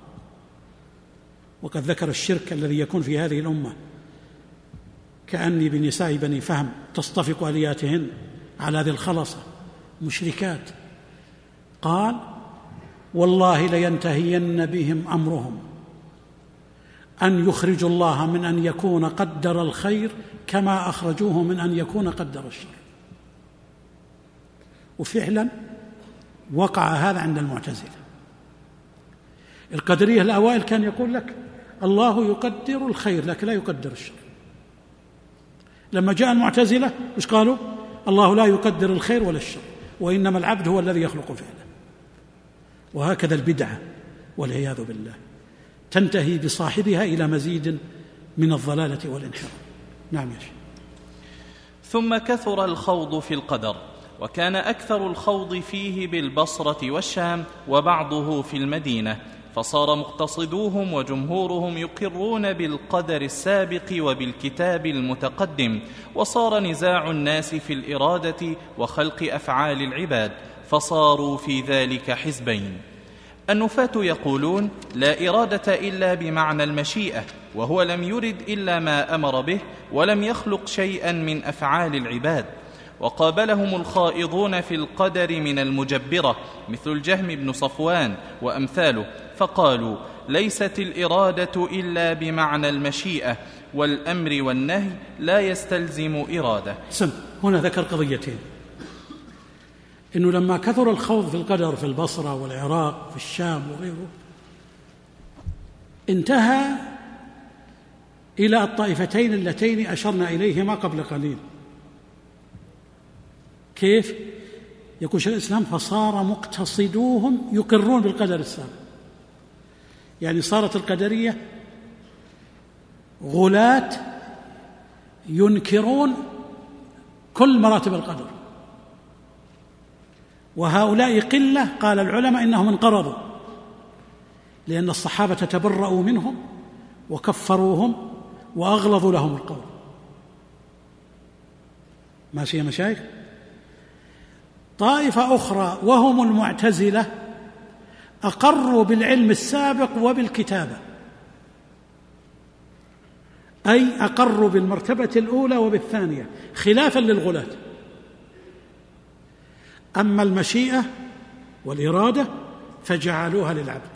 وقد ذكر الشرك الذي يكون في هذه الأمة، كأني بنساء بني فهم تصطفق آلياتهن على ذي الخلصة مشركات، قال: والله لينتهين بهم أمرهم أن يخرجوا الله من أن يكون قدر الخير كما أخرجوه من أن يكون قدر الشر. وفعلا وقع هذا عند المعتزلة. القدرية الأوائل كان يقول لك الله يقدر الخير لكن لا يقدر الشر. لما جاء المعتزلة إيش قالوا؟ الله لا يقدر الخير ولا الشر، وإنما العبد هو الذي يخلق فعله. وهكذا البدعة والعياذ بالله تنتهي بصاحبها إلى مزيد من الضلالة والانحراف. نعم يا شيخ. ثم كثر الخوض في القدر، وكان أكثر الخوض فيه بالبصرة والشام وبعضه في المدينة، فصار مقتصدوهم وجمهورهم يقرون بالقدر السابق وبالكتاب المتقدم، وصار نزاع الناس في الإرادة وخلق أفعال العباد، فصاروا في ذلك حزبين. النفاة يقولون لا إرادة إلا بمعنى المشيئة، وهو لم يرد إلا ما أمر به ولم يخلق شيئا من أفعال العباد. وقابلهم الخائضون في القدر من المجبرة مثل الجهم بن صفوان وأمثاله، فقالوا ليست الإرادة إلا بمعنى المشيئة، والأمر والنهي لا يستلزم إرادة. سم هنا ذكر قضيتين، إنه لما كثر الخوض في القدر في البصرة والعراق في الشام وغيره انتهى إلى الطائفتين اللتين أشرنا إليهما قبل قليل. كيف؟ يقول شيخ الإسلام: فصار مقتصدوهم يقرون بالقدر السابق، يعني صارت القدرية غلاة ينكرون كل مراتب القدر، وهؤلاء قلة قال العلماء إنهم انقرضوا، لأن الصحابة تبرؤوا منهم وكفروهم وأغلظوا لهم القول. ماشي يا مشايخ؟ طائفة أخرى وهم المعتزلة أقروا بالعلم السابق وبالكتابة، أي أقروا بالمرتبة الأولى وبالثانية خلافا للغلاة. أما المشيئة والإرادة فجعلوها للعبد،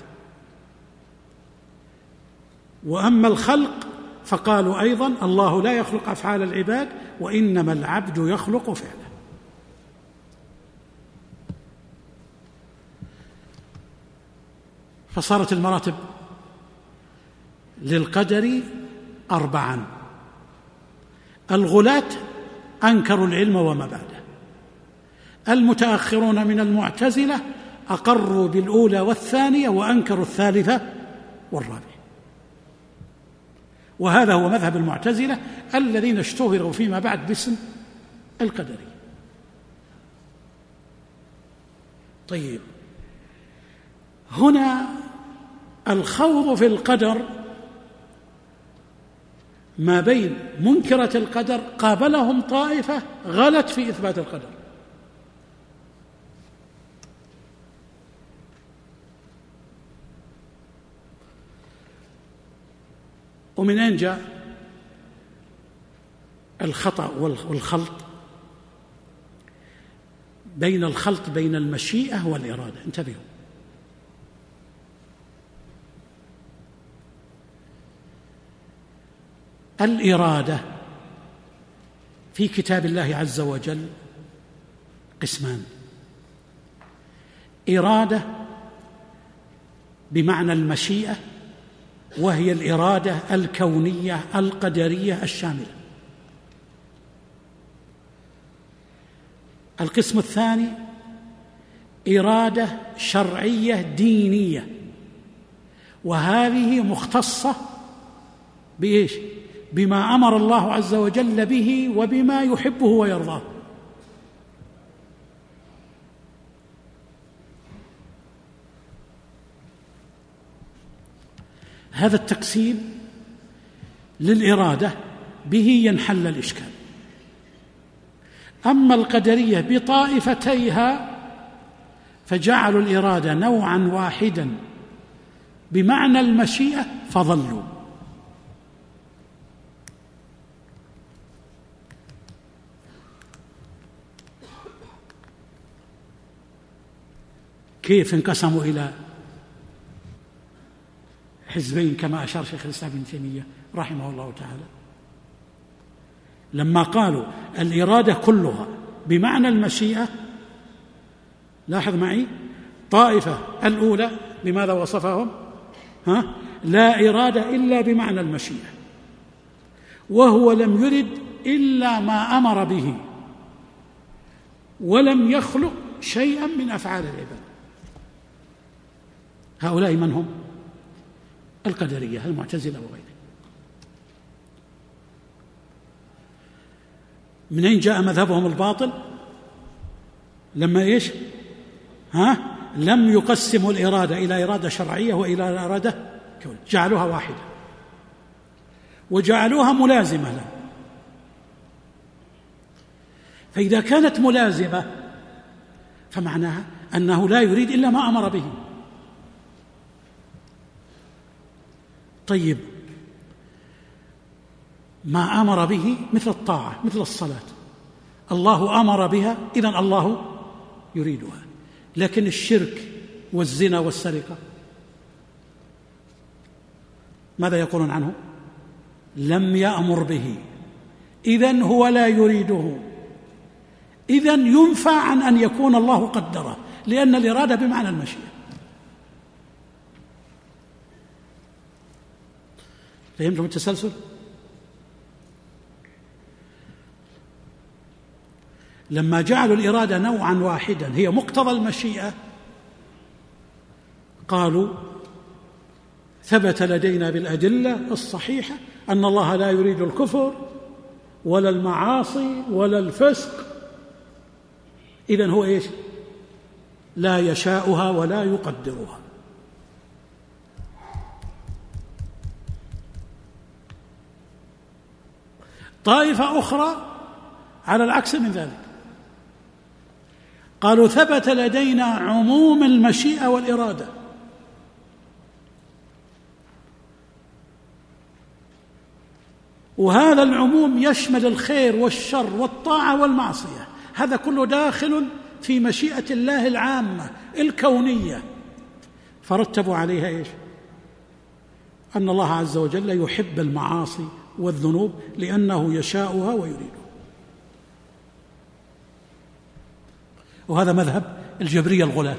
وأما الخلق فقالوا أيضا الله لا يخلق أفعال العباد وإنما العبد يخلق فعله. فصارت المراتب للقدر أربعا. الغلاة أنكروا العلم وما بعده، المتأخرون من المعتزلة أقروا بالأولى والثانية وأنكروا الثالثة والرابعة، وهذا هو مذهب المعتزلة الذين اشتهروا فيما بعد باسم القدري. طيب، هنا الخوض في القدر ما بين منكرة القدر قابلهم طائفة غلت في إثبات القدر، ومن أين جاء الخطأ والخلط بين الخلط بين المشيئة والإرادة؟ انتبهوا، الإرادة في كتاب الله عز وجل قسمان: إرادة بمعنى المشيئة، وهي الإرادة الكونية القدرية الشاملة. القسم الثاني إرادة شرعية دينية، وهذه مختصة بإيش؟ بما أمر الله عز وجل به وبما يحبه ويرضاه. هذا التقسيم للإرادة به ينحل الإشكال. أما القدرية بطائفتيها فجعلوا الإرادة نوعا واحدا بمعنى المشيئة فضلوا. كيف انقسموا إلى حزبين كما أشار شيخ الإسلام ابن تيمية رحمه الله تعالى؟ لما قالوا الإرادة كلها بمعنى المشيئة، لاحظ معي، طائفة الأولى لماذا وصفهم؟ ها؟ لا إرادة إلا بمعنى المشيئة، وهو لم يرد إلا ما أمر به ولم يخلق شيئا من أفعال العباد. هؤلاء من هم؟ القدرية المعتزلة وغيرهم. من أين جاء مذهبهم الباطل؟ لما إيش؟ ها؟ لم يقسموا الإرادة إلى إرادة شرعية وإلى إرادة كونية، جعلوها واحدة وجعلوها ملازمة له. فإذا كانت ملازمة فمعناها أنه لا يريد إلا ما أمر به. طيب، ما أمر به مثل الطاعة، مثل الصلاة، الله أمر بها، إذن الله يريدها. لكن الشرك والزنا والسرقة ماذا يقولون عنه؟ لم يأمر به، إذن هو لا يريده، إذن ينفع عن أن يكون الله قدره، لأن الإرادة بمعنى المشيئة. فهمتم التسلسل؟ لما جعلوا الإرادة نوعا واحدا هي مقتضى المشيئة، قالوا ثبت لدينا بالأدلة الصحيحة أن الله لا يريد الكفر ولا المعاصي ولا الفسق. إذن هو إيش؟ لا يشاؤها ولا يقدرها. طائفة أخرى على العكس من ذلك، قالوا ثبت لدينا عموم المشيئة والإرادة، وهذا العموم يشمل الخير والشر والطاعة والمعصية، هذا كله داخل في مشيئة الله العامة الكونية. فرتبوا عليها إيش؟ أن الله عز وجل يحب المعاصي والذنوب لأنه يشاؤها ويريدها. وهذا مذهب الجبرية الغلاة.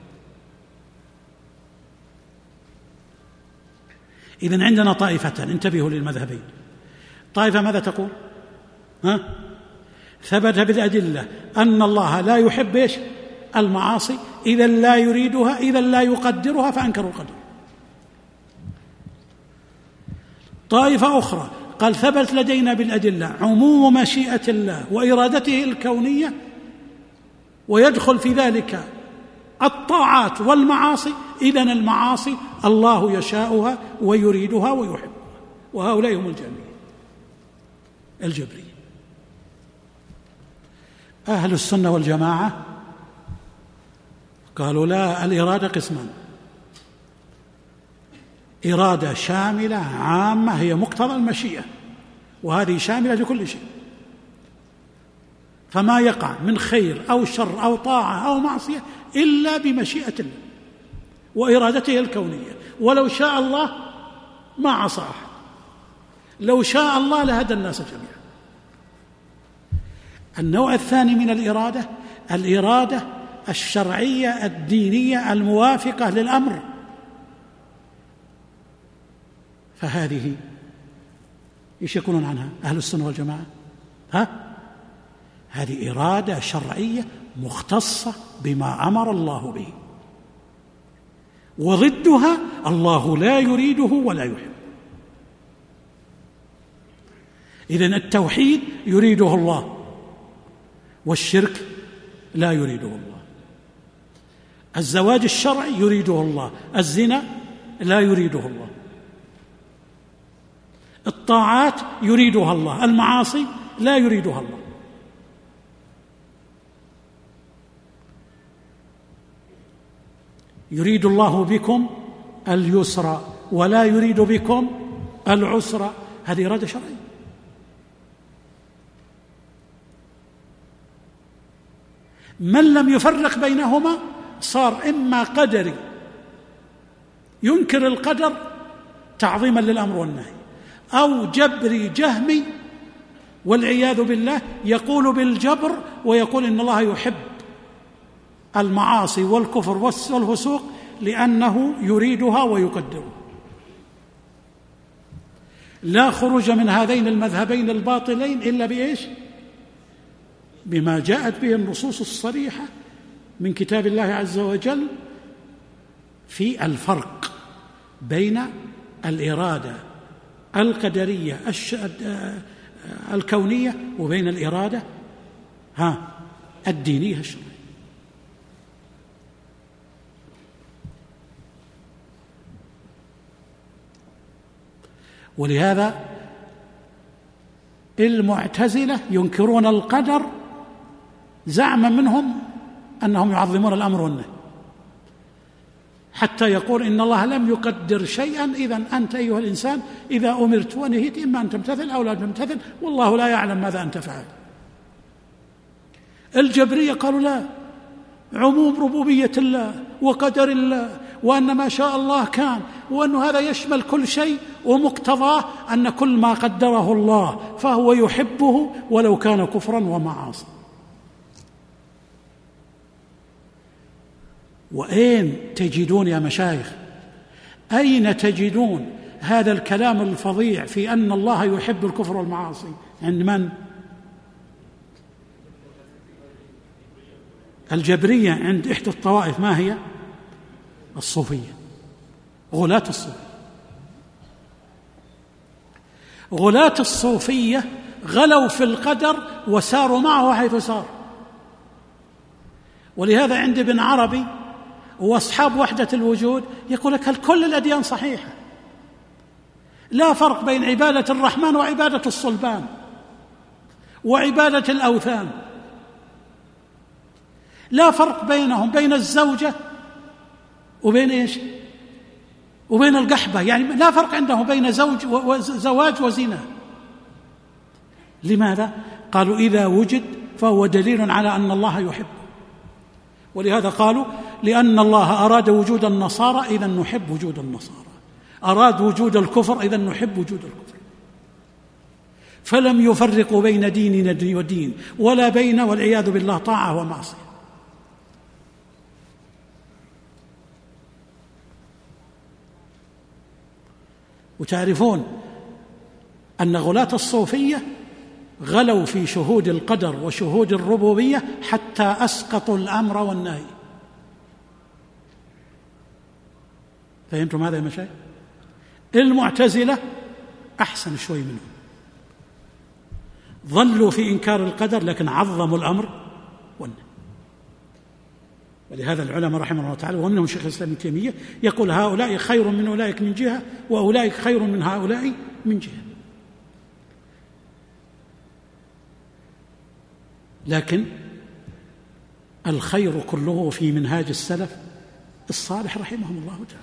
إذن عندنا طائفتان، انتبهوا للمذهبين. طائفة ماذا تقول؟ ها؟ ثبت بالأدلة أن الله لا يحب إيش؟ المعاصي، إذا لا يريدها، إذا لا يقدرها، فأنكروا القدر. طائفة أخرى قال ثبت لدينا بالأدلة عموم مشيئة الله وإرادته الكونية، ويدخل في ذلك الطاعات والمعاصي، إذن المعاصي الله يشاؤها ويريدها ويحبها. وهؤلاء هم الجهمية الجبرية. أهل السنة والجماعة قالوا لا، الإرادة قسمان: إرادة شاملة عامة هي مقتضى المشيئة، وهذه شاملة لكل شيء، فما يقع من خير أو شر أو طاعة أو معصية إلا بمشيئة الله وإرادته الكونية. ولو شاء الله ما عصى أحد، لو شاء الله لهدى الناس جميعا. النوع الثاني من الإرادة الإرادة الشرعية الدينية الموافقة للأمر، فهذه ايش يقولون عنها أهل السنة والجماعة؟ ها؟ هذه إرادة شرعية مختصة بما أمر الله به، وضدها الله لا يريده ولا يحب. إذن التوحيد يريده الله، والشرك لا يريده الله. الزواج الشرعي يريده الله، الزنا لا يريده الله. الطاعات يريدها الله، المعاصي لا يريدها الله. يريد الله بكم اليسر ولا يريد بكم العسر، هذه إرادة شرعية. من لم يفرق بينهما صار إما قدري ينكر القدر تعظيما للأمر والنهي، أو جبري جهمي والعياذ بالله يقول بالجبر ويقول إن الله يحب المعاصي والكفر والفسوق لأنه يريدها ويقدرها. لا خروج من هذين المذهبين الباطلين إلا بإيش؟ بما جاءت به النصوص الصريحة من كتاب الله عز وجل في الفرق بين الإرادة القدرية الكونية وبين الإرادة ها الدينية الشرعية. ولهذا المعتزلة ينكرون القدر زعما منهم أنهم يعظمون الأمر والنهي، حتى يقول إن الله لم يقدر شيئا، إذن أنت أيها الإنسان إذا أمرت ونهيت إما أن تمتثل أو لا تمتثل، والله لا يعلم ماذا أنت فعل. الجبرية قالوا لا، عموم ربوبية الله وقدر الله، وأن ما شاء الله كان، وأن هذا يشمل كل شيء، ومقتضاه أن كل ما قدره الله فهو يحبه ولو كان كفرا ومعاصي. وأين تجدون يا مشايخ، أين تجدون هذا الكلام الفظيع في أن الله يحب الكفر والمعاصي؟ عند من؟ الجبرية، عند إحدى الطوائف. ما هي؟ الصوفية، غلاة الصوفية. غلاة الصوفية غلوا في القدر وساروا معه حيث سار. ولهذا عند ابن عربي وأصحاب وحدة الوجود يقول لك هل كل الأديان صحيحة؟ لا فرق بين عبادة الرحمن وعبادة الصلبان وعبادة الأوثان، لا فرق بينهم، بين الزوجة وبين إيش؟ وبين القحبة، يعني لا فرق عندهم بين زوج وزواج وزنا. لماذا؟ قالوا إذا وجد فهو دليل على أن الله يحبه. ولهذا قالوا لأن الله أراد وجود النصارى إذا نحب وجود النصارى، أراد وجود الكفر إذا نحب وجود الكفر، فلم يفرقوا بين دين ودين ولا بين والعياذ بالله طاعة ومعصية. وتعرفون أن غلاة الصوفية غلوا في شهود القدر وشهود الربوبية حتى أسقطوا الأمر والنهي. فهمتم هذا يا مشايخ؟ المعتزلة أحسن شوي منهم، ظلوا في إنكار القدر لكن عظموا الأمر والنهي. ولهذا العلماء رحمه الله تعالى ومنهم شيخ الإسلام ابن تيمية يقول هؤلاء خير من أولئك من جهة وأولئك خير من هؤلاء من جهة. لكن الخير كله في منهاج السلف الصالح رحمهم الله تعالى.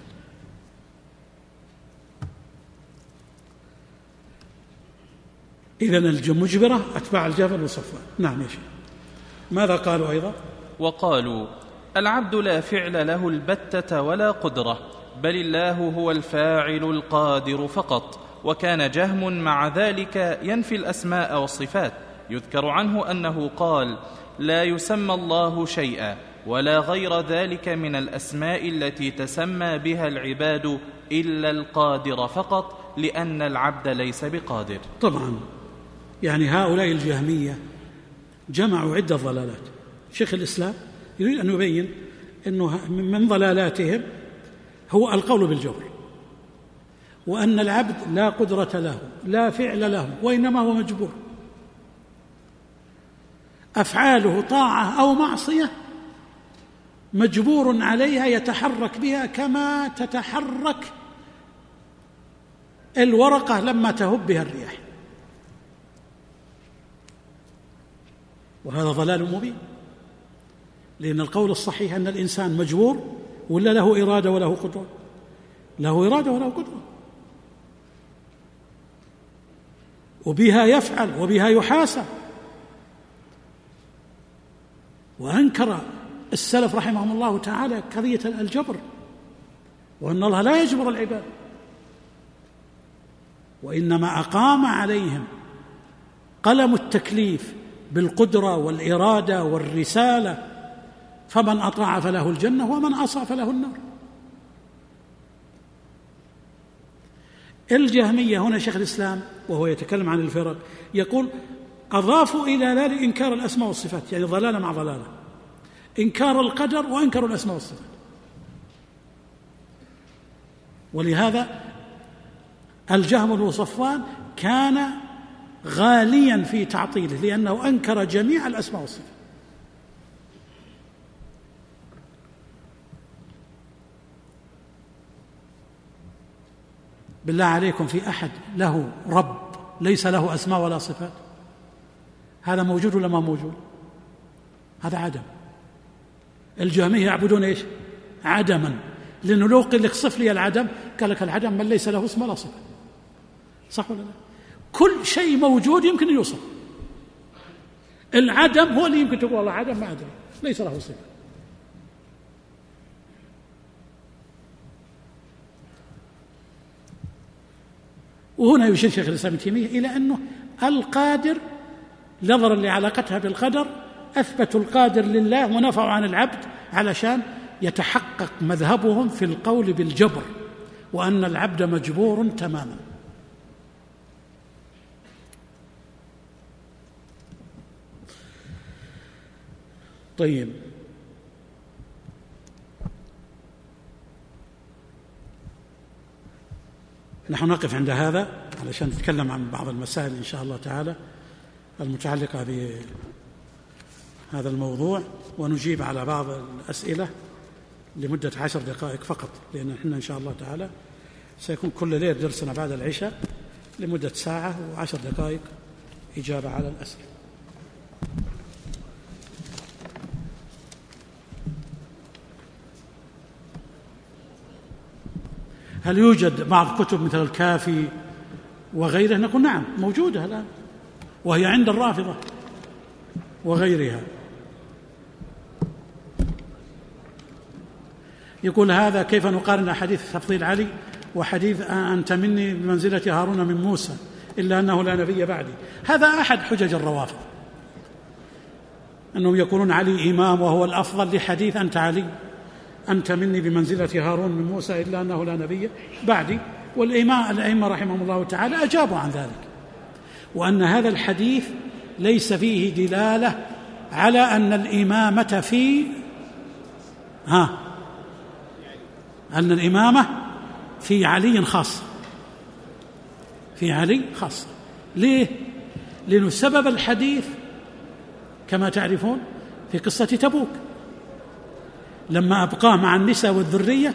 إذن المجبرة أتباع الجبل وصفوان. نعم يا شيخ. ماذا قالوا أيضا؟ وقالوا العبد لا فعل له البتة ولا قدرة، بل الله هو الفاعل القادر فقط. وكان جهم مع ذلك ينفي الأسماء والصفات، يذكر عنه أنه قال لا يسمى الله شيئا ولا غير ذلك من الأسماء التي تسمى بها العباد إلا القادر فقط، لأن العبد ليس بقادر. طبعا يعني هؤلاء الجهمية جمعوا عدة ضلالات. شيخ الإسلام يريد أن يبين أنه من ضلالاتهم هو القول بالجبر، وأن العبد لا قدرة له لا فعل له وإنما هو مجبور، أفعاله طاعة أو معصية مجبور عليها يتحرك بها كما تتحرك الورقة لما تهب بها الرياح. وهذا ضلال مبين، لأن القول الصحيح أن الإنسان مجبور ولا له إرادة وله قدرة؟ له إرادة وله قدرة، وبها يفعل وبها يحاسب. وأنكر السلف رحمهم الله تعالى قضية الجبر، وأن الله لا يجبر العباد، وإنما أقام عليهم قلم التكليف بالقدرة والإرادة والرسالة، فمن أطاع فله الجنة ومن عصى فله النار. الجهمية هنا شيخ الإسلام وهو يتكلم عن الفرق يقول أضافوا إلى ذلك إنكار الأسماء والصفات، يعني ضلالة مع ضلالة، إنكار القدر وإنكار الأسماء والصفات. ولهذا الجهم بن صفوان كان غاليا في تعطيله، لأنه أنكر جميع الأسماء والصفات. بالله عليكم في أحد له رب ليس له أسماء ولا صفات؟ هذا موجود ولا ما موجود؟ هذا عدم. الجهمية يعبدون إيش؟ عدما، لأنه لو قل لك صف لي العدم قال لك العدم من ليس له اسم ولا صفة. صح ولا لا؟ كل شيء موجود يمكن يوصف، العدم هو اللي يمكن تقول والله عدم ما أدري ليس له صفة. وهنا يشير شيخ الإسلام ابن تيمية إلى أنه القادر نظرا لعلاقتها بالقدر أثبتوا القادر لله ونفعوا عن العبد علشان يتحقق مذهبهم في القول بالجبر، وأن العبد مجبور تماما. طيب، نحن نقف عند هذا علشان نتكلم عن بعض المسائل إن شاء الله تعالى المتعلقة بهذا الموضوع، ونجيب على بعض الأسئلة لمدة عشر دقائق فقط، لأن احنا إن شاء الله تعالى سيكون كل ليلة درسنا بعد العشاء لمدة ساعة وعشر دقائق إجابة على الأسئلة. هل يوجد بعض كتب مثل الكافي وغيره؟ نقول نعم موجودة الآن، وهي عند الرافضة وغيرها. يقول هذا كيف نقارن حديث تفضيل علي وحديث أنت مني بمنزلة هارون من موسى إلا أنه لا نبي بعدي؟ هذا أحد حجج الروافض، أنهم يقولون علي إمام وهو الأفضل، لحديث أنت علي أنت مني بمنزلة هارون من موسى إلا أنه لا نبي بعدي. والأئمة رحمهم الله تعالى أجابوا عن ذلك، وأن هذا الحديث ليس فيه دلالة على أن الإمامة في ها أن الإمامة في علي خاصة، في علي خاصة. ليه؟ لأن سبب الحديث كما تعرفون في قصة تبوك، لما أبقاه مع النساء والذرية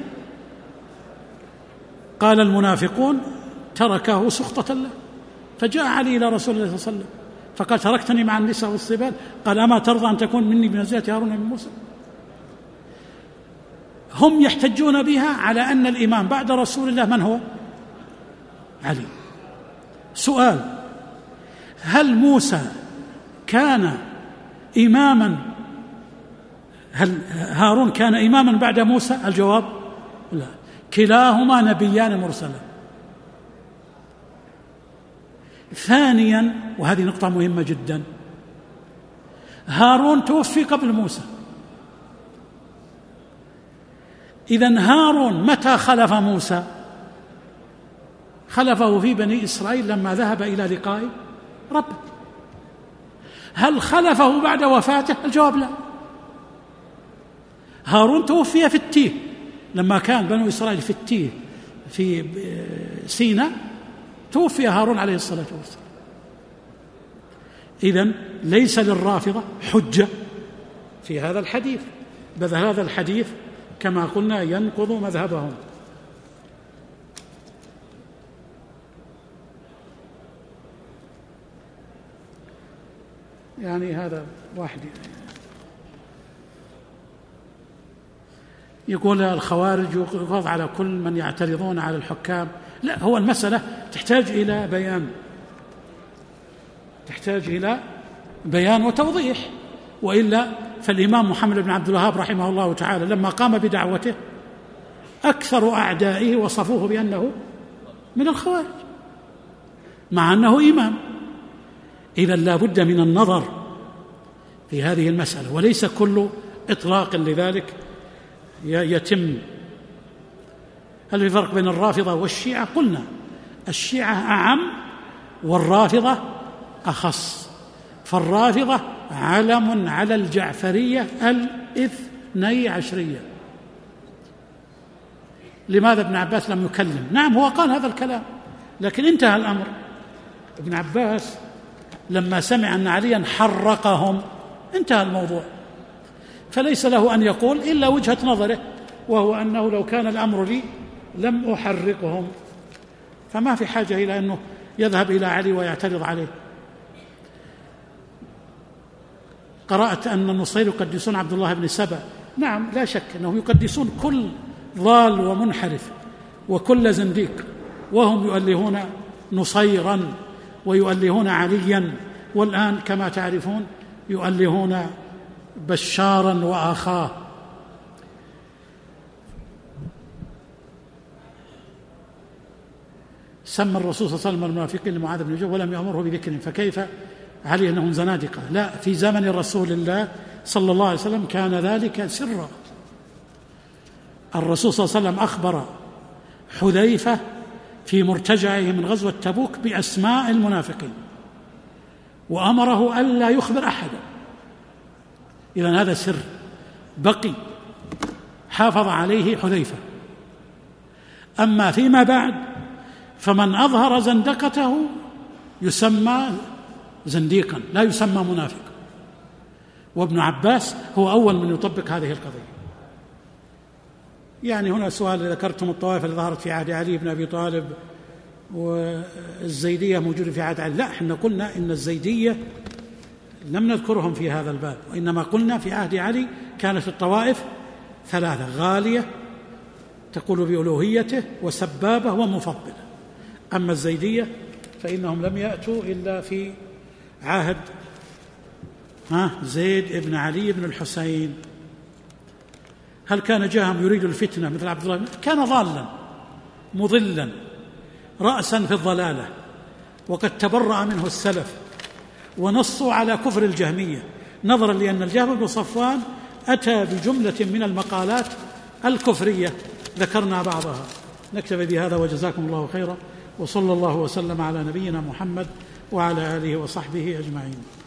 قال المنافقون تركه سخطة له، فجاء علي إلى رسول الله صلى الله عليه وسلم فقال تركتني مع النساء والصبيان، قال أما ترضى أن تكون مني بمنزلة هارون من موسى؟ هم يحتجون بها على أن الإمام بعد رسول الله من هو؟ علي. سؤال: هل موسى كان إماما؟ هل هارون كان إماما بعد موسى؟ الجواب لا، كلاهما نبيان مرسلان. ثانيا، وهذه نقطة مهمة جدا، هارون توفي قبل موسى، إذن هارون متى خلف موسى؟ خلفه في بني إسرائيل لما ذهب إلى لقاء ربه. هل خلفه بعد وفاته؟ الجواب لا. هارون توفي في التيه، لما كان بنو إسرائيل في التيه في سيناء توفي هارون عليه الصلاة والسلام. إذن ليس للرافضة حجة في هذا الحديث، بل هذا الحديث كما قلنا ينقض مذهبهم. يعني هذا واحد يقول الخوارج يقض على كل من يعترضون على الحكام. لا، هو المسألة تحتاج إلى بيان، تحتاج إلى بيان وتوضيح، وإلا فالإمام محمد بن عبد الوهاب رحمه الله تعالى لما قام بدعوته أكثر أعدائه وصفوه بأنه من الخوارج مع أنه إمام. إذن لا بد من النظر في هذه المسألة، وليس كل إطلاق لذلك يتم. هل في فرق بين الرافضة والشيعة؟ قلنا الشيعة أعم والرافضة أخص، فالرافضة علم على الجعفرية الاثني عشرية. لماذا ابن عباس لم يكلم؟ نعم هو قال هذا الكلام، لكن انتهى الأمر. ابن عباس لما سمع أن عليا حرقهم انتهى الموضوع، فليس له أن يقول إلا وجهة نظره، وهو أنه لو كان الأمر لي لم أحرقهم، فما في حاجة إلى أنه يذهب إلى علي ويعترض عليه. قرأت أن النصير يقدسون عبد الله بن سبأ. نعم لا شك أنهم يقدسون كل ضال ومنحرف وكل زنديق، وهم يؤلهون نصيرا ويؤلهون عليا، والآن كما تعرفون يؤلهون بشارا وآخاه. سمى الرسول صلى الله عليه وسلم المنافقين لمعاذ بن جبل ولم يأمره بذكر، فكيف علي أنهم زنادقة؟ لا، في زمن رسول الله صلى الله عليه وسلم كان ذلك سرا. الرسول صلى الله عليه وسلم أخبر حذيفة في مرتجعه من غزوة تبوك بأسماء المنافقين، وأمره ألا يخبر أحدا. إذن هذا سر بقي حافظ عليه حذيفة. أما فيما بعد فمن أظهر زندقته يسمى زنديقا لا يسمى منافق، وابن عباس هو أول من يطبق هذه القضية. يعني هنا سؤال، ذكرتم الطوائف اللي ظهرت في عهد علي بن أبي طالب والزيدية موجودة في عهد علي. لا، احنا قلنا إن الزيدية لم نذكرهم في هذا الباب، وإنما قلنا في عهد علي كانت الطوائف ثلاثة: غالية تقول بألوهيته، وسبابة، ومفضلة. أما الزيدية فإنهم لم يأتوا إلا في عهد ها زيد بن علي بن الحسين. هل كان جهم يريد الفتنة مثل عبد الله؟ كان ضالا مضلا رأسا في الضلالة، وقد تبرأ منه السلف ونصوا على كفر الجهمية، نظرا لأن الجهم بن صفوان أتى بجملة من المقالات الكفرية ذكرنا بعضها. نكتفي بهذا وجزاكم الله خيرا، وصلى الله وسلم على نبينا محمد وعلى آله وصحبه أجمعين.